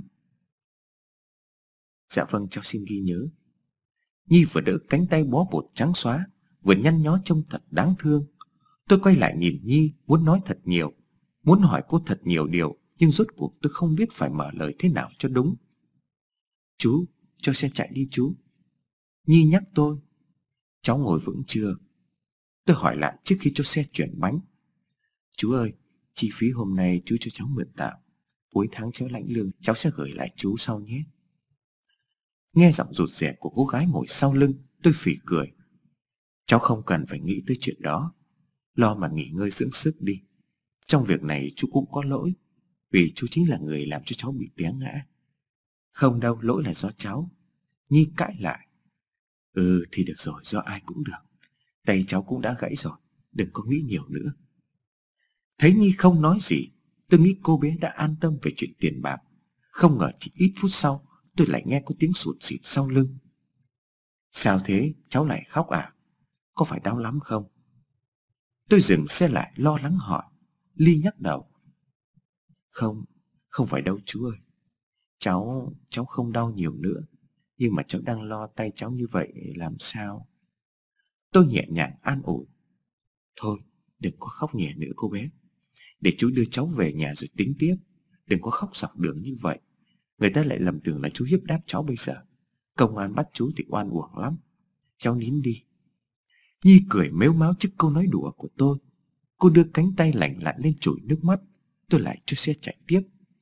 Dạ vâng, cháu xin ghi nhớ. Nhi vừa đỡ cánh tay bó bột trắng xóa, vừa nhăn nhó trông thật đáng thương. Tôi quay lại nhìn Nhi, muốn nói thật nhiều, muốn hỏi cô thật nhiều điều, nhưng rốt cuộc tôi không biết phải mở lời thế nào cho đúng. Chú, cho xe chạy đi chú. Nhi nhắc tôi. Cháu ngồi vững chưa? Tôi hỏi lại trước khi cho xe chuyển bánh. Chú ơi, chi phí hôm nay chú cho cháu mượn tạm. Cuối tháng cháu lãnh lương, cháu sẽ gửi lại chú sau nhé. Nghe giọng rụt rè của cô gái ngồi sau lưng, tôi phì cười. Cháu không cần phải nghĩ tới chuyện đó. Lo mà nghỉ ngơi dưỡng sức đi. Trong việc này chú cũng có lỗi, vì chú chính là người làm cho cháu bị té ngã. Không đâu, lỗi là do cháu. Nhi cãi lại. Ừ thì được rồi, do ai cũng được. Tay cháu cũng đã gãy rồi, đừng có nghĩ nhiều nữa. Thấy Nhi không nói gì, tôi nghĩ cô bé đã an tâm về chuyện tiền bạc. Không ngờ chỉ ít phút sau, tôi lại nghe có tiếng sụt xịt sau lưng. Sao thế, cháu lại khóc à? Có phải đau lắm không? Tôi dừng xe lại lo lắng hỏi. Ly nhắc đầu. Không, không phải đâu chú ơi. Cháu, cháu không đau nhiều nữa. Nhưng mà cháu đang lo tay cháu như vậy làm sao? Tôi nhẹ nhàng an ủi. Thôi, đừng có khóc nhẹ nữa cô bé. Để chú đưa cháu về nhà rồi tính tiếp. Đừng có khóc dọc đường như vậy. Người ta lại lầm tưởng là chú hiếp đáp cháu bây giờ. Công an bắt chú thì oan uổng lắm. Cháu nín đi. Nhi cười mếu máo trước câu nói đùa của tôi. Cô đưa cánh tay lành lặn lên chùi nước mắt. Tôi lại cho xe chạy tiếp.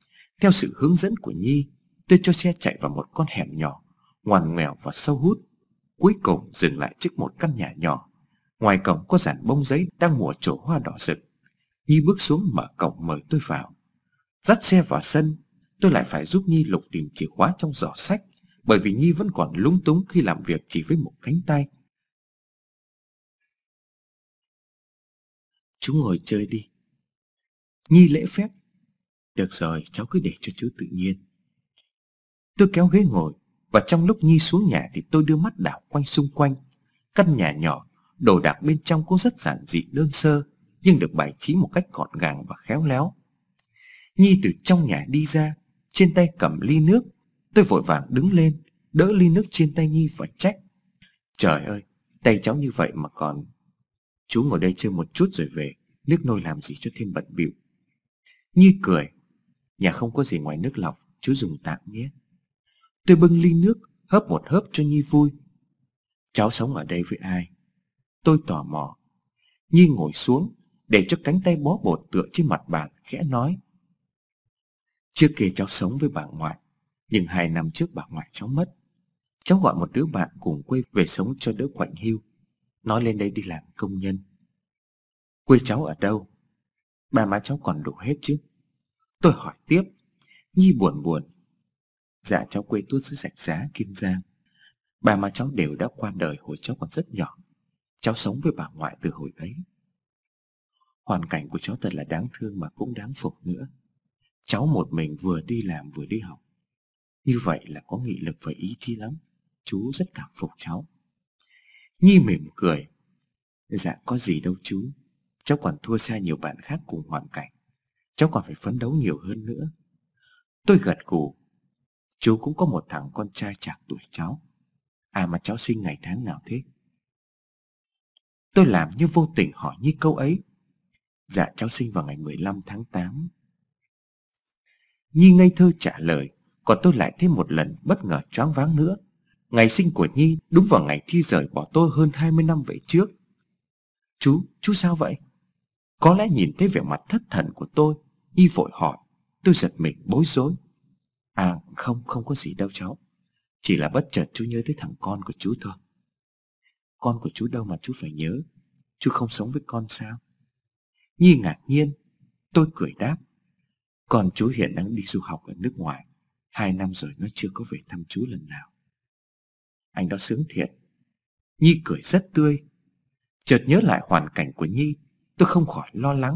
Theo sự hướng dẫn của Nhi, tôi cho xe chạy vào một con hẻm nhỏ, ngoằn ngoèo và sâu hút. Cuối cùng dừng lại trước một căn nhà nhỏ. Ngoài cổng có dàn bông giấy đang mùa trổ hoa đỏ rực. Nhi bước xuống mở cổng mời tôi vào. Dắt xe vào sân, tôi lại phải giúp Nhi lục tìm chìa khóa trong giỏ sách, bởi vì Nhi vẫn còn lúng túng khi làm việc chỉ với một cánh tay. Chú ngồi chơi đi. Nhi lễ phép. Được rồi, cháu cứ để cho chú tự nhiên. Tôi kéo ghế ngồi, và trong lúc Nhi xuống nhà thì tôi đưa mắt đảo quanh xung quanh. Căn nhà nhỏ, đồ đạc bên trong cũng rất giản dị đơn sơ, nhưng được bày trí một cách gọn gàng và khéo léo. Nhi từ trong nhà đi ra, trên tay cầm ly nước. Tôi vội vàng đứng lên, đỡ ly nước trên tay Nhi và trách: Trời ơi, tay cháu như vậy mà còn... Chú ngồi đây chơi một chút rồi về, nước nôi làm gì cho thêm bận bịu. Nhi cười: Nhà không có gì ngoài nước lọc, chú dùng tạm nhé. Tôi bưng ly nước, hớp một hớp cho Nhi vui. Cháu sống ở đây với ai? Tôi tò mò. Nhi ngồi xuống, để cho cánh tay bó bột tựa trên mặt bàn, khẽ nói: Trước kia cháu sống với bà ngoại, nhưng hai năm trước bà ngoại cháu mất. Cháu gọi một đứa bạn cùng quê về sống cho đỡ quạnh hiu, nói lên đây đi làm công nhân. Quê cháu ở đâu? Ba má cháu còn đủ hết chứ? Tôi hỏi tiếp. Nhi buồn buồn: Dạ cháu quê tuốt dưới Rạch Giá, Kiên Giang. Ba má cháu đều đã qua đời hồi cháu còn rất nhỏ. Cháu sống với bà ngoại từ hồi ấy. Hoàn cảnh của cháu thật là đáng thương mà cũng đáng phục nữa. Cháu một mình vừa đi làm vừa đi học. Như vậy là có nghị lực và ý chí lắm. Chú rất cảm phục cháu. Nhi mỉm cười: Dạ có gì đâu chú. Cháu còn thua xa nhiều bạn khác cùng hoàn cảnh. Cháu còn phải phấn đấu nhiều hơn nữa. Tôi gật gù. Chú cũng có một thằng con trai trạc tuổi cháu. À mà cháu sinh ngày tháng nào thế? Tôi làm như vô tình hỏi Nhi câu ấy. Dạ cháu sinh vào ngày mười lăm tháng tám. Nhi ngây thơ trả lời. Còn tôi lại thêm một lần bất ngờ choáng váng nữa. Ngày sinh của Nhi đúng vào ngày Thi rời bỏ tôi hơn hai mươi năm về trước. Chú, chú sao vậy? Có lẽ nhìn thấy vẻ mặt thất thần của tôi, Nhi vội hỏi. Tôi giật mình bối rối. À không, không có gì đâu cháu. Chỉ là bất chợt chú nhớ tới thằng con của chú thôi. Con của chú đâu mà chú phải nhớ? Chú không sống với con sao? Nhi ngạc nhiên. Tôi cười đáp. Con chú hiện đang đi du học ở nước ngoài. Hai năm rồi nó chưa có về thăm chú lần nào. Anh đó sướng thiệt. Nhi cười rất tươi. Chợt nhớ lại hoàn cảnh của Nhi, tôi không khỏi lo lắng.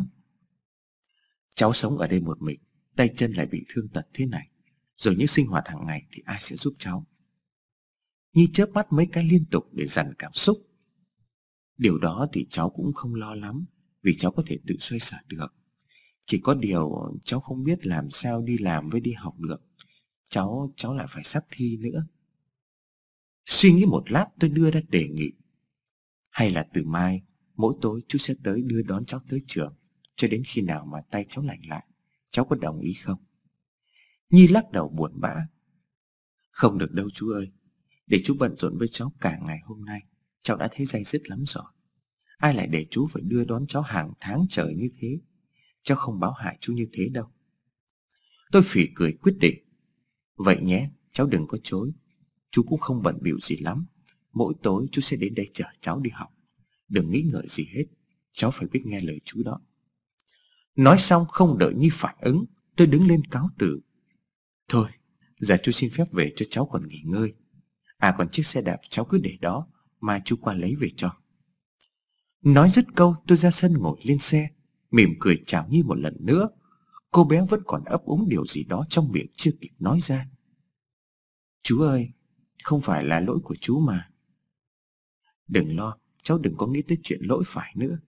Cháu sống ở đây một mình, tay chân lại bị thương tật thế này, rồi những sinh hoạt hàng ngày thì ai sẽ giúp cháu? Nhi chớp mắt mấy cái liên tục để dằn cảm xúc. Điều đó thì cháu cũng không lo lắm, vì cháu có thể tự xoay sở được. Chỉ có điều cháu không biết làm sao đi làm với đi học được. Cháu, cháu lại phải sắp thi nữa. Suy nghĩ một lát tôi đưa ra đề nghị. Hay là từ mai, mỗi tối chú sẽ tới đưa đón cháu tới trường, cho đến khi nào mà tay cháu lành lại. Cháu có đồng ý không? Nhi lắc đầu buồn bã. Không được đâu chú ơi. Để chú bận rộn với cháu cả ngày hôm nay, cháu đã thấy day dứt lắm rồi. Ai lại để chú phải đưa đón cháu hàng tháng trời như thế? Cháu không báo hại chú như thế đâu. Tôi phì cười quyết định. Vậy nhé, cháu đừng có chối. Chú cũng không bận bịu gì lắm. Mỗi tối chú sẽ đến đây chở cháu đi học. Đừng nghĩ ngợi gì hết. Cháu phải biết nghe lời chú đó. Nói xong không đợi Nhi phản ứng, tôi đứng lên cáo từ. Thôi, giờ chú xin phép về cho cháu còn nghỉ ngơi. À còn chiếc xe đạp cháu cứ để đó, mai chú qua lấy về cho. Nói dứt câu tôi ra sân ngồi lên xe, mỉm cười chào Nhi một lần nữa. Cô bé vẫn còn ấp úng điều gì đó trong miệng chưa kịp nói ra. Chú ơi, không phải là lỗi của chú mà. Đừng lo, cháu đừng có nghĩ tới chuyện lỗi phải nữa.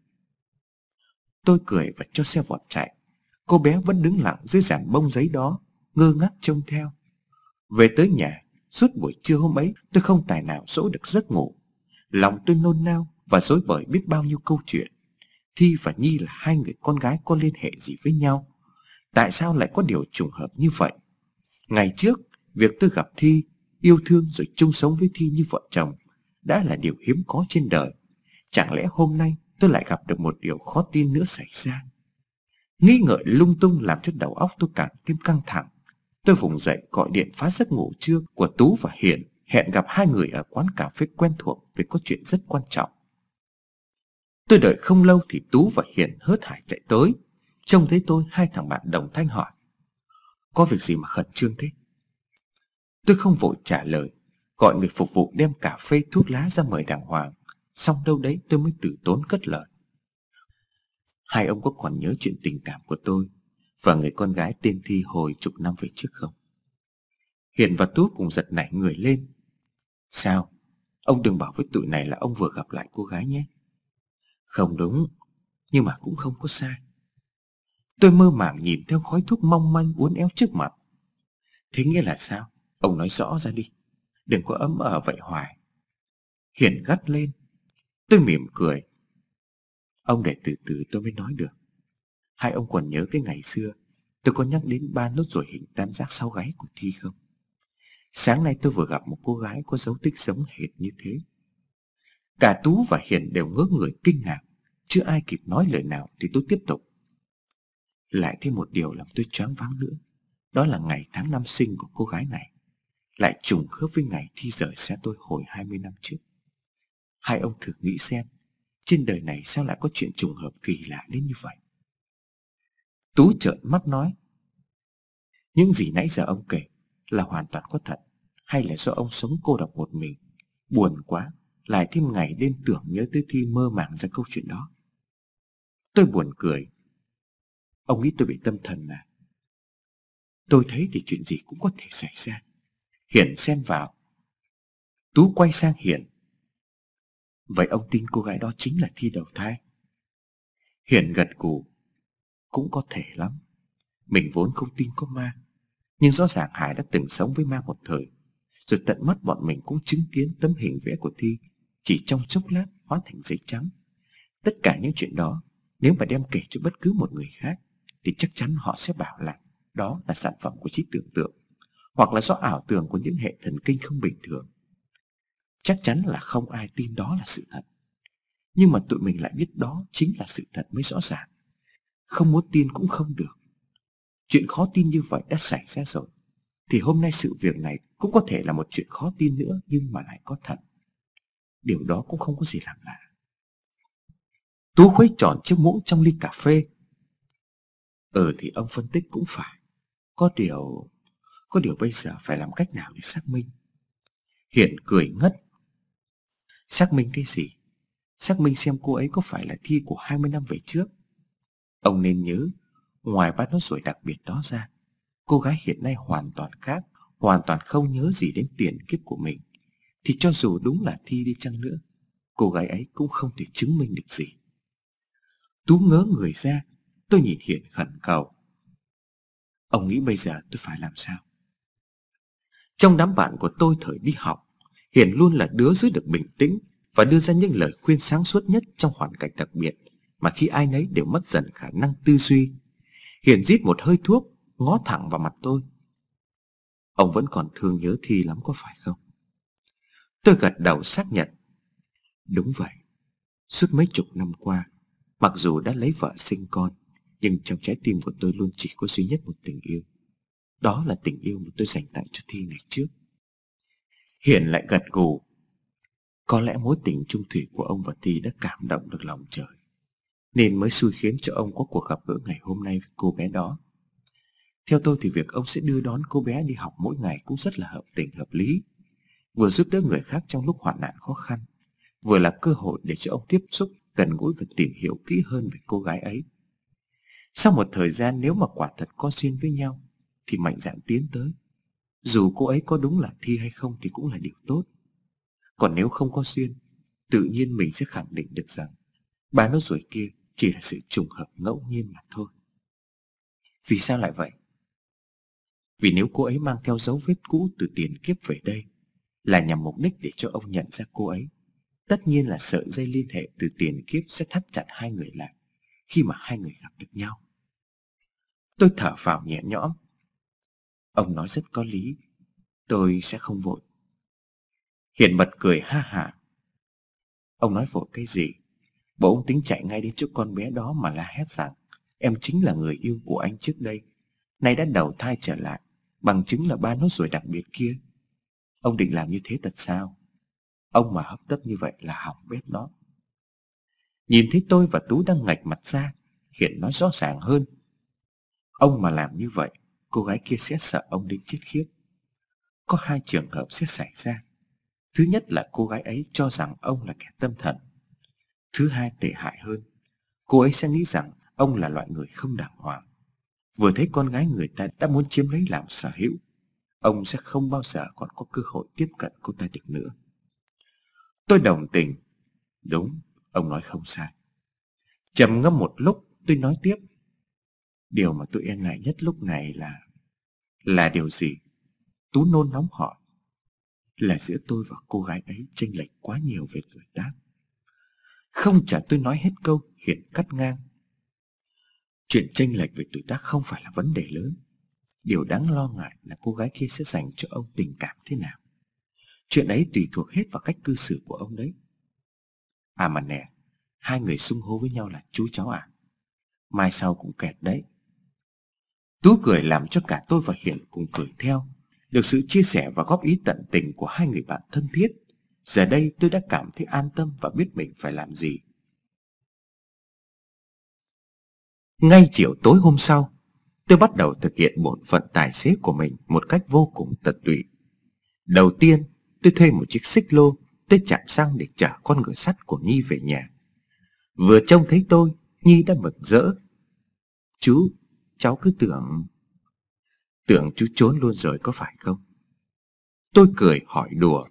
Tôi cười và cho xe vọt chạy. Cô bé vẫn đứng lặng dưới dàn bông giấy đó, ngơ ngác trông theo. Về tới nhà, suốt buổi trưa hôm ấy tôi không tài nào dỗ được giấc ngủ. Lòng tôi nôn nao và rối bời biết bao nhiêu câu chuyện. Thi và Nhi là hai người con gái có liên hệ gì với nhau? Tại sao lại có điều trùng hợp như vậy? Ngày trước, việc tôi gặp Thi, yêu thương rồi chung sống với Thi như vợ chồng đã là điều hiếm có trên đời. Chẳng lẽ hôm nay tôi lại gặp được một điều khó tin nữa xảy ra? Nghĩ ngợi lung tung làm cho đầu óc tôi càng thêm căng thẳng. Tôi vùng dậy gọi điện phá giấc ngủ trưa của Tú và Hiền, hẹn gặp hai người ở quán cà phê quen thuộc vì có chuyện rất quan trọng. Tôi đợi không lâu thì Tú và Hiền hớt hải chạy tới. Trông thấy tôi, hai thằng bạn đồng thanh hỏi: "Có việc gì mà khẩn trương thế?" Tôi không vội trả lời, gọi người phục vụ đem cà phê thuốc lá ra mời đàng hoàng. Xong đâu đấy tôi mới từ tốn cất lời: "Hai ông có còn nhớ chuyện tình cảm của tôi và người con gái tên Thi hồi chục năm về trước không?" Hiền và Tú cùng giật nảy người lên. "Sao? Ông đừng bảo với tụi này là ông vừa gặp lại cô gái nhé." "Không đúng, nhưng mà cũng không có sai." Tôi mơ màng nhìn theo khói thuốc mong manh uốn éo trước mặt. "Thế nghĩa là sao? Ông nói rõ ra đi, đừng có ấm ờ vậy hoài." Hiền gắt lên. Tôi mỉm cười: "Ông để từ từ tôi mới nói được. Hai ông còn nhớ cái ngày xưa tôi có nhắc đến ba nốt ruồi hình tam giác sau gáy của Thi không? Sáng nay tôi vừa gặp một cô gái có dấu tích giống hệt như thế." Cả Tú và Hiền đều ngớ người kinh ngạc. Chưa ai kịp nói lời nào thì tôi tiếp tục: "Lại thêm một điều làm tôi choáng váng nữa. Đó là ngày tháng năm sinh của cô gái này lại trùng khớp với ngày Thi rời xa tôi hồi hai mươi năm trước. Hai ông thử nghĩ xem, trên đời này sao lại có chuyện trùng hợp kỳ lạ đến như vậy?" Tú trợn mắt nói: "Những gì nãy giờ ông kể là hoàn toàn có thật, hay là do ông sống cô độc một mình, buồn quá, lại thêm ngày đêm tưởng nhớ tới Thi mơ màng ra câu chuyện đó?" Tôi buồn cười: "Ông nghĩ tôi bị tâm thần à?" "Tôi thấy thì chuyện gì cũng có thể xảy ra." Hiền xen vào. Tú quay sang Hiền: "Vậy ông tin cô gái đó chính là Thi đầu thai?" Hiền gật gù: "Cũng có thể lắm. Mình vốn không tin có ma, nhưng rõ ràng Hải đã từng sống với ma một thời, rồi tận mắt bọn mình cũng chứng kiến tấm hình vẽ của Thi chỉ trong chốc lát hóa thành giấy trắng. Tất cả những chuyện đó, nếu mà đem kể cho bất cứ một người khác thì chắc chắn họ sẽ bảo là đó là sản phẩm của trí tưởng tượng, hoặc là do ảo tưởng của những hệ thần kinh không bình thường. Chắc chắn là không ai tin đó là sự thật. Nhưng mà tụi mình lại biết đó chính là sự thật mới rõ ràng. Không muốn tin cũng không được. Chuyện khó tin như vậy đã xảy ra rồi, thì hôm nay sự việc này cũng có thể là một chuyện khó tin nữa, nhưng mà lại có thật. Điều đó cũng không có gì làm lạ." Tú khuấy tròn chiếc muỗng trong ly cà phê. "Ừ thì ông phân tích cũng phải. Có điều Có điều bây giờ phải làm cách nào để xác minh?" Hiền cười ngất: "Xác minh cái gì? Xác minh xem cô ấy có phải là Thi của hai mươi năm về trước. Ông nên nhớ, ngoài ba nốt ruồi đặc biệt đó ra, cô gái hiện nay hoàn toàn khác, hoàn toàn không nhớ gì đến tiền kiếp của mình. Thì cho dù đúng là Thi đi chăng nữa, cô gái ấy cũng không thể chứng minh được gì." Tú ngớ người ra. Tôi nhìn Hiền khẩn cầu: "Ông nghĩ bây giờ tôi phải làm sao?" Trong đám bạn của tôi thời đi học, Hiền luôn là đứa giữ được bình tĩnh và đưa ra những lời khuyên sáng suốt nhất trong hoàn cảnh đặc biệt mà khi ai nấy đều mất dần khả năng tư duy. Hiền rít một hơi thuốc, ngó thẳng vào mặt tôi: "Ông vẫn còn thương nhớ Thi lắm có phải không?" Tôi gật đầu xác nhận: "Đúng vậy. Suốt mấy chục năm qua, mặc dù đã lấy vợ sinh con, nhưng trong trái tim của tôi luôn chỉ có duy nhất một tình yêu. Đó là tình yêu mà tôi dành tặng cho Thi ngày trước." Hiền lại gật gù: "Có lẽ mối tình chung thủy của ông và Thi đã cảm động được lòng trời, nên mới xui khiến cho ông có cuộc gặp gỡ ngày hôm nay với cô bé đó. Theo tôi thì việc ông sẽ đưa đón cô bé đi học mỗi ngày cũng rất là hợp tình hợp lý, vừa giúp đỡ người khác trong lúc hoạn nạn khó khăn, vừa là cơ hội để cho ông tiếp xúc gần gũi và tìm hiểu kỹ hơn về cô gái ấy. Sau một thời gian, nếu mà quả thật có duyên với nhau thì mạnh dạn tiến tới. Dù cô ấy có đúng là Thi hay không thì cũng là điều tốt. Còn nếu không có duyên, tự nhiên mình sẽ khẳng định được rằng ba nốt ruồi kia chỉ là sự trùng hợp ngẫu nhiên mà thôi." "Vì sao lại vậy?" "Vì nếu cô ấy mang theo dấu vết cũ từ tiền kiếp về đây là nhằm mục đích để cho ông nhận ra cô ấy, tất nhiên là sợi dây liên hệ từ tiền kiếp sẽ thắt chặt hai người lại khi mà hai người gặp được nhau." Tôi thở phào nhẹ nhõm: "Ông nói rất có lý, tôi sẽ không vội." Hiền bật cười ha hả: "Ông nói vội cái gì? Bộ ông tính chạy ngay đến chỗ con bé đó mà la hét rằng em chính là người yêu của anh trước đây, nay đã đầu thai trở lại, Bằng chứng là ba nốt ruồi đặc biệt kia. Ông định làm như thế thật sao? Ông mà hấp tấp như vậy là hỏng bếp đó. Nhìn thấy tôi và Tú đang ngạch mặt ra, Hiển nói rõ ràng hơn. Ông mà làm như vậy, cô gái kia sẽ sợ ông đến chết khiếp. Có hai trường hợp sẽ xảy ra. Thứ nhất là cô gái ấy cho rằng ông là kẻ tâm thần. Thứ hai tệ hại hơn, cô ấy sẽ nghĩ rằng ông là loại người không đàng hoàng. Vừa thấy con gái người ta đã muốn chiếm lấy làm sở hữu, ông sẽ không bao giờ còn có cơ hội tiếp cận cô ta được nữa. Tôi đồng tình. Đúng, ông nói không sai. Trầm ngâm một lúc, tôi nói tiếp. Điều mà tôi e ngại nhất lúc này là... Là điều gì? Tú nôn nóng hỏi. Là giữa tôi và cô gái ấy chênh lệch quá nhiều về tuổi tác. Không chờ tôi nói hết câu, Hiển cắt ngang. Chuyện chênh lệch về tuổi tác không phải là vấn đề lớn. Điều đáng lo ngại là cô gái kia sẽ dành cho ông tình cảm thế nào. Chuyện ấy tùy thuộc hết vào cách cư xử của ông đấy. À mà nè, hai người xưng hô với nhau là chú cháu à? Mai sau cũng kẹt đấy. Tú cười làm cho cả tôi và Hiển cùng cười theo. Được sự chia sẻ và góp ý tận tình của hai người bạn thân thiết, giờ đây tôi đã cảm thấy an tâm và biết mình phải làm gì. Ngay chiều tối hôm sau, tôi bắt đầu thực hiện bổn phận tài xế của mình một cách vô cùng tận tụy. Đầu tiên, tôi thuê một chiếc xích lô tới trạm xăng để chở con ngựa sắt của Nhi về nhà. Vừa trông thấy tôi, Nhi đã mừng rỡ. Chú, cháu cứ tưởng... Tưởng chú trốn luôn rồi có phải không? Tôi cười hỏi đùa.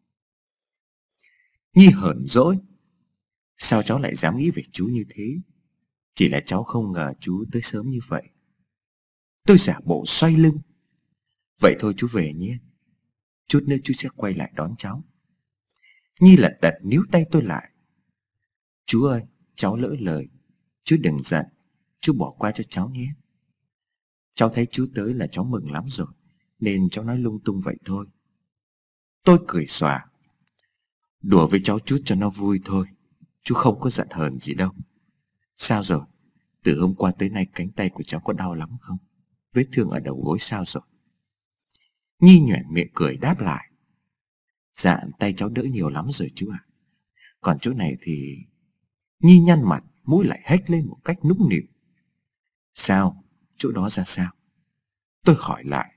Nhi hờn dỗi. Sao cháu lại dám nghĩ về chú như thế? Chỉ là cháu không ngờ chú tới sớm như vậy. Tôi giả bộ xoay lưng. Vậy thôi chú về nhé. Chút nữa chú sẽ quay lại đón cháu. Nhi lật đật níu tay tôi lại. Chú ơi, cháu lỡ lời. Chú đừng giận. Chú bỏ qua cho cháu nhé. Cháu thấy chú tới là cháu mừng lắm rồi, nên cháu nói lung tung vậy thôi. Tôi cười xòa. Đùa với cháu chút cho nó vui thôi. Chú không có giận hờn gì đâu. Sao rồi? Từ hôm qua tới nay cánh tay của cháu có đau lắm không? Vết thương ở đầu gối sao rồi? Nhi nhoẻn miệng cười đáp lại. Dạ tay cháu đỡ nhiều lắm rồi chú ạ. À. Còn chỗ này thì... Nhi nhăn mặt, mũi lại hếch lên một cách nũng nịu. Sao? Chỗ đó ra sao? Tôi hỏi lại.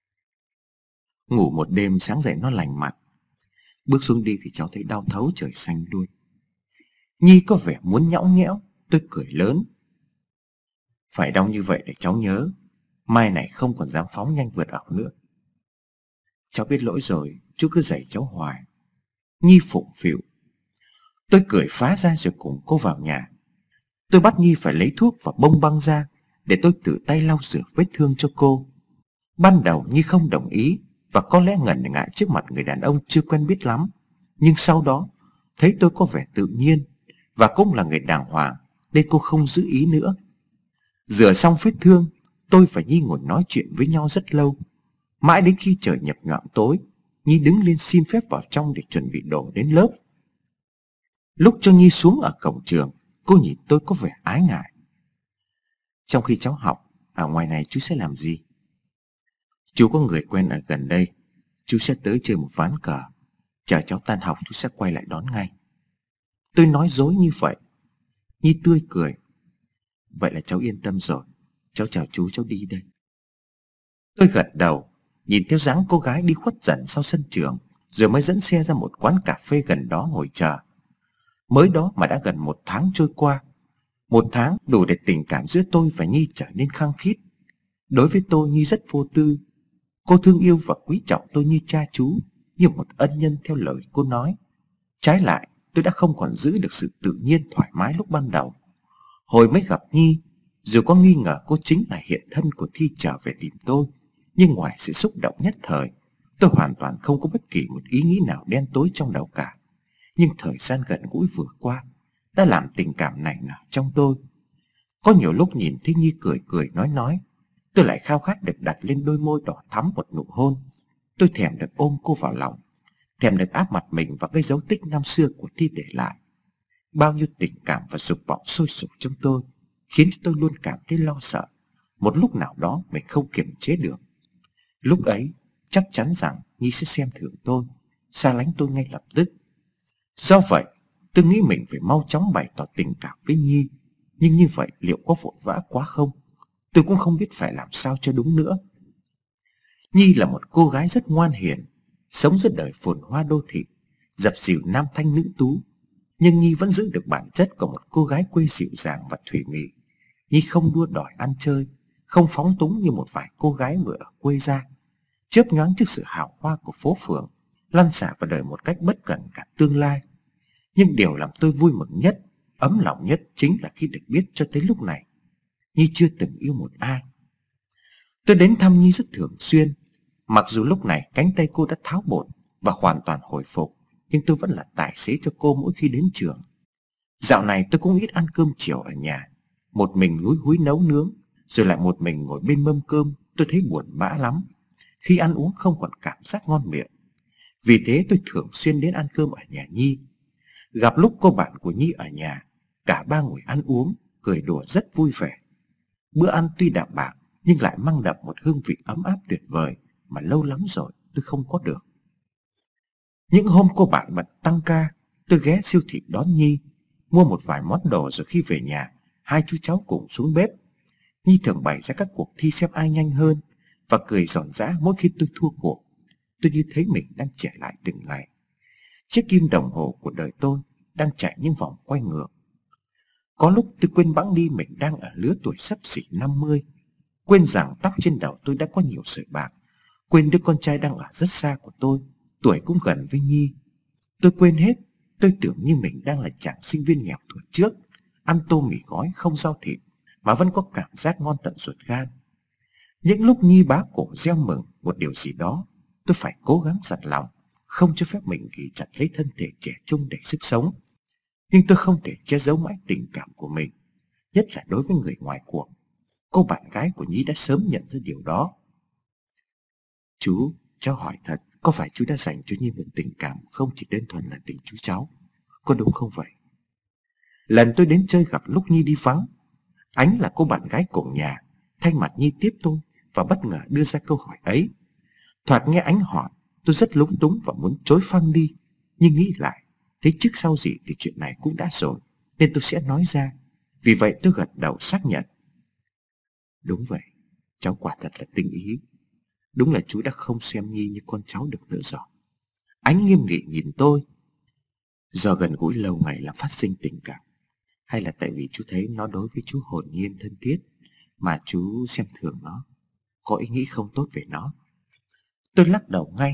Ngủ một đêm sáng dậy nó lành mặt. Bước xuống đi thì cháu thấy đau thấu trời xanh luôn. Nhi có vẻ muốn nhõng nhẽo. Tôi cười lớn. Phải đau như vậy để cháu nhớ. Mai này không còn dám phóng nhanh vượt ẩu nữa. Cháu biết lỗi rồi, chú cứ dạy cháu hoài. Nhi phụng phịu. Tôi cười phá ra rồi cùng cô vào nhà. Tôi bắt Nhi phải lấy thuốc và bông băng ra để tôi tự tay lau rửa vết thương cho cô. Ban đầu Nhi không đồng ý và có lẽ ngần ngại trước mặt người đàn ông chưa quen biết lắm. Nhưng sau đó thấy tôi có vẻ tự nhiên và cũng là người đàng hoàng nên cô không giữ ý nữa. Rửa xong vết thương, tôi và Nhi ngồi nói chuyện với nhau rất lâu. Mãi đến khi trời nhập nhoạng tối, Nhi đứng lên xin phép vào trong để chuẩn bị đồ đến lớp. Lúc cho Nhi xuống ở cổng trường, cô nhìn tôi có vẻ ái ngại. Trong khi cháu học, ở ngoài này chú sẽ làm gì? Chú có người quen ở gần đây. Chú sẽ tới chơi một ván cờ. Chờ cháu tan học chú sẽ quay lại đón ngay. Tôi nói dối như vậy. Nhi tươi cười. Vậy là cháu yên tâm rồi. Cháu chào chú, cháu đi đây. Tôi gật đầu, nhìn theo dáng cô gái đi khuất dần sau sân trường, rồi mới dẫn xe ra một quán cà phê gần đó ngồi chờ. Mới đó mà đã gần một tháng trôi qua. Một tháng đủ để tình cảm giữa tôi và Nhi trở nên khăng khít. Đối với tôi, Nhi rất vô tư. Cô thương yêu và quý trọng tôi như cha chú, như một ân nhân theo lời cô nói. Trái lại, tôi đã không còn giữ được sự tự nhiên thoải mái lúc ban đầu. Hồi mới gặp Nhi, dù có nghi ngờ cô chính là hiện thân của Thi trở về tìm tôi, nhưng ngoài sự xúc động nhất thời, tôi hoàn toàn không có bất kỳ một ý nghĩ nào đen tối trong đầu cả. Nhưng thời gian gần gũi vừa qua đã làm tình cảm này nở trong tôi. Có nhiều lúc nhìn thấy Nhi cười cười nói nói, tôi lại khao khát được đặt lên đôi môi đỏ thắm một nụ hôn. Tôi thèm được ôm cô vào lòng, thèm được áp mặt mình vào cái dấu tích năm xưa của Thi để lại. Bao nhiêu tình cảm và dục vọng sôi sục trong tôi khiến tôi luôn cảm thấy lo sợ một lúc nào đó mình không kiềm chế được. Lúc ấy chắc chắn rằng Nhi sẽ xem thường tôi, xa lánh tôi ngay lập tức. Do vậy tôi nghĩ mình phải mau chóng bày tỏ tình cảm với Nhi. Nhưng như vậy liệu có vội vã quá không? Tôi cũng không biết phải làm sao cho đúng nữa. Nhi là một cô gái rất ngoan hiền, sống giữa đời phồn hoa đô thị, dập dìu nam thanh nữ tú. Nhưng Nhi vẫn giữ được bản chất của một cô gái quê dịu dàng và thủy mị. Nhi không đua đòi ăn chơi, không phóng túng như một vài cô gái vừa ở quê ra, chớp nhoáng trước sự hào hoa của phố phường, lăn xả vào đời một cách bất cẩn cả tương lai. Nhưng điều làm tôi vui mừng nhất, ấm lòng nhất chính là khi được biết cho tới lúc này Nhi chưa từng yêu một ai. Tôi đến thăm Nhi rất thường xuyên. Mặc dù lúc này cánh tay cô đã tháo bột và hoàn toàn hồi phục, nhưng tôi vẫn là tài xế cho cô mỗi khi đến trường. Dạo này tôi cũng ít ăn cơm chiều ở nhà, một mình lúi húi nấu nướng, rồi lại một mình ngồi bên mâm cơm. Tôi thấy buồn bã lắm, khi ăn uống không còn cảm giác ngon miệng. Vì thế tôi thường xuyên đến ăn cơm ở nhà Nhi. Gặp lúc cô bạn của Nhi ở nhà, cả ba ngồi ăn uống, cười đùa rất vui vẻ. Bữa ăn tuy đạm bạc nhưng lại mang đậm một hương vị ấm áp tuyệt vời mà lâu lắm rồi tôi không có được. Những hôm cô bạn bận tăng ca, tôi ghé siêu thị đón Nhi, mua một vài món đồ, rồi khi về nhà, hai chú cháu cùng xuống bếp. Nhi thường bày ra các cuộc thi xem ai nhanh hơn và cười giòn giã mỗi khi tôi thua cuộc. Tôi như thấy mình đang trẻ lại từng ngày. Chiếc kim đồng hồ của đời tôi đang chạy những vòng quay ngược. Có lúc tôi quên bẵng đi mình đang ở lứa tuổi xấp xỉ năm mươi, quên rằng tóc trên đầu tôi đã có nhiều sợi bạc, quên đứa con trai đang ở rất xa của tôi, tuổi cũng gần với Nhi. Tôi quên hết. Tôi tưởng như mình đang là chàng sinh viên nghèo thuở trước, ăn tô mì gói không rau thịt mà vẫn có cảm giác ngon tận ruột gan. Những lúc Nhi bá cổ reo mừng một điều gì đó, tôi phải cố gắng dặn lòng, không cho phép mình ghì chặt lấy thân thể trẻ trung đầy sức sống. Nhưng tôi không thể che giấu mãi tình cảm của mình, nhất là đối với người ngoài cuộc. Cô bạn gái của Nhi đã sớm nhận ra điều đó. Chú, cháu hỏi thật, có phải chú đã dành cho Nhi một tình cảm không chỉ đơn thuần là tình chú cháu, có đúng không vậy? Lần tôi đến chơi gặp lúc Nhi đi vắng, Ánh là cô bạn gái cùng nhà, thay mặt Nhi tiếp tôi và bất ngờ đưa ra câu hỏi ấy. Thoạt nghe Ánh hỏi, tôi rất lúng túng và muốn chối phăng đi, nhưng nghĩ lại, thấy trước sau gì thì chuyện này cũng đã rồi, nên tôi sẽ nói ra. Vì vậy tôi gật đầu xác nhận. Đúng vậy, cháu quả thật là tinh ý. Đúng là chú đã không xem Nhi như con cháu được nữa rồi. Ánh nghiêm nghị nhìn tôi. Do gần gũi lâu ngày làm phát sinh tình cảm, hay là tại vì chú thấy nó đối với chú hồn nhiên thân thiết mà chú xem thường nó, có ý nghĩ không tốt về nó? Tôi lắc đầu ngay.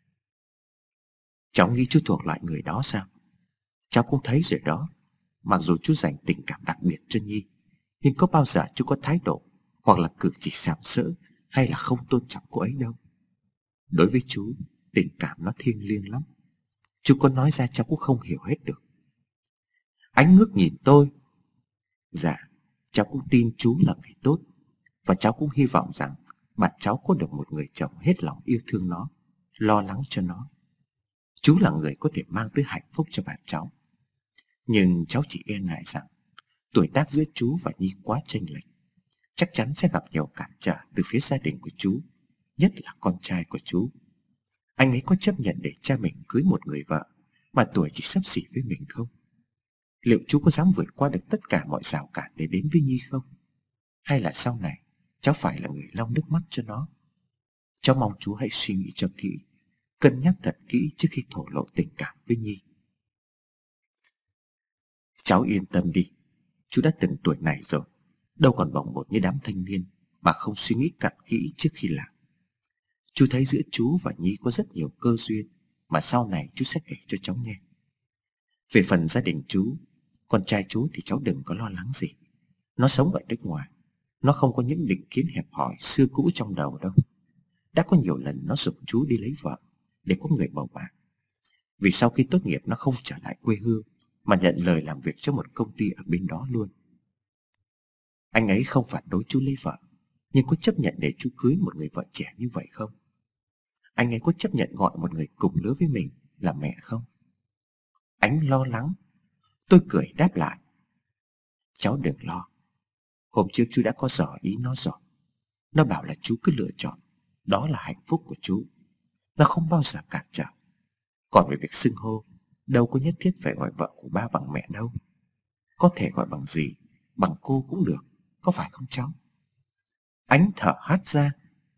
Cháu nghĩ chú thuộc loại người đó sao? Cháu cũng thấy rồi đó. Mặc dù chú dành tình cảm đặc biệt cho Nhi, nhưng có bao giờ chú có thái độ hoặc là cử chỉ sàm sỡ hay là không tôn trọng cô ấy đâu. Đối với chú, tình cảm nó thiêng liêng lắm. Chú có nói ra cháu cũng không hiểu hết được. Ánh ngước nhìn tôi. Dạ, cháu cũng tin chú là người tốt, và cháu cũng hy vọng rằng bạn cháu có được một người chồng hết lòng yêu thương nó, lo lắng cho nó. Chú là người có thể mang tới hạnh phúc cho bạn cháu. Nhưng cháu chỉ e ngại rằng tuổi tác giữa chú và Nhi quá chênh lệch, chắc chắn sẽ gặp nhiều cản trở từ phía gia đình của chú, nhất là con trai của chú. Anh ấy có chấp nhận để cha mình cưới một người vợ mà tuổi chỉ xấp xỉ với mình không? Liệu chú có dám vượt qua được tất cả mọi rào cản để đến với Nhi không? Hay là sau này cháu phải là người lau nước mắt cho nó? Cháu mong chú hãy suy nghĩ cho kỹ, cân nhắc thật kỹ trước khi thổ lộ tình cảm với Nhi. Cháu yên tâm đi, chú đã từng tuổi này rồi, đâu còn bồng bột như đám thanh niên mà không suy nghĩ cặn kỹ trước khi làm. Chú thấy giữa chú và Nhi có rất nhiều cơ duyên mà sau này chú sẽ kể cho cháu nghe. Về phần gia đình chú, con trai chú thì cháu đừng có lo lắng gì. Nó sống ở nước ngoài, nó không có những định kiến hẹp hòi xưa cũ trong đầu đâu. Đã có nhiều lần nó giục chú đi lấy vợ để có người bầu bạn. Vì sau khi tốt nghiệp nó không trở lại quê hương mà nhận lời làm việc cho một công ty ở bên đó luôn. Anh ấy không phản đối chú lấy vợ, nhưng có chấp nhận để chú cưới một người vợ trẻ như vậy không? Anh ấy có chấp nhận gọi một người cùng lứa với mình là mẹ không? Ánh lo lắng. Tôi cười đáp lại. Cháu đừng lo. Hôm trước chú đã có dò ý nó rồi. Nó bảo là chú cứ lựa chọn, Đó là hạnh phúc của chú. Nó không bao giờ cản trở. Còn về việc xưng hô, đâu có nhất thiết phải gọi vợ của ba bằng mẹ đâu. Có thể gọi bằng gì, bằng cô cũng được, có phải không cháu? Ánh thở hắt ra.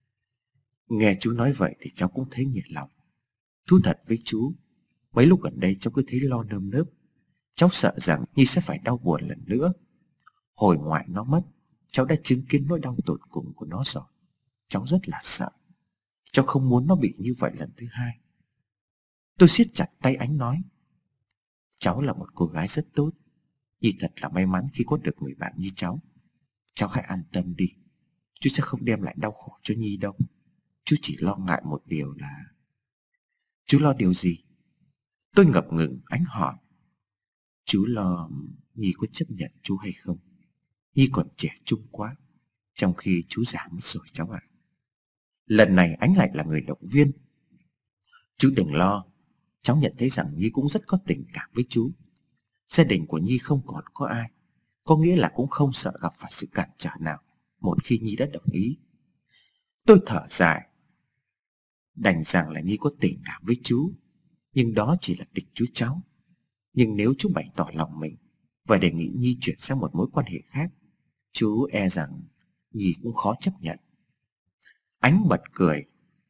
Nghe chú nói vậy thì cháu cũng thấy nhẹ lòng. Thú thật với chú, mấy lúc gần đây cháu cứ thấy lo nơm nớp. Cháu sợ rằng Nhi sẽ phải đau buồn lần nữa. Hồi ngoại nó mất, cháu đã chứng kiến nỗi đau tột cùng của nó rồi. Cháu rất là sợ. Cháu không muốn nó bị như vậy lần thứ hai. Tôi siết chặt tay Ánh nói, cháu là một cô gái rất tốt. Nhi thật là may mắn khi có được người bạn như cháu. Cháu hãy an tâm đi. Chú sẽ không đem lại đau khổ cho Nhi đâu. Chú chỉ lo ngại một điều là... Chú lo điều gì? Tôi ngập ngừng. Ánh hỏi. Chú lo Nhi có chấp nhận chú hay không. Nhi còn trẻ trung quá, trong khi chú già mất rồi cháu ạ. Lần này Ánh lại là người động viên. Chú đừng lo. Cháu nhận thấy rằng Nhi cũng rất có tình cảm với chú. Gia đình của Nhi không còn có ai, có nghĩa là cũng không sợ gặp phải sự cản trở nào một khi Nhi đã đồng ý. Tôi thở dài. Đành rằng là Nhi có tình cảm với chú, nhưng đó chỉ là tình chú cháu. Nhưng nếu chú bày tỏ lòng mình và đề nghị Nhi chuyển sang một mối quan hệ khác, chú e rằng Nhi cũng khó chấp nhận. Ánh bật cười.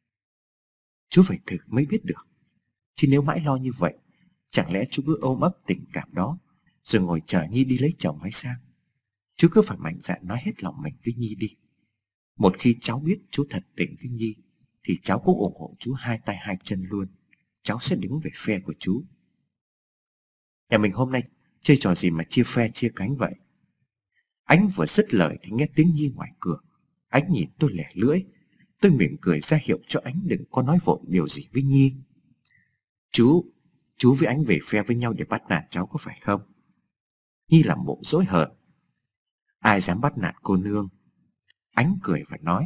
Chú phải thử mới biết được. Chứ nếu mãi lo như vậy, chẳng lẽ chú cứ ôm ấp tình cảm đó rồi ngồi chờ Nhi đi lấy chồng hay sao? Chú cứ phải mạnh dạn nói hết lòng mình với Nhi đi. Một khi cháu biết chú thật tình với Nhi thì cháu cũng ủng hộ chú hai tay hai chân luôn. Cháu sẽ đứng về phe của chú. Nhà mình hôm nay chơi trò gì mà chia phe chia cánh vậy? Ánh vừa dứt lời thì nghe tiếng Nhi ngoài cửa. Ánh nhìn tôi lẻ lưỡi. Tôi mỉm cười ra hiệu cho Ánh đừng có nói vội điều gì với Nhi. Chú, chú với Ánh về phe với nhau để bắt nạt cháu có phải không? Nhi làm bộ dỗi hờn. Ai dám bắt nạt cô nương? Ánh cười và nói.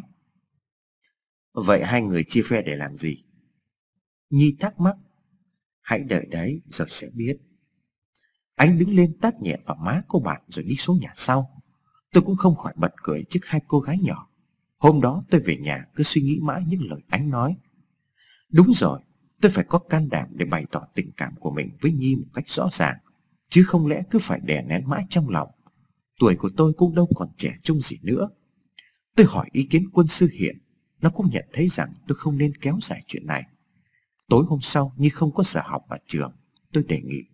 Vậy hai người chia phe để làm gì? Nhi thắc mắc. Hãy đợi đấy rồi sẽ biết. Ánh đứng lên tát nhẹ vào má cô bạn rồi đi xuống nhà sau. Tôi cũng không khỏi bật cười trước hai cô gái nhỏ. Hôm đó tôi về nhà cứ suy nghĩ mãi những lời Ánh nói. Đúng rồi, tôi phải có can đảm để bày tỏ tình cảm của mình với Nhi một cách rõ ràng, chứ không lẽ cứ phải đè nén mãi trong lòng. Tuổi của tôi cũng đâu còn trẻ trung gì nữa. Tôi hỏi ý kiến quân sư Hiển. Nó cũng nhận thấy rằng tôi không nên kéo dài chuyện này. Tối hôm sau Nhi không có giờ học ở trường. Tôi đề nghị.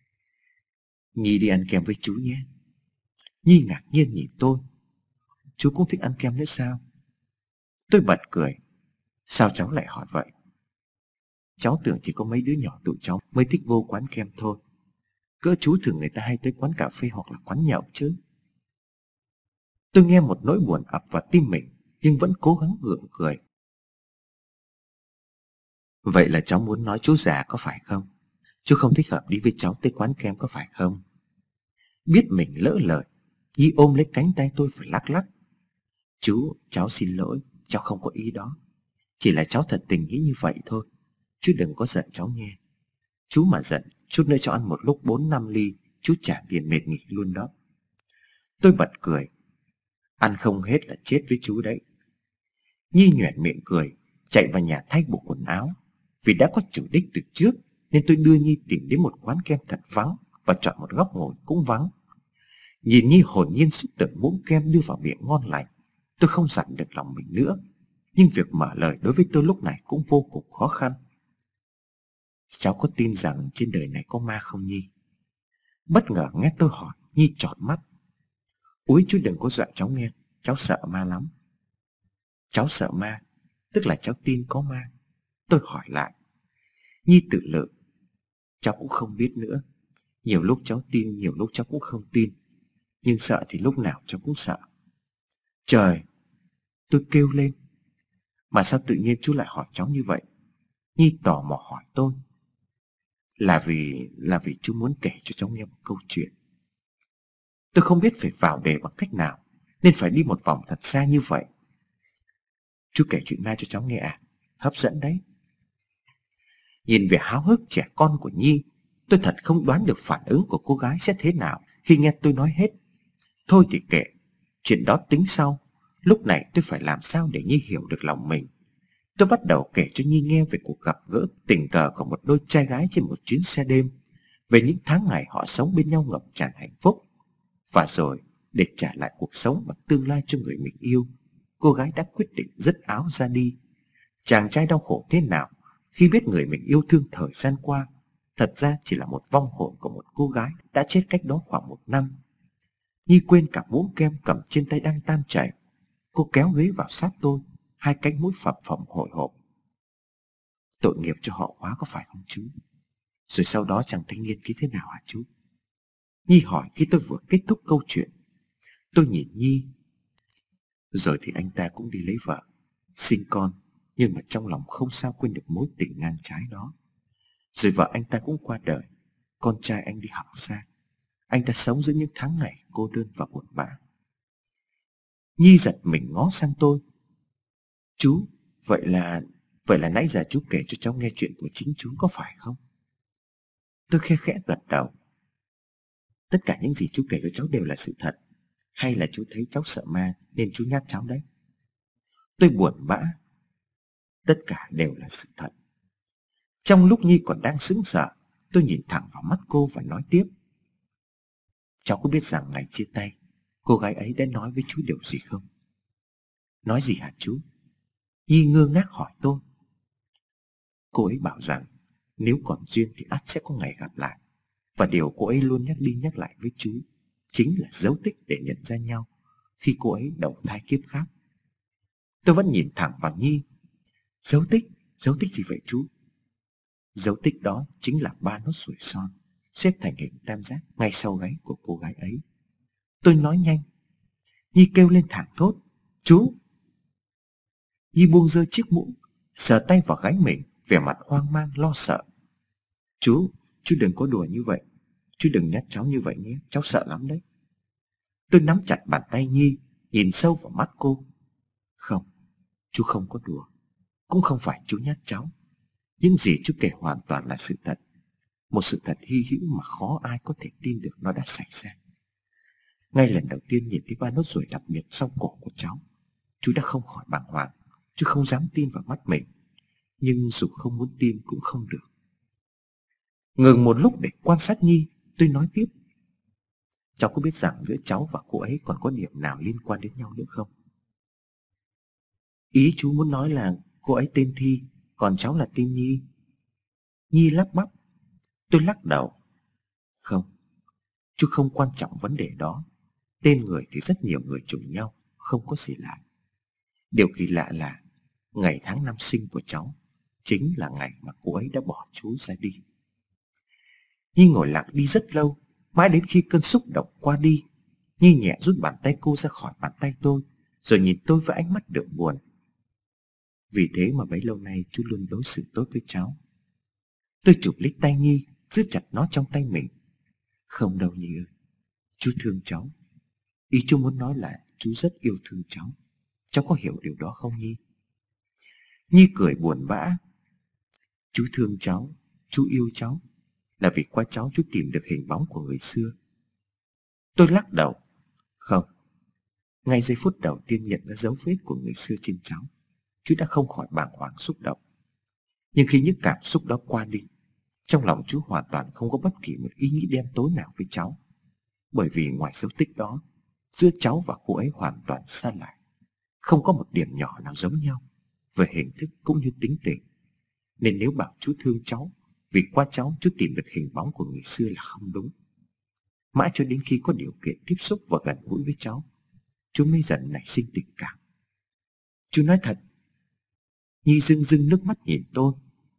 Nhi đi ăn kem với chú nhé. Nhi ngạc nhiên nhìn tôi. Chú cũng thích ăn kem nữa sao? Tôi bật cười. Sao cháu lại hỏi vậy? Cháu tưởng chỉ có mấy đứa nhỏ tụi cháu mới thích vô quán kem thôi. Cỡ chú thường người ta hay tới quán cà phê hoặc là quán nhậu chứ. Tôi nghe một nỗi buồn ập vào tim mình, nhưng vẫn cố gắng gượng cười. Vậy là cháu muốn nói chú già có phải không? Chú không thích hợp đi với cháu tới quán kem có phải không? Biết mình lỡ lời, Nhi ôm lấy cánh tay tôi phải lắc lắc. Chú, cháu xin lỗi, cháu không có ý đó. Chỉ là cháu thật tình nghĩ như vậy thôi. Chú đừng có giận cháu nghe. Chú mà giận, chút nữa cho ăn một lúc bốn năm ly, chú trả tiền mệt nghỉ luôn đó. Tôi bật cười. Ăn không hết là chết với chú đấy. Nhi nhoẻn miệng cười, chạy vào nhà thay bộ quần áo. Vì đã có chủ đích từ trước nên tôi đưa Nhi tìm đến một quán kem thật vắng và chọn một góc ngồi cũng vắng. Nhìn Nhi hồn nhiên xúc từng muỗng kem đưa vào miệng ngon lành, tôi không dặn được lòng mình nữa. Nhưng việc mở lời đối với tôi lúc này cũng vô cùng khó khăn. Cháu có tin rằng trên đời này có ma không Nhi? Bất ngờ nghe tôi hỏi, Nhi tròn mắt. Úi chú đừng có dọa cháu nghe, cháu sợ ma lắm. Cháu sợ ma, tức là cháu tin có ma. Tôi hỏi lại. Nhi tự lự. Cháu cũng không biết nữa. Nhiều lúc cháu tin, nhiều lúc cháu cũng không tin. Nhưng sợ thì lúc nào cháu cũng sợ. Trời! Tôi kêu lên. Mà sao tự nhiên chú lại hỏi cháu như vậy? Nhi tò mò hỏi tôi. Là vì, là vì chú muốn kể cho cháu nghe một câu chuyện. Tôi không biết phải vào đề bằng cách nào, nên phải đi một vòng thật xa như vậy. Chú kể chuyện ma cho cháu nghe à? Hấp dẫn đấy. Nhìn vẻ háo hức trẻ con của Nhi, tôi thật không đoán được phản ứng của cô gái sẽ thế nào khi nghe tôi nói hết. Thôi thì kệ, chuyện đó tính sau. Lúc này tôi phải làm sao để Nhi hiểu được lòng mình. Tôi bắt đầu kể cho Nhi nghe về cuộc gặp gỡ tình cờ của một đôi trai gái trên một chuyến xe đêm, về những tháng ngày họ sống bên nhau ngập tràn hạnh phúc. Và rồi, để trả lại cuộc sống và tương lai cho người mình yêu, cô gái đã quyết định dứt áo ra đi. Chàng trai đau khổ thế nào khi biết người mình yêu thương thời gian qua thật ra chỉ là một vong hồn của một cô gái đã chết cách đó khoảng một năm. Nhi quên cả muỗng kem cầm trên tay đang tan chảy. Cô kéo ghế vào sát tôi, hai cánh mũi phập phồng hồi hộp. Tội nghiệp cho họ quá, có phải không chú? Rồi sau đó chàng thanh niên kia thế nào hả chú? Nhi hỏi khi tôi vừa kết thúc câu chuyện. Tôi nhìn Nhi. Rồi thì anh ta cũng đi lấy vợ, sinh con, nhưng mà trong lòng không sao quên được mối tình ngang trái đó. Rồi vợ anh ta cũng qua đời, con trai anh đi học xa. Anh ta sống giữa những tháng ngày cô đơn và buồn bã. Nhi giật mình ngó sang tôi. Chú, vậy là Vậy là nãy giờ chú kể cho cháu nghe chuyện của chính chú có phải không? Tôi khe khẽ gật đầu. Tất cả những gì chú kể cho cháu đều là sự thật, hay là chú thấy cháu sợ ma nên chú nhát cháu đấy? Tôi buồn bã. Tất cả đều là sự thật. Trong lúc Nhi còn đang sững sờ, tôi nhìn thẳng vào mắt cô và nói tiếp. Cháu có biết rằng ngày chia tay, cô gái ấy đã nói với chú điều gì không? Nói gì hả chú? Nhi ngơ ngác hỏi tôi. Cô ấy bảo rằng nếu còn duyên thì ắt sẽ có ngày gặp lại. Và điều cô ấy luôn nhắc đi nhắc lại với chú chính là dấu tích để nhận ra nhau khi cô ấy đầu thai kiếp khác. Tôi vẫn nhìn thẳng vào Nhi. Dấu tích? Dấu tích gì vậy chú? Dấu tích đó chính là ba nốt ruồi son xếp thành hình tam giác ngay sau gáy của cô gái ấy. Tôi nói nhanh. Nhi kêu lên thảng thốt. Chú! Nhi buông rơi chiếc mũ, sờ tay vào gáy mình, vẻ mặt hoang mang lo sợ. Chú, chú đừng có đùa như vậy. Chú đừng nhát cháu như vậy nhé, cháu sợ lắm đấy. Tôi nắm chặt bàn tay Nhi, nhìn sâu vào mắt cô. Không, chú không có đùa. Cũng không phải chú nhát cháu. Những gì chú kể hoàn toàn là sự thật. Một sự thật hy hữu mà khó ai có thể tin được nó đã xảy ra. Ngay lần đầu tiên nhìn thấy ba nốt ruồi đặc biệt sau cổ của cháu, chú đã không khỏi bàng hoàng. Chú không dám tin vào mắt mình. Nhưng dù không muốn tin cũng không được. Ngừng một lúc để quan sát Nhi, tôi nói tiếp. Cháu có biết rằng giữa cháu và cô ấy còn có điểm nào liên quan đến nhau nữa không? Ý chú muốn nói là cô ấy tên Thi, còn cháu là tên Nhi. Nhi lắp bắp. Tôi lắc đầu. Không, chú không quan trọng vấn đề đó. Tên người thì rất nhiều người trùng nhau, không có gì lạ. Điều kỳ lạ là ngày tháng năm sinh của cháu chính là ngày mà cô ấy đã bỏ chú ra đi. Nhi ngồi lặng đi rất lâu, mãi đến khi cơn xúc động qua đi. Nhi nhẹ rút bàn tay cô ra khỏi bàn tay tôi, rồi nhìn tôi với ánh mắt đượm buồn. Vì thế mà bấy lâu nay chú luôn đối xử tốt với cháu. Tôi chụp lấy tay Nhi, giữ chặt nó trong tay mình. Không đâu Nhi ơi, chú thương cháu. Ý chú muốn nói là chú rất yêu thương cháu. Cháu có hiểu điều đó không Nhi? Nhi cười buồn bã. Chú thương cháu, chú yêu cháu là vì qua cháu chú tìm được hình bóng của người xưa. Tôi lắc đầu. Không, ngay giây phút đầu tiên nhận ra dấu vết của người xưa trên cháu, chú đã không khỏi bàng hoàng xúc động. Nhưng khi những cảm xúc đó qua đi, trong lòng chú hoàn toàn không có bất kỳ một ý nghĩ đen tối nào với cháu. Bởi vì ngoài dấu tích đó, giữa cháu và cô ấy hoàn toàn xa lạ. Không có một điểm nhỏ nào giống nhau về hình thức cũng như tính tình. Nên nếu bảo chú thương cháu vì qua cháu chú tìm được hình bóng của người xưa là không đúng. Mãi cho đến khi có điều kiện tiếp xúc và gần gũi với cháu, chú mới dần nảy sinh tình cảm. Chú nói thật. Nhi rưng rưng nước mắt nhìn tôi.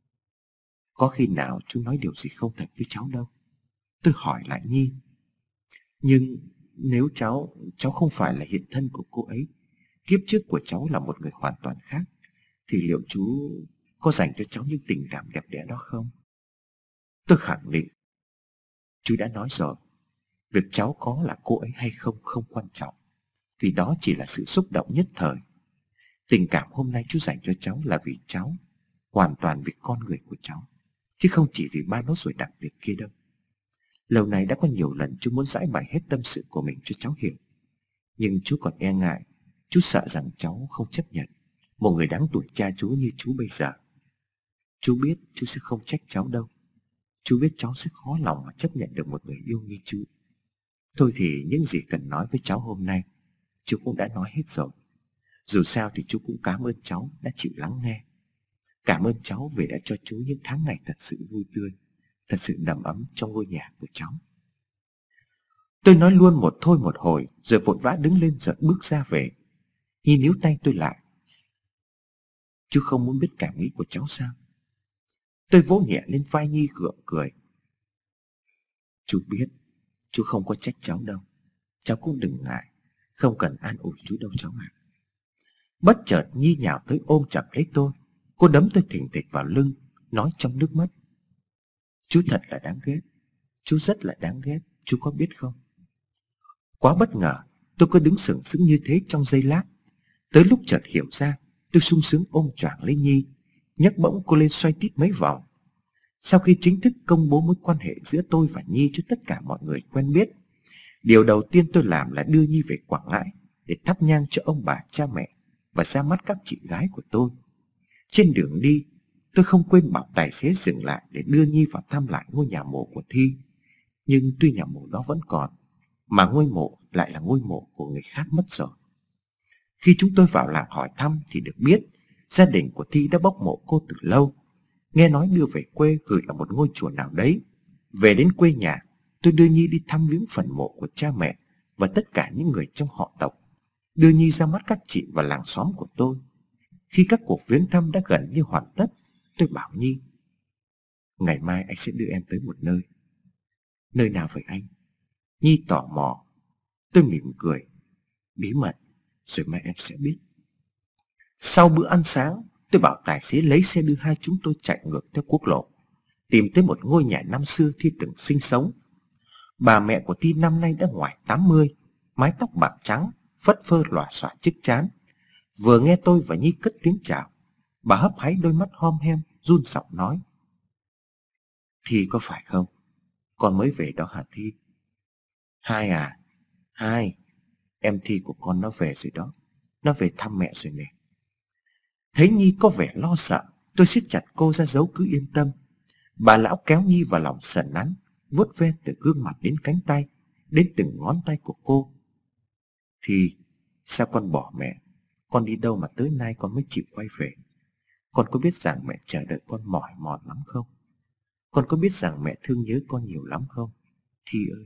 Có khi nào chú nói điều gì không thật với cháu đâu. Tôi hỏi lại Nhi. Nhưng nếu cháu Cháu không phải là hiện thân của cô ấy, kiếp trước của cháu là một người hoàn toàn khác, thì liệu chú có dành cho cháu những tình cảm đẹp đẽ đó không? Tôi khẳng định. Chú đã nói rồi, việc cháu có là cô ấy hay không không quan trọng, vì đó chỉ là sự xúc động nhất thời. Tình cảm hôm nay chú dành cho cháu là vì cháu, hoàn toàn vì con người của cháu, chứ không chỉ vì ba nốt ruồi đặc biệt kia đâu. Lâu nay đã có nhiều lần chú muốn giải bày hết tâm sự của mình cho cháu hiểu, nhưng chú còn e ngại. Chú sợ rằng cháu không chấp nhận, một người đáng tuổi cha chú như chú bây giờ. Chú biết chú sẽ không trách cháu đâu. Chú biết cháu sẽ khó lòng mà chấp nhận được một người yêu như chú. Thôi thì những gì cần nói với cháu hôm nay chú cũng đã nói hết rồi. Dù sao thì chú cũng cảm ơn cháu đã chịu lắng nghe. Cảm ơn cháu vì đã cho chú những tháng ngày thật sự vui tươi, thật sự đầm ấm trong ngôi nhà của cháu. Tôi nói luôn một thôi một hồi rồi vội vã đứng lên rồi bước ra về. Nhi níu tay tôi lại. Chú không muốn biết cảm nghĩ của cháu sao? Tôi vỗ nhẹ lên vai Nhi gượng cười. Chú biết, chú không có trách cháu đâu. Cháu cũng đừng ngại, không cần an ủi chú đâu cháu ạ. Bất chợt Nhi nhào tới ôm chặt lấy tôi. Cô đấm tôi thình thịch vào lưng, nói trong nước mắt. Chú thật là đáng ghét. Chú rất là đáng ghét, chú có biết không? Quá bất ngờ, tôi cứ đứng sững sững như thế trong giây lát. Tới lúc chợt hiểu ra, tôi sung sướng ôm choàng lấy Nhi, nhấc bổng cô lên xoay tít mấy vòng. Sau khi chính thức công bố mối quan hệ giữa tôi và Nhi cho tất cả mọi người quen biết, điều đầu tiên tôi làm là đưa Nhi về Quảng Ngãi để thắp nhang cho ông bà cha mẹ và ra mắt các chị gái của tôi. Trên đường đi, tôi không quên bảo tài xế dừng lại để đưa Nhi vào thăm lại ngôi nhà mộ của Thi. Nhưng tuy nhà mộ đó vẫn còn, mà ngôi mộ lại là ngôi mộ của người khác mất rồi. Khi chúng tôi vào làng hỏi thăm thì được biết gia đình của Thi đã bốc mộ cô từ lâu. Nghe nói đưa về quê gửi ở một ngôi chùa nào đấy. Về đến quê nhà, tôi đưa Nhi đi thăm viếng phần mộ của cha mẹ và tất cả những người trong họ tộc, đưa Nhi ra mắt các chị và làng xóm của tôi. Khi các cuộc viếng thăm đã gần như hoàn tất, tôi bảo Nhi, ngày mai anh sẽ đưa em tới một nơi. Nơi nào vậy anh? Nhi tò mò. Tôi mỉm cười. Bí mật, rồi mai em sẽ biết. Sau bữa ăn sáng, tôi bảo tài xế lấy xe đưa hai chúng tôi chạy ngược theo quốc lộ, tìm tới một ngôi nhà năm xưa Thi từng sinh sống. Bà mẹ của Thi năm nay đã ngoài tám mươi, mái tóc bạc trắng, phất phơ lòa xòa chiếc trán. Vừa nghe tôi và Nhi cất tiếng chào, bà hấp háy đôi mắt hom hem, run giọng nói. Thi có phải không? Con mới về đó hả Thi? Hai à? Hai, em Thi của con nó về rồi đó. Nó về thăm mẹ rồi nè. Thấy Nhi có vẻ lo sợ, tôi siết chặt cô ra dấu cứ yên tâm. Bà lão kéo Nhi vào lòng sờn nắn, vuốt ve từ gương mặt đến cánh tay, đến từng ngón tay của cô. Thì sao con bỏ mẹ? Con đi đâu mà tới nay con mới chịu quay về? Con có biết rằng mẹ chờ đợi con mỏi mòn lắm không? Con có biết rằng mẹ thương nhớ con nhiều lắm không? Thi ơi!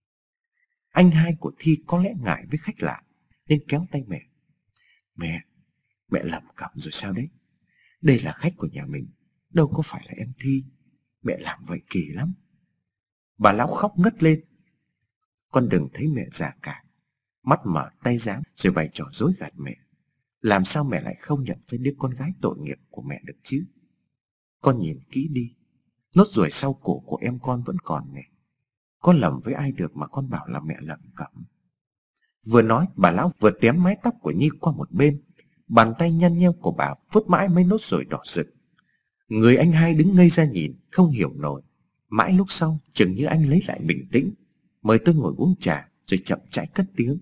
Anh hai của Thi có lẽ ngại với khách lạ nên kéo tay mẹ. Mẹ, mẹ lầm cầm rồi sao đấy? Đây là khách của nhà mình, đâu có phải là em Thi. Mẹ làm vậy kỳ lắm. Bà lão khóc ngất lên. Con đừng thấy mẹ già cả. Mắt mở tay giáng rồi bày trò dối gạt mẹ. Làm sao mẹ lại không nhận ra đứa con gái tội nghiệp của mẹ được chứ? Con nhìn kỹ đi, nốt ruồi sau cổ của em con vẫn còn nè. Con lầm với ai được mà con bảo là mẹ lầm cẩm. Vừa nói, bà lão vừa tém mái tóc của Nhi qua một bên. Bàn tay nhăn nheo của bà vuốt mãi mấy nốt ruồi đỏ rực. Người anh hai đứng ngây ra nhìn, không hiểu nổi. Mãi lúc sau, chừng như anh lấy lại bình tĩnh, mời tôi ngồi uống trà, rồi chậm rãi cất tiếng.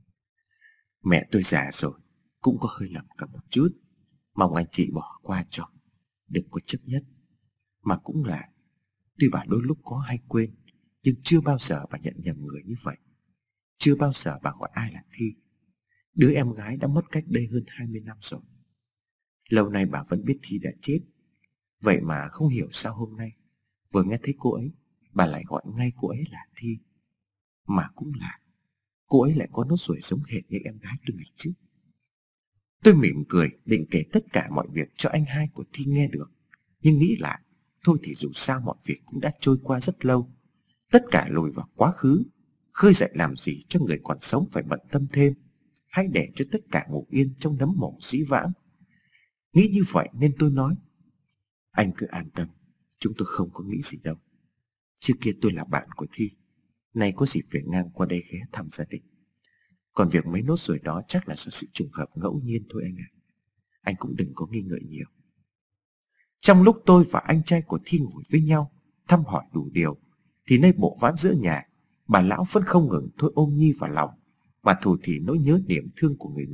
Mẹ tôi già rồi, cũng có hơi lầm cẩm một chút. Mong anh chị bỏ qua cho, đừng có chấp nhất. Mà cũng là, tuy bà đôi lúc có hay quên, nhưng chưa bao giờ bà nhận nhầm người như vậy. Chưa bao giờ bà gọi ai là Thi. Đứa em gái đã mất cách đây hơn hai mươi năm rồi. Lâu nay bà vẫn biết Thi đã chết. Vậy mà không hiểu sao hôm nay vừa nghe thấy cô ấy, bà lại gọi ngay cô ấy là Thi. Mà cũng là, cô ấy lại có nốt ruồi giống hệt như em gái tôi ngày trước. Tôi mỉm cười định kể tất cả mọi việc cho anh hai của Thi nghe được. Nhưng nghĩ lại, thôi thì dù sao mọi việc cũng đã trôi qua rất lâu. Tất cả lùi vào quá khứ. Khơi dậy làm gì cho người còn sống phải bận tâm thêm. Hãy để cho tất cả ngủ yên trong nấm mồ dĩ vãng. Nghĩ như vậy nên tôi nói, anh cứ an tâm, chúng tôi không có nghĩ gì đâu. Trước kia tôi là bạn của Thi, nay có dịp về ngang qua đây ghé thăm gia đình. Còn việc mấy nốt ruồi đó chắc là do sự trùng hợp ngẫu nhiên thôi anh ạ. Anh cũng đừng có nghi ngợi nhiều. Trong lúc tôi và anh trai của Thi ngồi với nhau thăm hỏi đủ điều, thì nơi bộ ván giữa nhà, bà lão vẫn không ngừng thôi ôm Nhi vào lòng mà thù thì nỗi nhớ niềm thương của người mẹ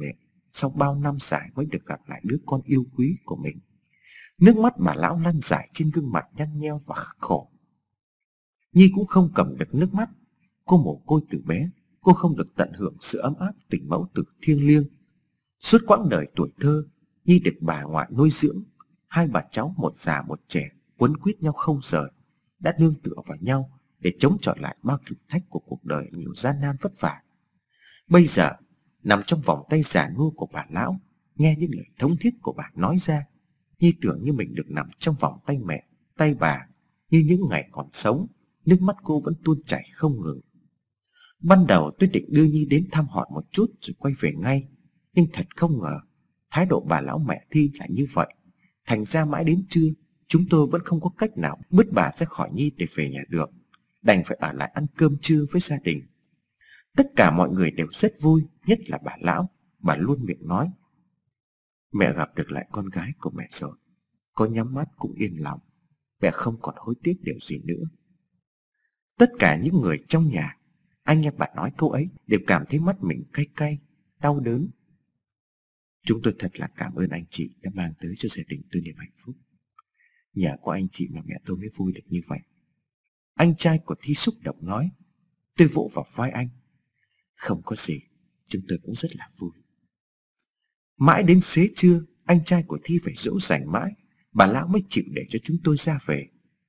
sau bao năm dài mới được gặp lại đứa con yêu quý của mình. Nước mắt bà lão lăn dài trên gương mặt nhăn nheo và khắc khổ. Nhi cũng không cầm được nước mắt. Cô mồ côi từ bé, cô không được tận hưởng sự ấm áp tình mẫu tử thiêng liêng. Suốt quãng đời tuổi thơ, Nhi được bà ngoại nuôi dưỡng. Hai bà cháu một già một trẻ quấn quýt nhau không rời, đã nương tựa vào nhau để chống chọi lại bao thử thách của cuộc đời nhiều gian nan vất vả. Bây giờ nằm trong vòng tay già nua của bà lão, nghe những lời thống thiết của bà nói ra, Nhi tưởng như mình được nằm trong vòng tay mẹ, tay bà. Như những ngày còn sống, nước mắt cô vẫn tuôn chảy không ngừng. Ban đầu tôi định đưa Nhi đến thăm hỏi một chút rồi quay về ngay, nhưng thật không ngờ thái độ bà lão mẹ Thi là như vậy. Thành ra mãi đến trưa, chúng tôi vẫn không có cách nào bứt bà ra khỏi Nhi để về nhà được, đành phải ở lại ăn cơm trưa với gia đình. Tất cả mọi người đều rất vui, nhất là bà lão. Bà luôn miệng nói: mẹ gặp được lại con gái của mẹ rồi, có nhắm mắt cũng yên lòng, mẹ không còn hối tiếc điều gì nữa. Tất cả những người trong nhà, anh nghe bà nói câu ấy đều cảm thấy mắt mình cay cay, đau đớn. Chúng tôi thật là cảm ơn anh chị đã mang tới cho gia đình tôi niềm hạnh phúc. Nhờ có anh chị mà mẹ tôi mới vui được như vậy, anh trai của Thi xúc động nói. Tôi vỗ vào vai anh: không có gì, chúng tôi cũng rất là vui. Mãi đến xế trưa, anh trai của Thi phải dỗ dành mãi, bà lão mới chịu để cho chúng tôi ra về.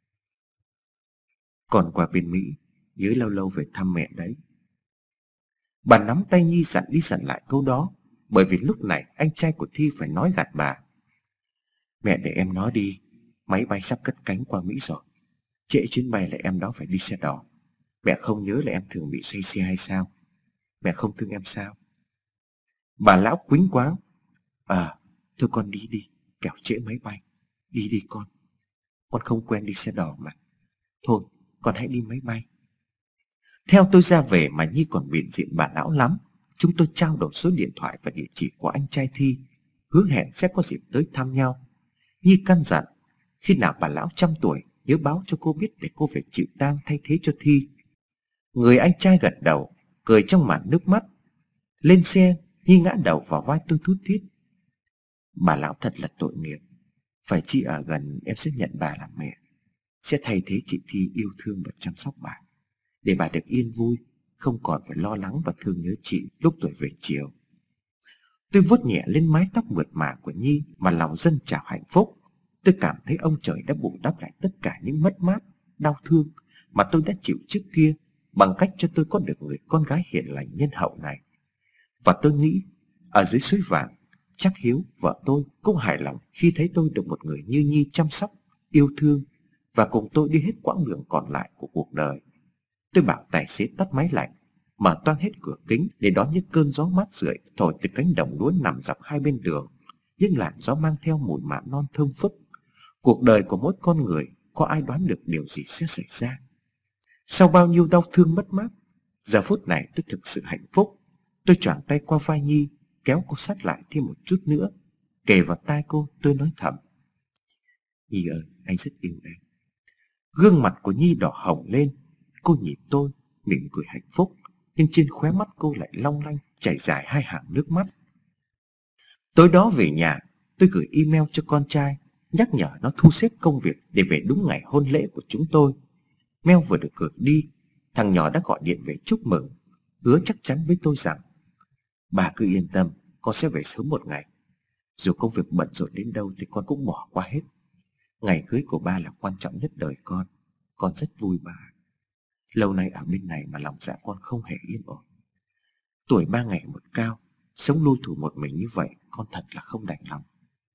Còn qua bên Mỹ, nhớ lâu lâu về thăm mẹ đấy. Bà nắm tay Nhi dặn đi dặn lại câu đó, bởi vì lúc này anh trai của Thi phải nói gạt bà: mẹ để em nói đi, máy bay sắp cất cánh qua Mỹ rồi, trễ chuyến bay là em đó phải đi xe đò. Mẹ không nhớ là em thường bị say xe hay sao? Mẹ không thương em sao? Bà lão quýnh quáng: À, thôi con đi đi, kẻo trễ máy bay. Đi đi con, con không quen đi xe đò mà. Thôi, con hãy đi máy bay. Theo tôi ra về mà Nhi còn biện diện bà lão lắm. Chúng tôi trao đổi số điện thoại và địa chỉ của anh trai Thi, hứa hẹn sẽ có dịp tới thăm nhau. Nhi căn dặn khi nào bà lão trăm tuổi nhớ báo cho cô biết để cô phải chịu tang thay thế cho Thi. Người anh trai gật đầu, cười trong màn nước mắt. Lên xe, Nhi ngã đầu vào vai tôi thút thít: bà lão thật là tội nghiệp, phải chị ở gần em sẽ nhận bà làm mẹ, sẽ thay thế chị Thi yêu thương và chăm sóc bà, để bà được yên vui, không còn phải lo lắng và thương nhớ chị lúc tuổi về chiều. Tôi vuốt nhẹ lên mái tóc mượt mà của Nhi mà lòng dâng trào hạnh phúc. Tôi cảm thấy ông trời đã bù đắp lại tất cả những mất mát, đau thương mà tôi đã chịu trước kia, bằng cách cho tôi có được người con gái hiền lành nhân hậu này. Và tôi nghĩ ở dưới suối vàng, chắc Hiếu, vợ tôi, cũng hài lòng khi thấy tôi được một người như Nhi chăm sóc, yêu thương và cùng tôi đi hết quãng đường còn lại của cuộc đời. Tôi bảo tài xế tắt máy lạnh, mở toang hết cửa kính để đón những cơn gió mát rượi thổi từ cánh đồng lúa nằm dọc hai bên đường. Những làn gió mang theo mùi mạ non thơm phức. Cuộc đời của mỗi con người, có ai đoán được điều gì sẽ xảy ra? Sau bao nhiêu đau thương mất mát, giờ phút này tôi thực sự hạnh phúc. Tôi choàng tay qua vai Nhi, kéo cô sát lại thêm một chút nữa. Kề vào tai cô, tôi nói thầm: Nhi ơi, anh rất yêu em. Gương mặt của Nhi đỏ hồng lên. Cô nhìn tôi, mỉm cười hạnh phúc, nhưng trên khóe mắt cô lại long lanh chảy dài hai hàng nước mắt. Tối đó về nhà, tôi gửi email cho con trai, nhắc nhở nó thu xếp công việc để về đúng ngày hôn lễ của chúng tôi. Mail vừa được gửi đi, thằng nhỏ đã gọi điện về chúc mừng, hứa chắc chắn với tôi rằng: bà cứ yên tâm, con sẽ về sớm một ngày. Dù công việc bận rộn đến đâu thì con cũng bỏ qua hết. Ngày cưới của ba là quan trọng nhất đời con. Con rất vui bà. Lâu nay ở bên này mà lòng dạ con không hề yên ổn. Tuổi ba ngày một cao, sống lui thủ một mình như vậy, con thật là không đành lòng.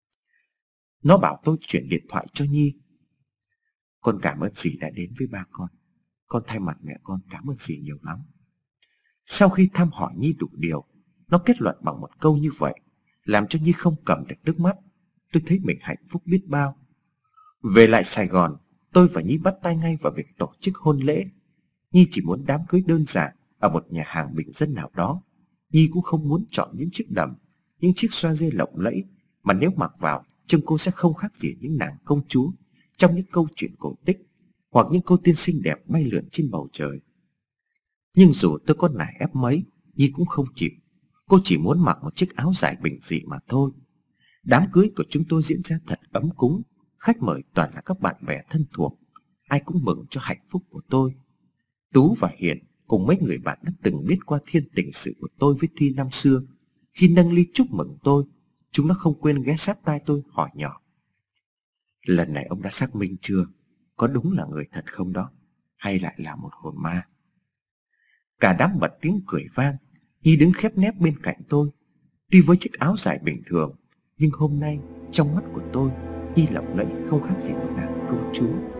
Nó bảo tôi chuyển điện thoại cho Nhi. Con cảm ơn dì đã đến với ba con. Con thay mặt mẹ con cảm ơn dì nhiều lắm. Sau khi thăm hỏi Nhi đủ điều, nó kết luận bằng một câu như vậy, làm cho Nhi không cầm được nước mắt. Tôi thấy mình hạnh phúc biết bao. Về lại Sài Gòn, tôi và Nhi bắt tay ngay vào việc tổ chức hôn lễ. Nhi chỉ muốn đám cưới đơn giản ở một nhà hàng bình dân nào đó. Nhi cũng không muốn chọn những chiếc đầm, những chiếc xoa dê lộng lẫy mà nếu mặc vào trông cô sẽ không khác gì những nàng công chúa trong những câu chuyện cổ tích, hoặc những cô tiên xinh đẹp bay lượn trên bầu trời. Nhưng dù tôi có nài ép mấy, Nhi cũng không chịu. Cô chỉ muốn mặc một chiếc áo dài bình dị mà thôi. Đám cưới của chúng tôi diễn ra thật ấm cúng. Khách mời toàn là các bạn bè thân thuộc. Ai cũng mừng cho hạnh phúc của tôi. Tú và Hiền cùng mấy người bạn đã từng biết qua thiên tình sự của tôi với Thi năm xưa. Khi nâng ly chúc mừng tôi, chúng nó không quên ghé sát tai tôi hỏi nhỏ: lần này ông đã xác minh chưa? Có đúng là người thật không đó? Hay lại là một hồn ma? Cả đám bật tiếng cười vang. Y đứng khép nép bên cạnh tôi. Tuy với chiếc áo dài bình thường, nhưng hôm nay trong mắt của tôi, Y lộng lẫy không khác gì một nàng công chúa.